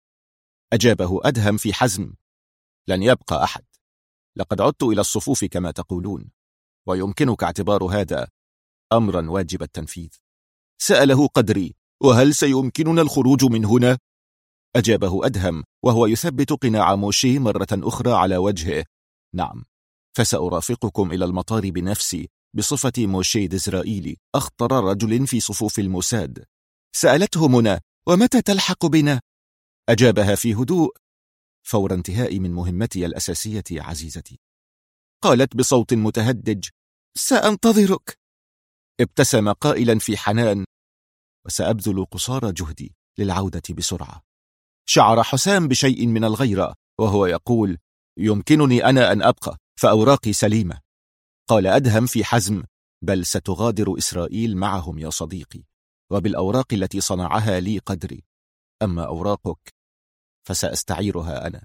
أجابه أدهم في حزم: لن يبقى أحد، لقد عدت إلى الصفوف كما تقولون، ويمكنك اعتبار هذا أمرا واجب التنفيذ. سأله قدري: وهل سيمكننا الخروج من هنا؟ أجابه أدهم وهو يثبت قناع موشي مرة أخرى على وجهه: نعم، فسأرافقكم إلى المطار بنفسي بصفة موشي إسرائيلي، أخطر رجل في صفوف الموساد. سألته منى: ومتى تلحق بنا؟ أجابها في هدوء: فور انتهائي من مهمتي الأساسية يا عزيزتي. قالت بصوت متهدج: سأنتظرك. ابتسم قائلا في حنان: وسأبذل قصارى جهدي للعودة بسرعة. شعر حسام بشيء من الغيرة وهو يقول: يمكنني أنا أن أبقى، فأوراقي سليمة. قال أدهم في حزم: بل ستغادر إسرائيل معهم يا صديقي، وبالأوراق التي صنعها لي قدري، أما أوراقك فسأستعيرها أنا.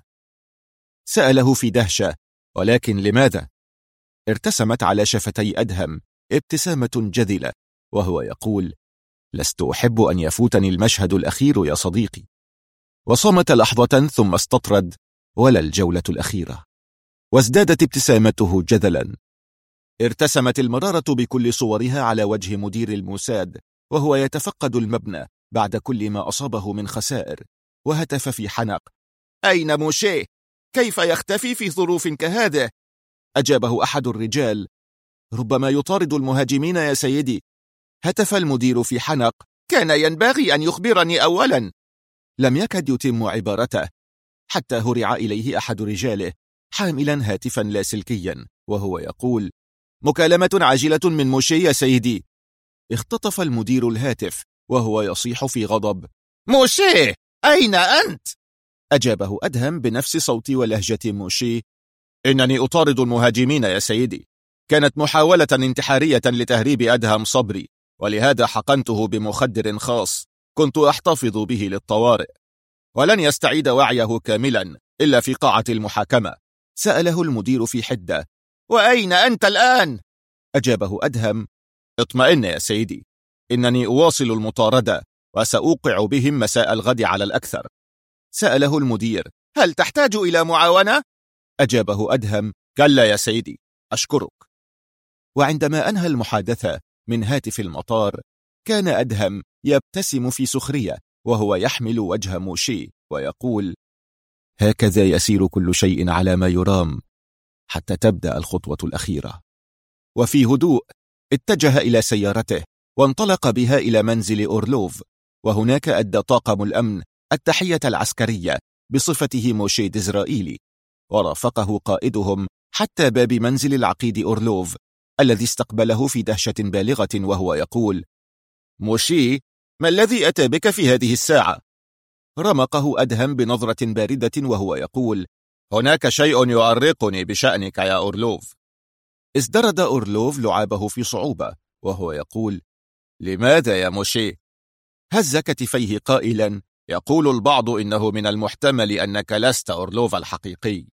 سأله في دهشة: ولكن لماذا؟ ارتسمت على شفتي أدهم ابتسامة جذلة وهو يقول: لست أحب أن يفوتني المشهد الأخير يا صديقي. وصمت لحظة ثم استطرد: ولا الجولة الأخيرة. وازدادت ابتسامته جذلا. ارتسمت المرارة بكل صورها على وجه مدير الموساد وهو يتفقد المبنى بعد كل ما أصابه من خسائر، وهتف في حنق: أين موشي؟ كيف يختفي في ظروف كهذه؟ أجابه أحد الرجال: ربما يطارد المهاجمين يا سيدي. هتف المدير في حنق: كان ينبغي أن يخبرني أولا. لم يكد يتم عبارته حتى هرع إليه أحد رجاله حاملا هاتفا لاسلكيا وهو يقول: مكالمة عاجلة من موشي يا سيدي. اختطف المدير الهاتف وهو يصيح في غضب: موشي، أين أنت؟ أجابه أدهم بنفس صوت ولهجة موشي: إنني أطارد المهاجمين يا سيدي. كانت محاولة انتحارية لتهريب أدهم صبري، ولهذا حقنته بمخدر خاص كنت أحتفظ به للطوارئ، ولن يستعيد وعيه كاملا إلا في قاعة المحاكمة. سأله المدير في حدة: وأين أنت الآن؟ أجابه أدهم: اطمئن يا سيدي، إنني أواصل المطاردة وسأوقع بهم مساء الغد على الأكثر. سأله المدير: هل تحتاج إلى معاونة؟ أجابه أدهم: كلا يا سيدي، أشكرك. وعندما أنهى المحادثة من هاتف المطار، كان أدهم يبتسم في سخرية وهو يحمل وجه موشي ويقول: هكذا يسير كل شيء على ما يرام حتى تبدأ الخطوة الأخيرة. وفي هدوء اتجه إلى سيارته وانطلق بها إلى منزل أورلوف، وهناك أدى طاقم الأمن التحية العسكرية بصفته موشي ديزرائيلي، ورافقه قائدهم حتى باب منزل العقيد أورلوف الذي استقبله في دهشة بالغة وهو يقول: موشي، ما الذي أتى بك في هذه الساعة؟ رمقه أدهم بنظرة باردة وهو يقول: هناك شيء يؤرقني بشأنك يا أورلوف. ازدرد أورلوف لعابه في صعوبة وهو يقول: لماذا يا موشي؟ هز كتفيه قائلا: يقول البعض إنه من المحتمل أنك لست أورلوف الحقيقي.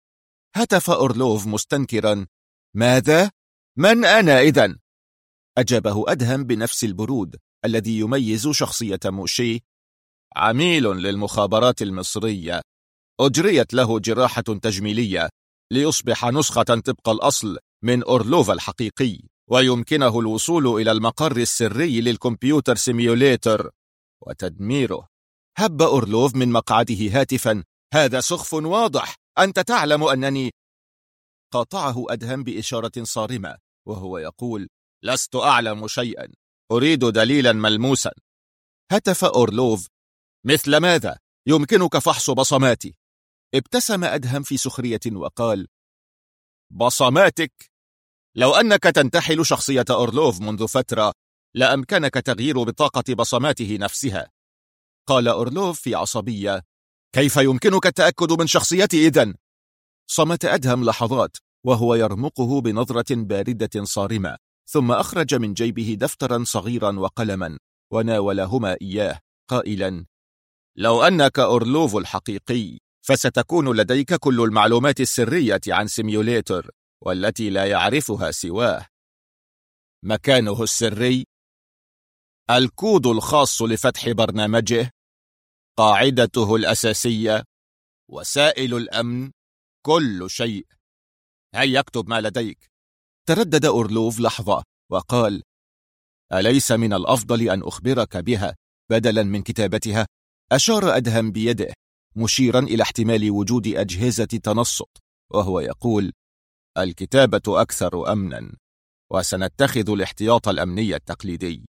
هتف أورلوف مستنكرا: ماذا؟ من أنا إذن؟ أجابه أدهم بنفس البرود الذي يميز شخصية موشي: عميل للمخابرات المصرية، أجريت له جراحة تجميلية ليصبح نسخة طبق الأصل من أورلوف الحقيقي، ويمكنه الوصول إلى المقر السري للكمبيوتر سيميوليتر وتدميره. هب أورلوف من مقعده هاتفا: هذا سخف واضح، أنت تعلم أنني... قاطعه أدهم بإشارة صارمة وهو يقول: لست أعلم شيئا، أريد دليلا ملموسا. هتف أورلوف: مثل ماذا؟ يمكنك فحص بصماتي. ابتسم أدهم في سخرية وقال: بصماتك؟ لو أنك تنتحل شخصية أورلوف منذ فترة لأمكنك تغيير بطاقة بصماته نفسها. قال أورلوف في عصبية: كيف يمكنك التأكد من شخصيتي إذن؟ صمت أدهم لحظات وهو يرمقه بنظرة باردة صارمة، ثم أخرج من جيبه دفترا صغيرا وقلما وناولهما إياه قائلا: لو أنك أورلوف الحقيقي فستكون لديك كل المعلومات السرية عن سيميوليتر والتي لا يعرفها سواه. مكانه السري، الكود الخاص لفتح برنامجه، قاعدته الأساسية، وسائل الأمن، كل شيء. هيا اكتب ما لديك. تردد أورلوف لحظة وقال: أليس من الأفضل أن أخبرك بها بدلا من كتابتها؟ أشار أدهم بيده مشيرا إلى احتمال وجود أجهزة تنصت وهو يقول: الكتابة أكثر أمنا، وسنتخذ الاحتياط الأمني التقليدي.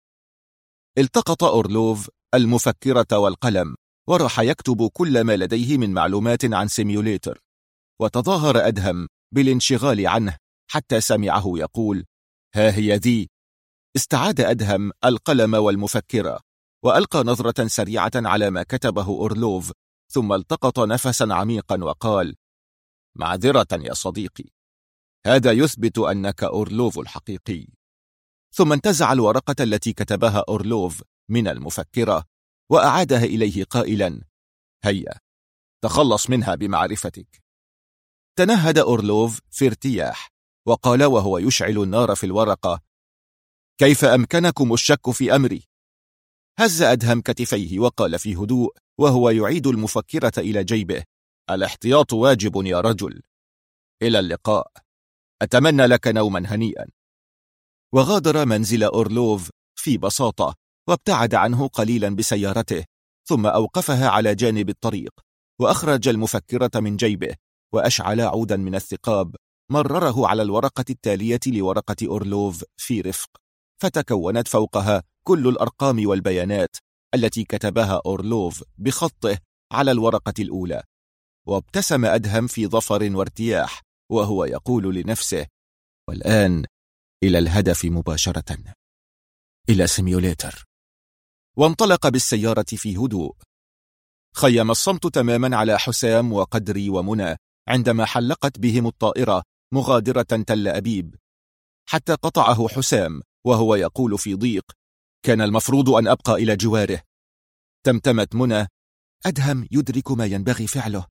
التقط أورلوف المفكرة والقلم وراح يكتب كل ما لديه من معلومات عن سيميوليتر، وتظاهر أدهم بالانشغال عنه حتى سمعه يقول: ها هي ذي. استعاد أدهم القلم والمفكرة وألقى نظرة سريعة على ما كتبه أورلوف، ثم التقط نفسا عميقا وقال: معذرة يا صديقي، هذا يثبت أنك أورلوف الحقيقي. ثم انتزع الورقة التي كتبها أورلوف من المفكرة وأعادها إليه قائلا: هيا تخلص منها بمعرفتك. تنهد أورلوف في ارتياح وقال وهو يشعل النار في الورقة: كيف أمكنكم الشك في أمري؟ هز أدهم كتفيه وقال في هدوء وهو يعيد المفكرة إلى جيبه: الاحتياط واجب يا رجل. إلى اللقاء، أتمنى لك نوما هنيئا. وغادر منزل أورلوف في بساطة وابتعد عنه قليلا بسيارته، ثم أوقفها على جانب الطريق وأخرج المفكرة من جيبه وأشعل عودا من الثقاب مرره على الورقة التالية لورقة أورلوف في رفق، فتكونت فوقها كل الأرقام والبيانات التي كتبها أورلوف بخطه على الورقة الأولى. وابتسم أدهم في ظفر وارتياح وهو يقول لنفسه: والآن إلى الهدف مباشرة، إلى سيميوليتر. وانطلق بالسيارة في هدوء. خيم الصمت تماما على حسام وقدري ومنى عندما حلقت بهم الطائرة مغادرة تل أبيب، حتى قطعه حسام وهو يقول في ضيق: كان المفروض أن أبقى إلى جواره. تمتمت منى: أدهم يدرك ما ينبغي فعله.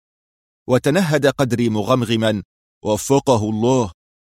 وتنهد قدري مغمغما: وفقه الله.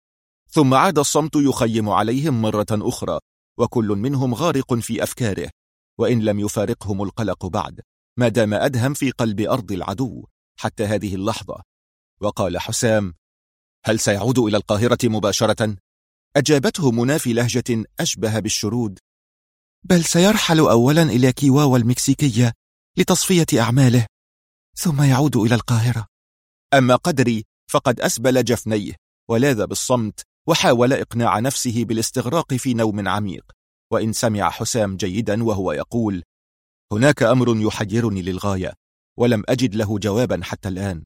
ثم عاد الصمت يخيم عليهم مرة أخرى، وكل منهم غارق في أفكاره، وإن لم يفارقهم القلق بعد، ما دام أدهم في قلب أرض العدو حتى هذه اللحظة. وقال حسام: هل سيعود إلى القاهرة مباشرة؟ أجابته منى في لهجة أشبه بالشرود: بل سيرحل أولا إلى كيواوا المكسيكية لتصفية أعماله، ثم يعود إلى القاهرة. أما قدري فقد أسبل جفنيه ولاذ بالصمت، وحاول إقناع نفسه بالاستغراق في نوم عميق، وإن سمع حسام جيدا وهو يقول: هناك أمر يحيرني للغاية، ولم أجد له جوابا حتى الآن.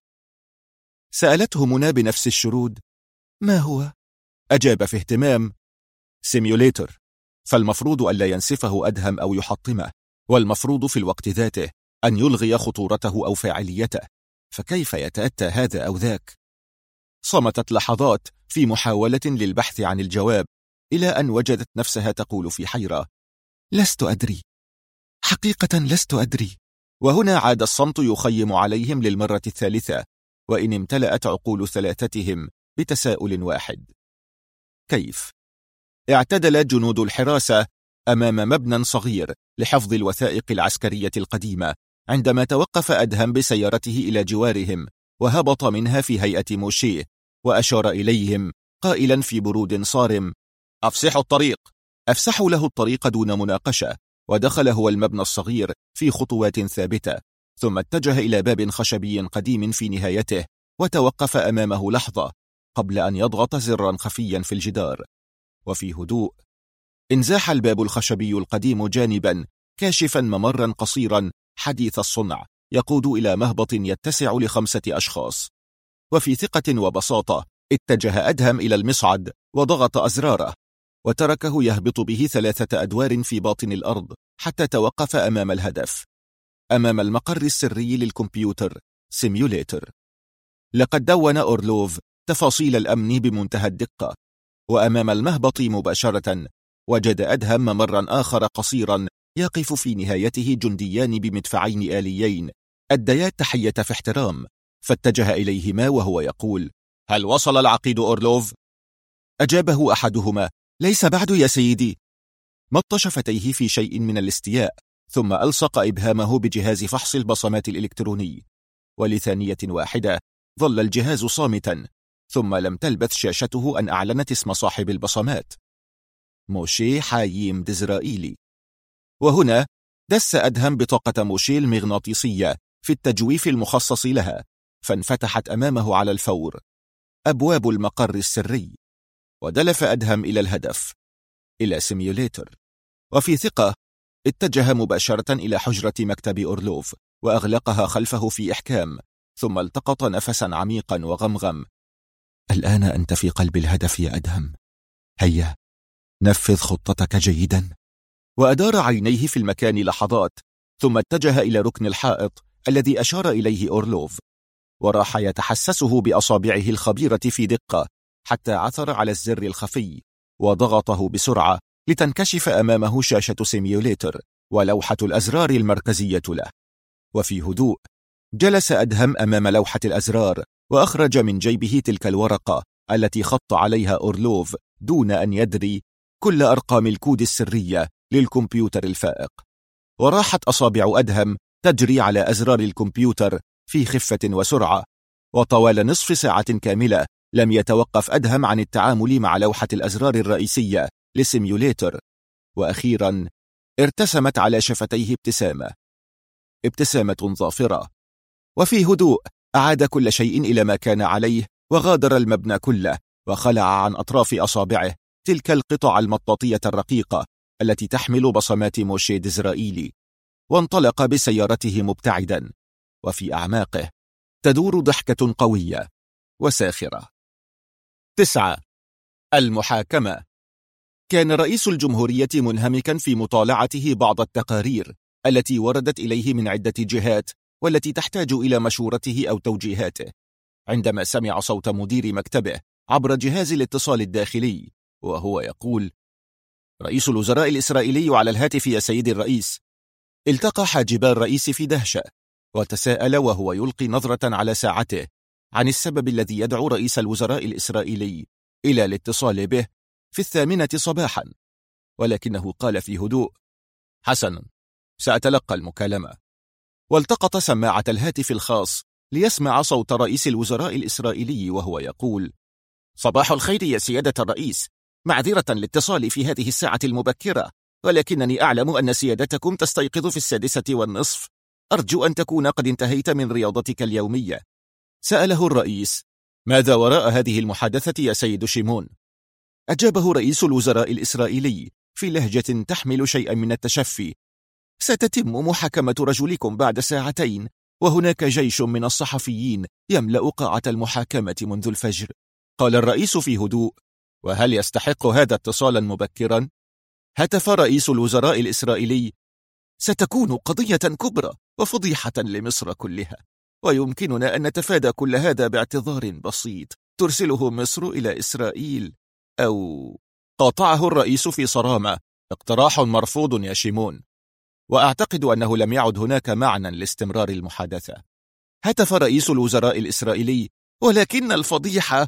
سألته منى بنفس الشرود: ما هو؟ أجاب في اهتمام: سيميوليتر، فالمفروض ألا ينسفه أدهم أو يحطمه، والمفروض في الوقت ذاته أن يلغي خطورته أو فاعليته، فكيف يتأتى هذا أو ذاك؟ صمتت لحظات في محاولة للبحث عن الجواب، إلى أن وجدت نفسها تقول في حيرة: لست أدري، حقيقة لست أدري. وهنا عاد الصمت يخيم عليهم للمرة الثالثة، وإن امتلأت عقول ثلاثتهم بتساؤل واحد: كيف؟ اعتدل جنود الحراسة أمام مبنى صغير لحفظ الوثائق العسكرية القديمة، عندما توقف أدهم بسيارته إلى جوارهم، وهبط منها في هيئة موشيه، وأشار إليهم قائلا في برود صارم: أفسحوا الطريق. أفسحوا له الطريق دون مناقشة، ودخل هو المبنى الصغير في خطوات ثابتة، ثم اتجه إلى باب خشبي قديم في نهايته، وتوقف أمامه لحظة قبل أن يضغط زرا خفيا في الجدار. وفي هدوء انزاح الباب الخشبي القديم جانبا، كاشفا ممرا قصيرا حديث الصنع يقود إلى مهبط يتسع ل5 أشخاص. وفي ثقة وبساطة اتجه أدهم إلى المصعد وضغط أزراره، وتركه يهبط به 3 أدوار في باطن الأرض حتى توقف أمام الهدف، أمام المقر السري للكمبيوتر سيميوليتر. لقد دون أورلوف تفاصيل الأمن بمنتهى الدقة، وأمام المهبط مباشرة وجد أدهم ممرا آخر قصيرا يقف في نهايته جنديان بمدفعين آليين أديا التحية في احترام، فاتجه إليهما وهو يقول: هل وصل العقيد أورلوف؟ أجابه أحدهما: ليس بعد يا سيدي. مط شفتيه في شيء من الاستياء، ثم ألصق إبهامه بجهاز فحص البصمات الإلكتروني، ولثانية واحدة ظل الجهاز صامتا، ثم لم تلبث شاشته أن أعلنت اسم صاحب البصمات: موشي حاييم ديزرائيلي. وهنا دس أدهم بطاقة موشي المغناطيسية في التجويف المخصص لها، فانفتحت أمامه على الفور أبواب المقر السري، ودلف أدهم إلى الهدف، إلى سيميوليتر. وفي ثقة اتجه مباشرة إلى حجرة مكتب أورلوف، وأغلقها خلفه في إحكام، ثم التقط نفسا عميقا وغمغم: الآن أنت في قلب الهدف يا أدهم، هيا نفذ خطتك جيدا. وأدار عينيه في المكان لحظات، ثم اتجه إلى ركن الحائط الذي أشار إليه أورلوف، وراح يتحسسه بأصابعه الخبيرة في دقة، حتى عثر على الزر الخفي وضغطه بسرعة لتنكشف أمامه شاشة سيميوليتر ولوحة الأزرار المركزية له. وفي هدوء جلس أدهم أمام لوحة الأزرار، وأخرج من جيبه تلك الورقة التي خط عليها أورلوف دون أن يدري كل أرقام الكود السرية للكمبيوتر الفائق. وراحت أصابع أدهم تجري على أزرار الكمبيوتر في خفة وسرعة، وطوال نصف ساعة كاملة لم يتوقف أدهم عن التعامل مع لوحة الأزرار الرئيسية لسيميوليتر. وأخيرا ارتسمت على شفتيه ابتسامة ظافرة، وفي هدوء أعاد كل شيء إلى ما كان عليه، وغادر المبنى كله، وخلع عن أطراف أصابعه تلك القطع المطاطية الرقيقة التي تحمل بصمات موشي ديزرائيلي، وانطلق بسيارته مبتعدا، وفي أعماقه تدور ضحكة قوية وساخرة. 9. المحاكمة. كان رئيس الجمهورية منهمكا في مطالعته بعض التقارير التي وردت إليه من عدة جهات والتي تحتاج إلى مشورته أو توجيهاته. عندما سمع صوت مدير مكتبه عبر جهاز الاتصال الداخلي وهو يقول: رئيس الوزراء الإسرائيلي على الهاتف يا سيدي الرئيس، التقى حاجبا الرئيس في دهشة، وتساءل وهو يلقي نظرة على ساعته عن السبب الذي يدعو رئيس الوزراء الإسرائيلي إلى الاتصال به في 8 صباحا، ولكنه قال في هدوء: حسنا، سأتلقى المكالمة. والتقط سماعة الهاتف الخاص ليسمع صوت رئيس الوزراء الإسرائيلي وهو يقول: صباح الخير يا سيادة الرئيس، معذرة لاتصالي في هذه الساعة المبكرة، ولكنني أعلم أن سيادتكم تستيقظ في 6:30. أرجو أن تكون قد انتهيت من رياضتك اليومية. سأله الرئيس: ماذا وراء هذه المحادثة يا سيد شيمون؟ أجابه رئيس الوزراء الإسرائيلي في لهجة تحمل شيئا من التشفي: ستتم محاكمة رجلكم بعد ساعتين، وهناك جيش من الصحفيين يملأ قاعة المحاكمة منذ الفجر. قال الرئيس في هدوء: وهل يستحق هذا اتصالا مبكرا؟ هتف رئيس الوزراء الإسرائيلي: ستكون قضية كبرى وفضيحة لمصر كلها، ويمكننا أن نتفادى كل هذا باعتذار بسيط ترسله مصر إلى إسرائيل، أو... قاطعه الرئيس في صرامة: اقتراح مرفوض يا شيمون، وأعتقد أنه لم يعد هناك معنى لاستمرار المحادثة. هتف رئيس الوزراء الإسرائيلي: ولكن الفضيحة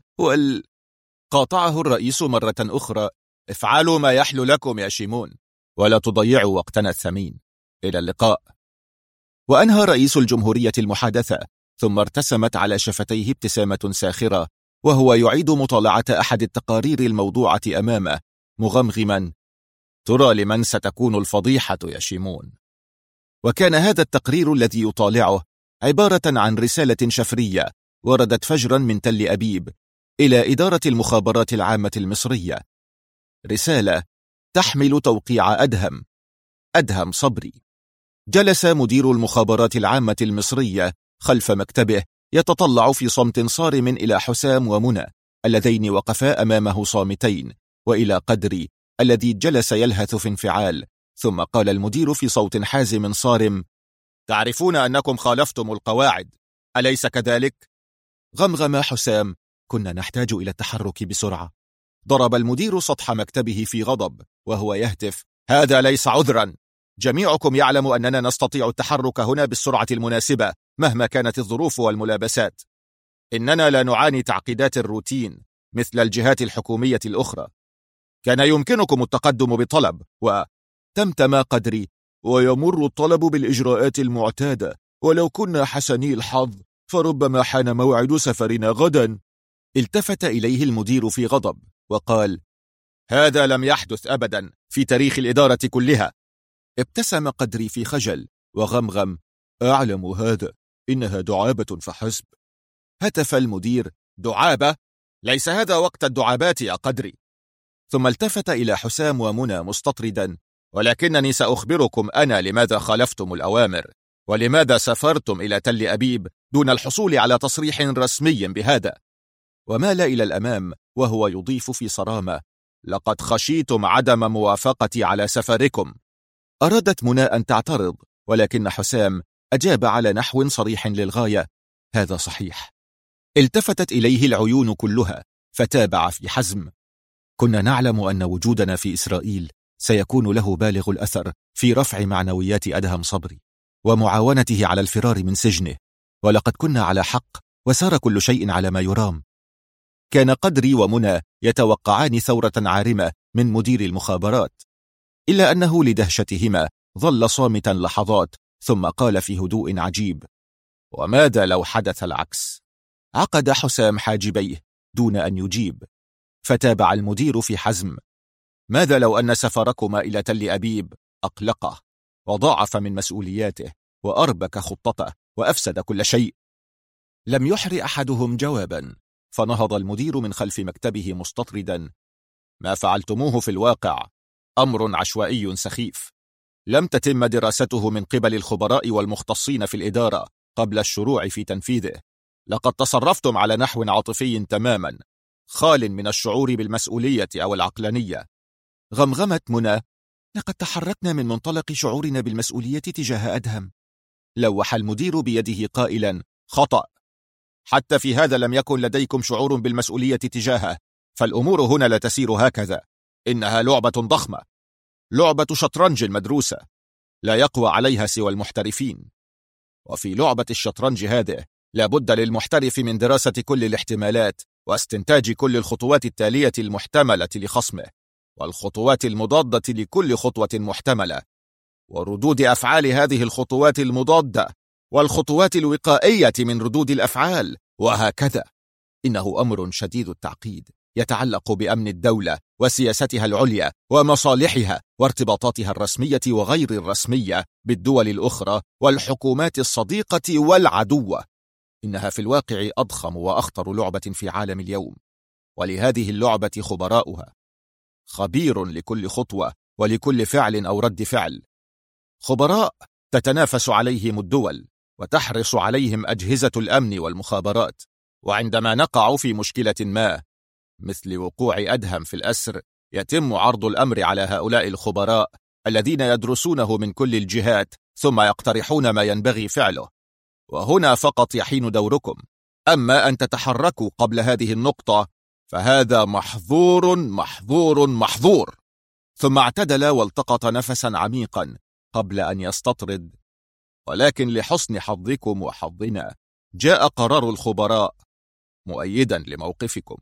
قاطعه الرئيس مرة أخرى: افعلوا ما يحلو لكم يا شيمون، ولا تضيعوا وقتنا الثمين. إلى اللقاء. وأنهى رئيس الجمهورية المحادثة، ثم ارتسمت على شفتيه ابتسامة ساخرة وهو يعيد مطالعة أحد التقارير الموضوعة أمامه مغمغما: ترى لمن ستكون الفضيحة يا شيمون؟ وكان هذا التقرير الذي يطالعه عبارة عن رسالة شفرية وردت فجرا من تل أبيب إلى إدارة المخابرات العامة المصرية، رسالة تحمل توقيع أدهم صبري. جلس مدير المخابرات العامة المصرية خلف مكتبه يتطلع في صمت صارم إلى حسام ومنى اللذين وقفا أمامه صامتين، وإلى قدري الذي جلس يلهث في انفعال. ثم قال المدير في صوت حازم صارم: تعرفون أنكم خالفتم القواعد، أليس كذلك؟ غمغم حسام: كنا نحتاج إلى التحرك بسرعة. ضرب المدير سطح مكتبه في غضب وهو يهتف: هذا ليس عذرا، جميعكم يعلم أننا نستطيع التحرك هنا بالسرعة المناسبة مهما كانت الظروف والملابسات. إننا لا نعاني تعقيدات الروتين مثل الجهات الحكومية الأخرى. كان يمكنكم التقدم بطلب تمتم قدري: ويمر الطلب بالإجراءات المعتادة، ولو كنا حسني الحظ فربما حان موعد سفرنا غدا. التفت إليه المدير في غضب وقال: هذا لم يحدث أبدا في تاريخ الإدارة كلها. ابتسم قدري في خجل وغمغم: أعلم هذا، إنها دعابة فحسب. هتف المدير: دعابة؟ ليس هذا وقت الدعابات يا قدري. ثم التفت إلى حسام ومنى مستطردا: ولكنني سأخبركم أنا لماذا خالفتم الأوامر، ولماذا سافرتم إلى تل أبيب دون الحصول على تصريح رسمي بهذا. ومال إلى الأمام وهو يضيف في صرامة: لقد خشيتم عدم موافقتي على سفركم. أرادت منى أن تعترض، ولكن حسام أجاب على نحو صريح للغاية: هذا صحيح. التفتت إليه العيون كلها فتابع في حزم: كنا نعلم أن وجودنا في إسرائيل سيكون له بالغ الأثر في رفع معنويات أدهم صبري ومعاونته على الفرار من سجنه، ولقد كنا على حق وسار كل شيء على ما يرام. كان قدري ومنى يتوقعان ثورة عارمة من مدير المخابرات، إلا أنه لدهشتهما ظل صامتا لحظات، ثم قال في هدوء عجيب: وماذا لو حدث العكس؟ عقد حسام حاجبيه دون أن يجيب، فتابع المدير في حزم: ماذا لو أن سفركما إلى تل أبيب أقلقه وضاعف من مسؤولياته وأربك خطته وأفسد كل شيء؟ لم يحر أحدهم جوابا، فنهض المدير من خلف مكتبه مستطردا: ما فعلتموه في الواقع أمر عشوائي سخيف، لم تتم دراسته من قبل الخبراء والمختصين في الإدارة قبل الشروع في تنفيذه. لقد تصرفتم على نحو عاطفي تماما، خال من الشعور بالمسؤولية أو العقلانية. غمغمت منى: لقد تحركنا من منطلق شعورنا بالمسؤولية تجاه أدهم. لوح المدير بيده قائلا: خطأ، حتى في هذا لم يكن لديكم شعور بالمسؤولية تجاهه، فالأمور هنا لا تسير هكذا. إنها لعبة ضخمة، لعبة شطرنج مدروسة، لا يقوى عليها سوى المحترفين. وفي لعبة الشطرنج هذه لابد للمحترف من دراسة كل الاحتمالات واستنتاج كل الخطوات التالية المحتملة لخصمه، والخطوات المضادة لكل خطوة محتملة، وردود أفعال هذه الخطوات المضادة، والخطوات الوقائية من ردود الأفعال، وهكذا. إنه أمر شديد التعقيد يتعلق بأمن الدولة وسياستها العليا ومصالحها وارتباطاتها الرسمية وغير الرسمية بالدول الأخرى والحكومات الصديقة والعدوة. إنها في الواقع أضخم وأخطر لعبة في عالم اليوم، ولهذه اللعبة خبراؤها، خبير لكل خطوة ولكل فعل أو رد فعل، خبراء تتنافس عليهم الدول وتحرص عليهم أجهزة الأمن والمخابرات. وعندما نقع في مشكلة ما مثل وقوع أدهم في الأسر، يتم عرض الأمر على هؤلاء الخبراء الذين يدرسونه من كل الجهات ثم يقترحون ما ينبغي فعله. وهنا فقط يحين دوركم، أما أن تتحركوا قبل هذه النقطة فهذا محظور محظور محظور. ثم اعتدل والتقط نفسا عميقا قبل أن يستطرد: ولكن لحسن حظكم وحظنا جاء قرار الخبراء مؤيدا لموقفكم.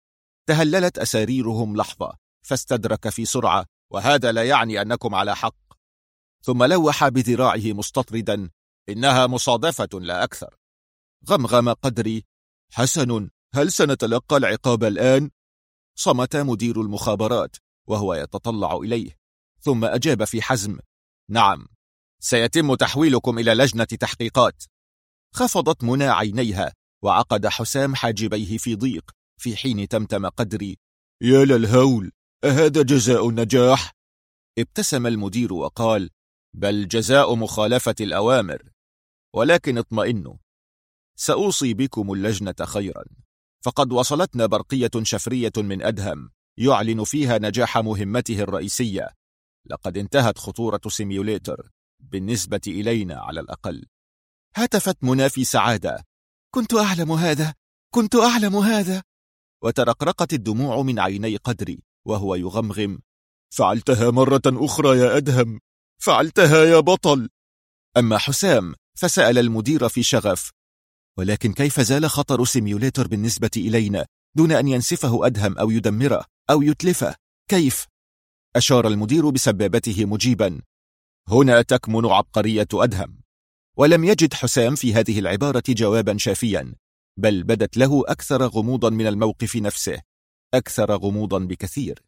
تهللت أساريرهم لحظة فاستدرك في سرعة: وهذا لا يعني أنكم على حق. ثم لوح بذراعه مستطردا: إنها مصادفة لا أكثر. غمغم قدري: حسن، هل سنتلقى العقاب الآن؟ صمت مدير المخابرات وهو يتطلع إليه، ثم أجاب في حزم: نعم، سيتم تحويلكم إلى لجنة تحقيقات. خفضت منى عينيها وعقد حسام حاجبيه في ضيق، في حين تمتم قدري: يا للهول، أهذا جزاء النجاح؟ ابتسم المدير وقال: بل جزاء مخالفة الأوامر، ولكن اطمئنوا، سأوصي بكم اللجنة خيرا، فقد وصلتنا برقية شفرية من أدهم يعلن فيها نجاح مهمته الرئيسية. لقد انتهت خطورة سيميوليتر بالنسبة إلينا على الأقل. هتفت منى في سعادة: كنت أعلم هذا، كنت أعلم هذا. وترقرقت الدموع من عيني قدري وهو يغمغم: فعلتها مرة أخرى يا أدهم، فعلتها يا بطل. أما حسام فسأل المدير في شغف: ولكن كيف زال خطر سيميوليتر بالنسبة إلينا دون أن ينسفه أدهم أو يدمره أو يتلفه؟ كيف؟ أشار المدير بسبابته مجيبا: هنا تكمن عبقرية أدهم. ولم يجد حسام في هذه العبارة جوابا شافيا، بل بدت له أكثر غموضا من الموقف نفسه، أكثر غموضا بكثير.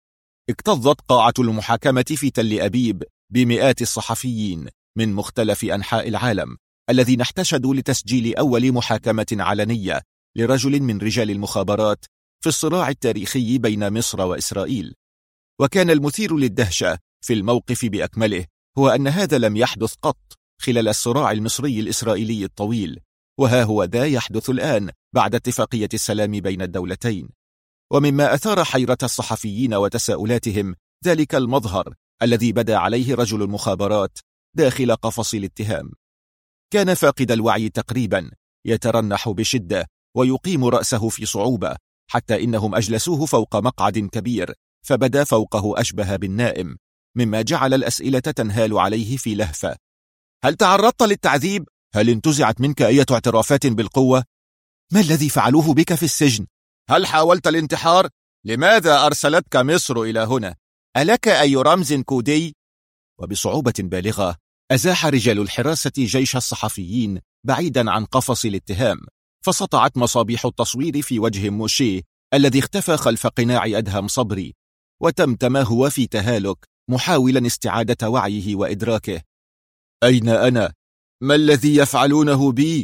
اكتظت قاعة المحاكمة في تل أبيب بمئات الصحفيين من مختلف أنحاء العالم الذين احتشدوا لتسجيل أول محاكمة علنية لرجل من رجال المخابرات في الصراع التاريخي بين مصر وإسرائيل. وكان المثير للدهشة في الموقف بأكمله هو أن هذا لم يحدث قط خلال الصراع المصري الإسرائيلي الطويل، وها هو ذا يحدث الآن بعد اتفاقية السلام بين الدولتين. ومما أثار حيرة الصحفيين وتساؤلاتهم ذلك المظهر الذي بدا عليه رجل المخابرات داخل قفص الاتهام. كان فاقد الوعي تقريبا، يترنح بشدة ويقيم رأسه في صعوبة، حتى إنهم أجلسوه فوق مقعد كبير فبدا فوقه أشبه بالنائم، مما جعل الأسئلة تنهال عليه في لهفة: هل تعرضت للتعذيب؟ هل انتزعت منك أي اعترافات بالقوة؟ ما الذي فعلوه بك في السجن؟ هل حاولت الانتحار؟ لماذا أرسلتك مصر إلى هنا؟ ألك أي رمز كودي؟ وبصعوبة بالغة أزاح رجال الحراسة جيش الصحفيين بعيدا عن قفص الاتهام، فسطعت مصابيح التصوير في وجه موشيه الذي اختفى خلف قناع أدهم صبري، وتمتم هو في تهالك محاولا استعادة وعيه وإدراكه: أين أنا؟ ما الذي يفعلونه بي؟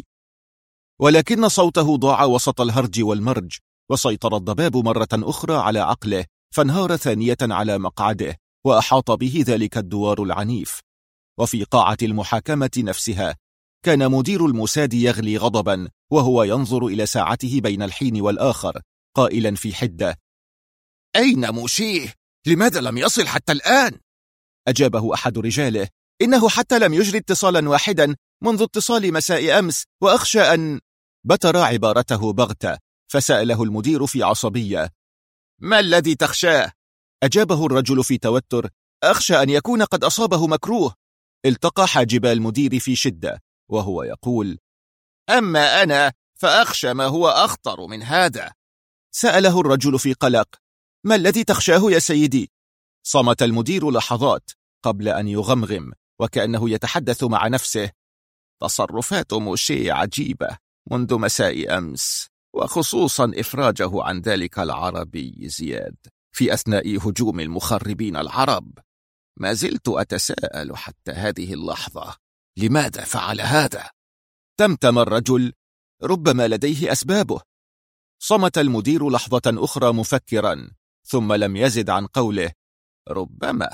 ولكن صوته ضاع وسط الهرج والمرج، وسيطر الضباب مرة أخرى على عقله، فانهار ثانية على مقعده وأحاط به ذلك الدوار العنيف. وفي قاعة المحاكمة نفسها كان مدير الموساد يغلي غضبا وهو ينظر إلى ساعته بين الحين والآخر، قائلا في حدة: أين موشيه؟ لماذا لم يصل حتى الآن؟ أجابه أحد رجاله: إنه حتى لم يجري اتصالا واحدا منذ اتصال مساء أمس، وأخشى أن... بتر عبارته بغتة، فسأله المدير في عصبية: ما الذي تخشاه؟ أجابه الرجل في توتر: أخشى أن يكون قد أصابه مكروه. التقى حاجبا المدير في شدة وهو يقول: أما أنا فأخشى ما هو أخطر من هذا. سأله الرجل في قلق: ما الذي تخشاه يا سيدي؟ صمت المدير لحظات قبل أن يغمغم وكأنه يتحدث مع نفسه: تصرفات موشي عجيبة منذ مساء أمس، وخصوصا إفراجه عن ذلك العربي زياد في أثناء هجوم المخربين العرب. ما زلت أتساءل حتى هذه اللحظة لماذا فعل هذا؟ تمتم الرجل: ربما لديه أسبابه. صمت المدير لحظة أخرى مفكرا، ثم لم يزد عن قوله: ربما.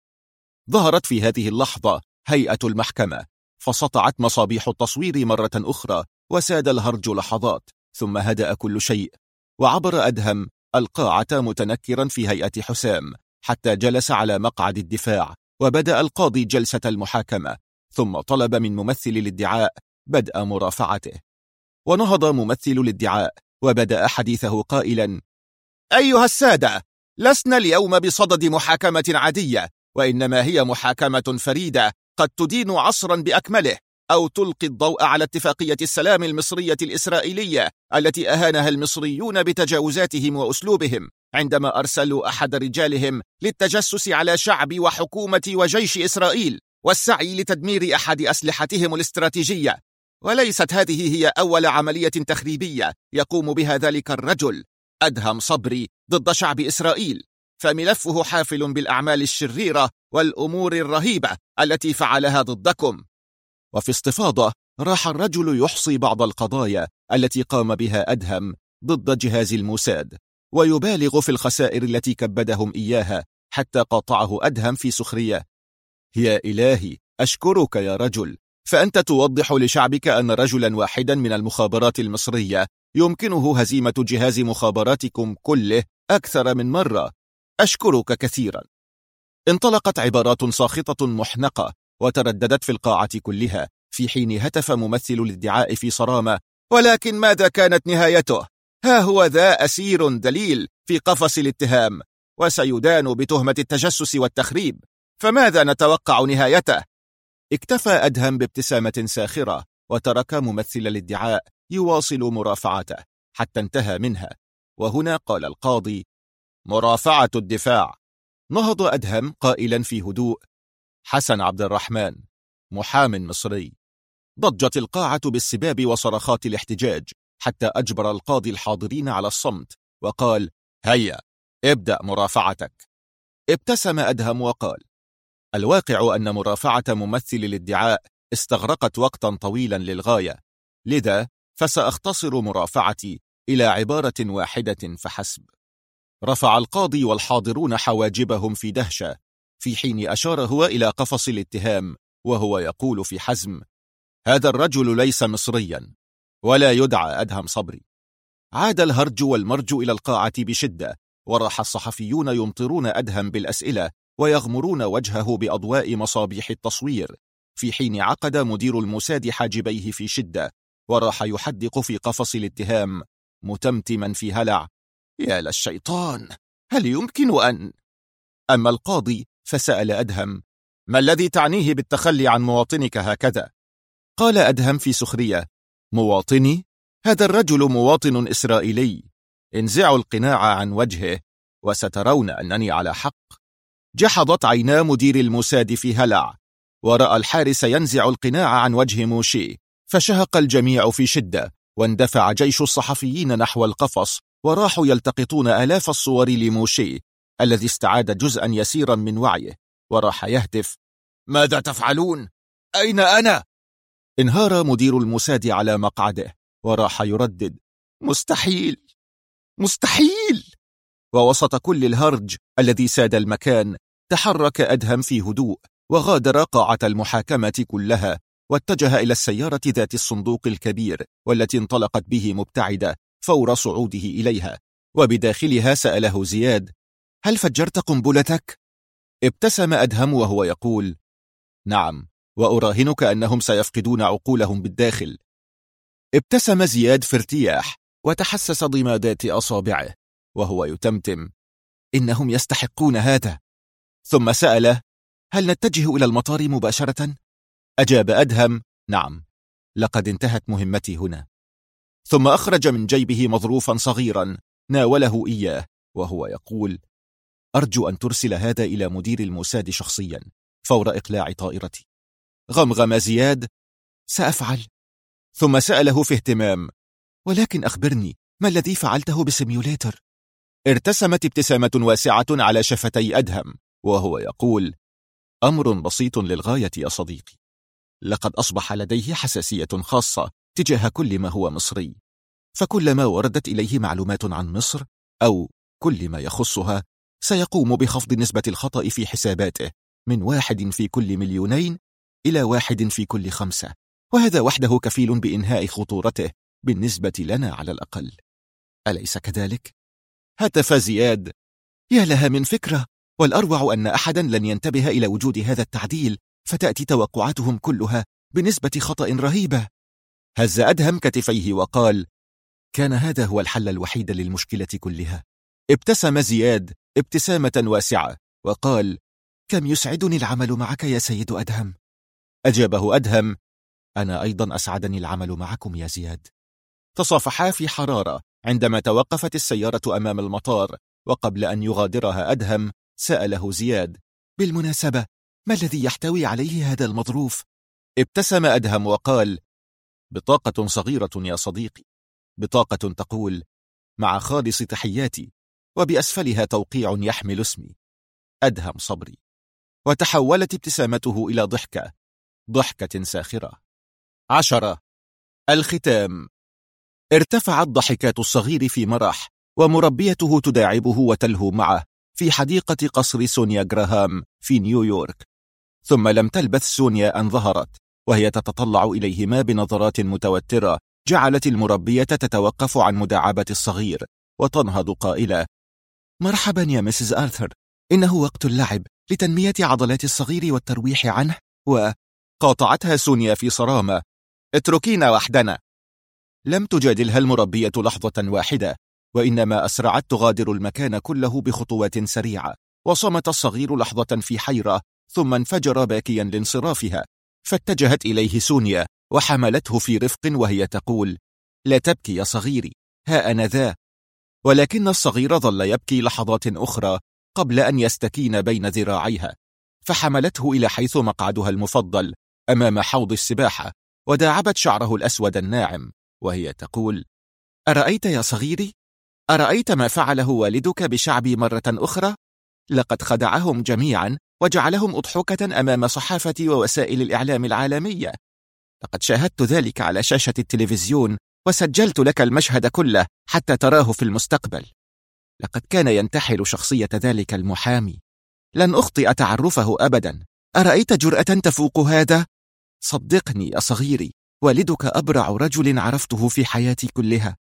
ظهرت في هذه اللحظة هيئة المحكمة، فسطعت مصابيح التصوير مرة أخرى، وساد الهرج لحظات، ثم هدأ كل شيء، وعبر أدهم القاعة متنكرا في هيئة حسام حتى جلس على مقعد الدفاع، وبدأ القاضي جلسة المحاكمة، ثم طلب من ممثل الادعاء بدء مرافعته. ونهض ممثل الادعاء وبدأ حديثه قائلا: أيها السادة، لسنا اليوم بصدد محاكمة عادية، وإنما هي محاكمة فريدة قد تدين عصرا بأكمله، أو تلقي الضوء على اتفاقية السلام المصرية الإسرائيلية التي أهانها المصريون بتجاوزاتهم وأسلوبهم عندما أرسلوا أحد رجالهم للتجسس على شعب وحكومة وجيش إسرائيل والسعي لتدمير أحد أسلحتهم الاستراتيجية. وليست هذه هي أول عملية تخريبية يقوم بها ذلك الرجل أدهم صبري ضد شعب إسرائيل، فملفه حافل بالأعمال الشريرة والأمور الرهيبة التي فعلها ضدكم. وفي استفاضة راح الرجل يحصي بعض القضايا التي قام بها أدهم ضد جهاز الموساد، ويبالغ في الخسائر التي كبدهم إياها، حتى قاطعه أدهم في سخرية: يا إلهي، أشكرك يا رجل، فأنت توضح لشعبك أن رجلا واحدا من المخابرات المصرية يمكنه هزيمة جهاز مخابراتكم كله أكثر من مرة. أشكرك كثيرا. انطلقت عبارات ساخطة محنقة وترددت في القاعة كلها، في حين هتف ممثل الادعاء في صرامة: ولكن ماذا كانت نهايته؟ ها هو ذا أسير دليل في قفص الاتهام، وسيدان بتهمة التجسس والتخريب، فماذا نتوقع نهايته؟ اكتفى أدهم بابتسامة ساخرة، وترك ممثل الادعاء يواصل مرافعته حتى انتهى منها. وهنا قال القاضي: مرافعة الدفاع. نهض أدهم قائلا في هدوء: حسن عبد الرحمن، محام مصري. ضجت القاعة بالسباب وصرخات الاحتجاج، حتى أجبر القاضي الحاضرين على الصمت، وقال: هيا ابدأ مرافعتك. ابتسم أدهم وقال: الواقع أن مرافعة ممثل الادعاء استغرقت وقتا طويلا للغاية، لذا فسأختصر مرافعتي إلى عبارة واحدة فحسب. رفع القاضي والحاضرون حواجبهم في دهشة، في حين أشار هو إلى قفص الاتهام وهو يقول في حزم: هذا الرجل ليس مصريا ولا يدعى أدهم صبري. عاد الهرج والمرج إلى القاعة بشدة، وراح الصحفيون يمطرون أدهم بالأسئلة ويغمرون وجهه بأضواء مصابيح التصوير، في حين عقد مدير الموساد حاجبيه في شدة، وراح يحدق في قفص الاتهام متمتما في هلع: يا للشيطان، هل يمكن أن... أما القاضي فسأل أدهم: ما الذي تعنيه بالتخلي عن مواطنك هكذا؟ قال أدهم في سخرية: مواطني؟ هذا الرجل مواطن إسرائيلي، انزعوا القناع عن وجهه وسترون أنني على حق. جحظت عينا مدير الموساد في هلع، ورأى الحارس ينزع القناع عن وجه موشي، فشهق الجميع في شدة، واندفع جيش الصحفيين نحو القفص، وراحوا يلتقطون آلاف الصور لموشي الذي استعاد جزءا يسيرا من وعيه، وراح يهتف: ماذا تفعلون؟ أين أنا؟ انهار مدير الموساد على مقعده، وراح يردد: مستحيل مستحيل. ووسط كل الهرج الذي ساد المكان تحرك أدهم في هدوء، وغادر قاعة المحاكمة كلها، واتجه إلى السيارة ذات الصندوق الكبير والتي انطلقت به مبتعدة فور صعوده إليها، وبداخلها سأله زياد: هل فجرت قنبلتك؟ ابتسم أدهم وهو يقول: نعم، وأراهنك أنهم سيفقدون عقولهم بالداخل. ابتسم زياد في ارتياح وتحسس ضمادات أصابعه وهو يتمتم: إنهم يستحقون هذا. ثم سأله: هل نتجه إلى المطار مباشرة؟ أجاب أدهم: نعم، لقد انتهت مهمتي هنا. ثم أخرج من جيبه مظروفا صغيرا ناوله إياه وهو يقول: أرجو أن ترسل هذا إلى مدير الموساد شخصيا فور إقلاع طائرتي. غمغم زياد: سأفعل. ثم سأله في اهتمام: ولكن أخبرني، ما الذي فعلته بسيميوليتر؟ ارتسمت ابتسامة واسعة على شفتي أدهم وهو يقول: أمر بسيط للغاية يا صديقي. لقد أصبح لديه حساسية خاصة تجاه كل ما هو مصري، فكلما وردت إليه معلومات عن مصر أو كل ما يخصها سيقوم بخفض نسبة الخطأ في حساباته من 1 في كل 2,000,000 إلى 1 في كل 5، وهذا وحده كفيل بإنهاء خطورته بالنسبة لنا على الأقل. أليس كذلك؟ هتف زياد: يا لها من فكرة، والأروع أن أحدا لن ينتبه إلى وجود هذا التعديل، فتأتي توقعاتهم كلها بنسبة خطأ رهيبة. هز أدهم كتفيه وقال: كان هذا هو الحل الوحيد للمشكلة كلها. ابتسم زياد ابتسامة واسعة وقال: كم يسعدني العمل معك يا سيد أدهم. أجابه أدهم: أنا أيضا أسعدني العمل معكم يا زياد. تصافحا في حرارة عندما توقفت السيارة أمام المطار، وقبل أن يغادرها أدهم سأله زياد: بالمناسبة، ما الذي يحتوي عليه هذا المظروف؟ ابتسم أدهم وقال: بطاقة صغيرة يا صديقي، بطاقة تقول: مع خالص تحياتي، وبأسفلها توقيع يحمل اسمي أدهم صبري. وتحولت ابتسامته إلى ضحكة ساخرة. 10. الختام. ارتفعت ضحكات الصغير في مرح، ومربيته تداعبه وتلهو معه في حديقة قصر سونيا جراهام في نيويورك. ثم لم تلبث سونيا أن ظهرت وهي تتطلع إليهما بنظرات متوترة جعلت المربية تتوقف عن مداعبة الصغير وتنهض قائلة: مرحبا يا مسز آرثر، إنه وقت اللعب لتنمية عضلات الصغير والترويح عنه. وقاطعتها سونيا في صرامة: اتركينا وحدنا. لم تجادلها المربية لحظة واحدة، وإنما أسرعت تغادر المكان كله بخطوات سريعة، وصمت الصغير لحظة في حيرة ثم انفجر باكيا لانصرافها، فاتجهت إليه سونيا وحملته في رفق وهي تقول: لا تبكي يا صغيري، ها أنا ذا. ولكن الصغير ظل يبكي لحظات أخرى قبل أن يستكين بين ذراعيها، فحملته إلى حيث مقعدها المفضل أمام حوض السباحة، وداعبت شعره الأسود الناعم وهي تقول: أرأيت يا صغيري؟ أرأيت ما فعله والدك بشعبي مرة أخرى؟ لقد خدعهم جميعا وجعلهم أضحكة أمام صحافة ووسائل الإعلام العالمية. لقد شاهدت ذلك على شاشة التلفزيون وسجلت لك المشهد كله حتى تراه في المستقبل. لقد كان ينتحل شخصية ذلك المحامي، لن أخطئ تعرفه أبدا. أرأيت جرأة تفوق هذا؟ صدقني يا صغيري، والدك أبرع رجل عرفته في حياتي كلها.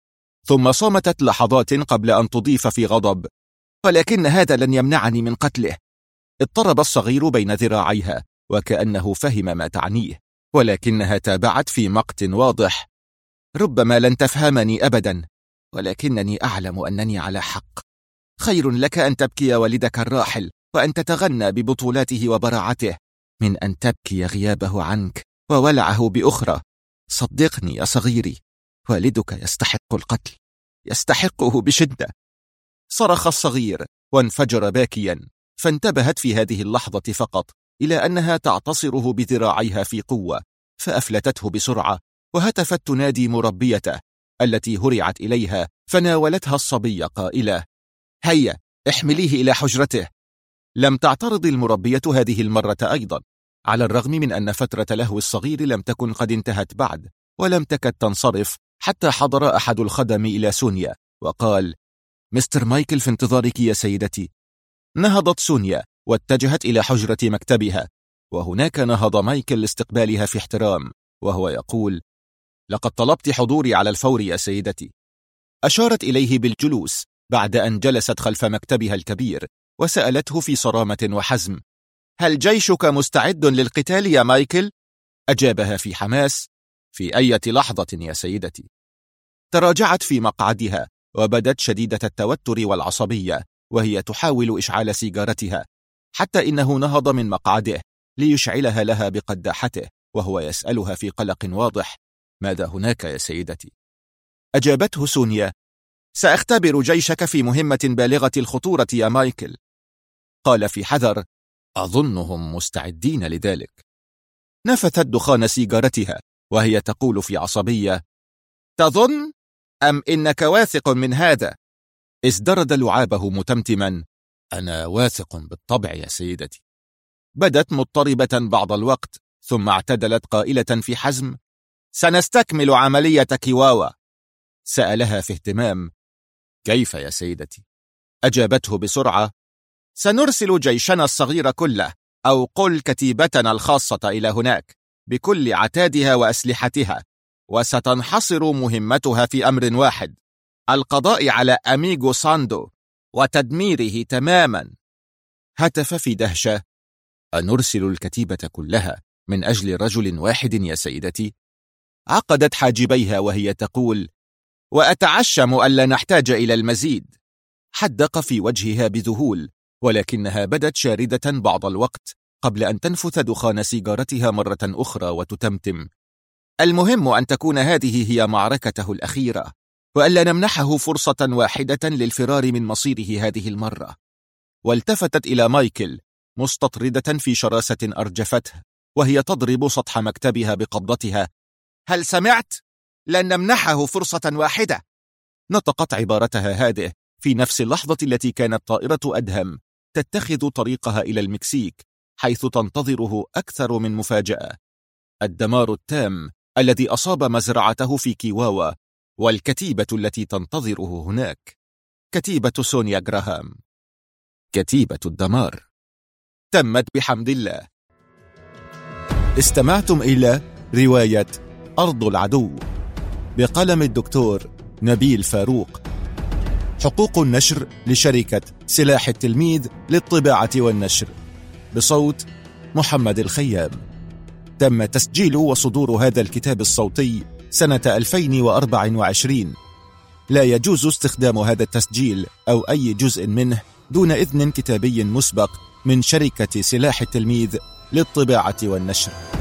ثم صمتت لحظات قبل أن تضيف في غضب: ولكن هذا لن يمنعني من قتله. اضطرب الصغير بين ذراعيها وكأنه فهم ما تعنيه، ولكنها تابعت في مقت واضح: ربما لن تفهمني أبدا، ولكنني أعلم أنني على حق. خير لك أن تبكي والدك الراحل وأن تتغنى ببطولاته وبراعته من أن تبكي غيابه عنك وولعه بأخرى. صدقني يا صغيري، والدك يستحق القتل، يستحقه بشدة. صرخ الصغير وانفجر باكيا، فانتبهت في هذه اللحظة فقط إلى أنها تعتصره بذراعيها في قوة، فأفلتته بسرعة وهتفت تنادي مربيته التي هرعت إليها، فناولتها الصبي قائلة: هيا احمليه إلى حجرته. لم تعترض المربية هذه المرة أيضا، على الرغم من أن فترة لهو الصغير لم تكن قد انتهت بعد، ولم تكد تنصرف حتى حضر أحد الخدم إلى سونيا وقال: مستر مايكل في انتظارك يا سيدتي. نهضت سونيا واتجهت إلى حجرة مكتبها، وهناك نهض مايكل لاستقبالها في احترام وهو يقول: لقد طلبت حضوري على الفور يا سيدتي. أشارت إليه بالجلوس بعد أن جلست خلف مكتبها الكبير، وسألته في صرامة وحزم: هل جيشك مستعد للقتال يا مايكل؟ أجابها في حماس: في أي لحظة يا سيدتي. تراجعت في مقعدها وبدت شديدة التوتر والعصبية وهي تحاول إشعال سيجارتها، حتى إنه نهض من مقعده ليشعلها لها بقداحته وهو يسألها في قلق واضح: ماذا هناك يا سيدتي؟ أجابته سونيا: سأختبر جيشك في مهمة بالغة الخطورة يا مايكل. قال في حذر: أظنهم مستعدين لذلك. نفثت دخان سيجارتها وهي تقول في عصبية: تظن؟ أم إنك واثق من هذا؟ ازدرد لعابه متمتما: أنا واثق بالطبع يا سيدتي. بدت مضطربة بعض الوقت ثم اعتدلت قائلة في حزم: سنستكمل عملية كيواوا. سألها في اهتمام: كيف يا سيدتي؟ أجابته بسرعة: سنرسل جيشنا الصغير كله، أو قل كتيبتنا الخاصة إلى هناك بكل عتادها وأسلحتها، وستنحصر مهمتها في أمر واحد: القضاء على أميغو ساندو وتدميره تماما. هتف في دهشة: أنرسل الكتيبة كلها من أجل رجل واحد يا سيدتي؟ عقدت حاجبيها وهي تقول: وأتعشم ألا نحتاج إلى المزيد. حدق في وجهها بذهول، ولكنها بدت شاردة بعض الوقت قبل أن تنفث دخان سيجارتها مرة أخرى وتتمتم: المهم أن تكون هذه هي معركته الأخيرة، وألا نمنحه فرصة واحدة للفرار من مصيره هذه المرة. والتفتت إلى مايكل مستطردة في شراسة أرجفته وهي تضرب سطح مكتبها بقبضتها: هل سمعت؟ لن نمنحه فرصة واحدة. نطقت عبارتها هذه في نفس اللحظة التي كانت طائرة أدهم تتخذ طريقها إلى المكسيك، حيث تنتظره أكثر من مفاجأة: الدمار التام الذي أصاب مزرعته في كيواوا، والكتيبة التي تنتظره هناك، كتيبة سونيا جراهام، كتيبة الدمار. تمت بحمد الله. استمعتم إلى رواية أرض العدو بقلم الدكتور نبيل فاروق. حقوق النشر لشركة سلاح التلميذ للطباعة والنشر، بصوت محمد الخيام. تم تسجيل وصدور هذا الكتاب الصوتي سنة 2024. لا يجوز استخدام هذا التسجيل أو أي جزء منه دون إذن كتابي مسبق من شركة سلاح التلميذ للطباعة والنشر.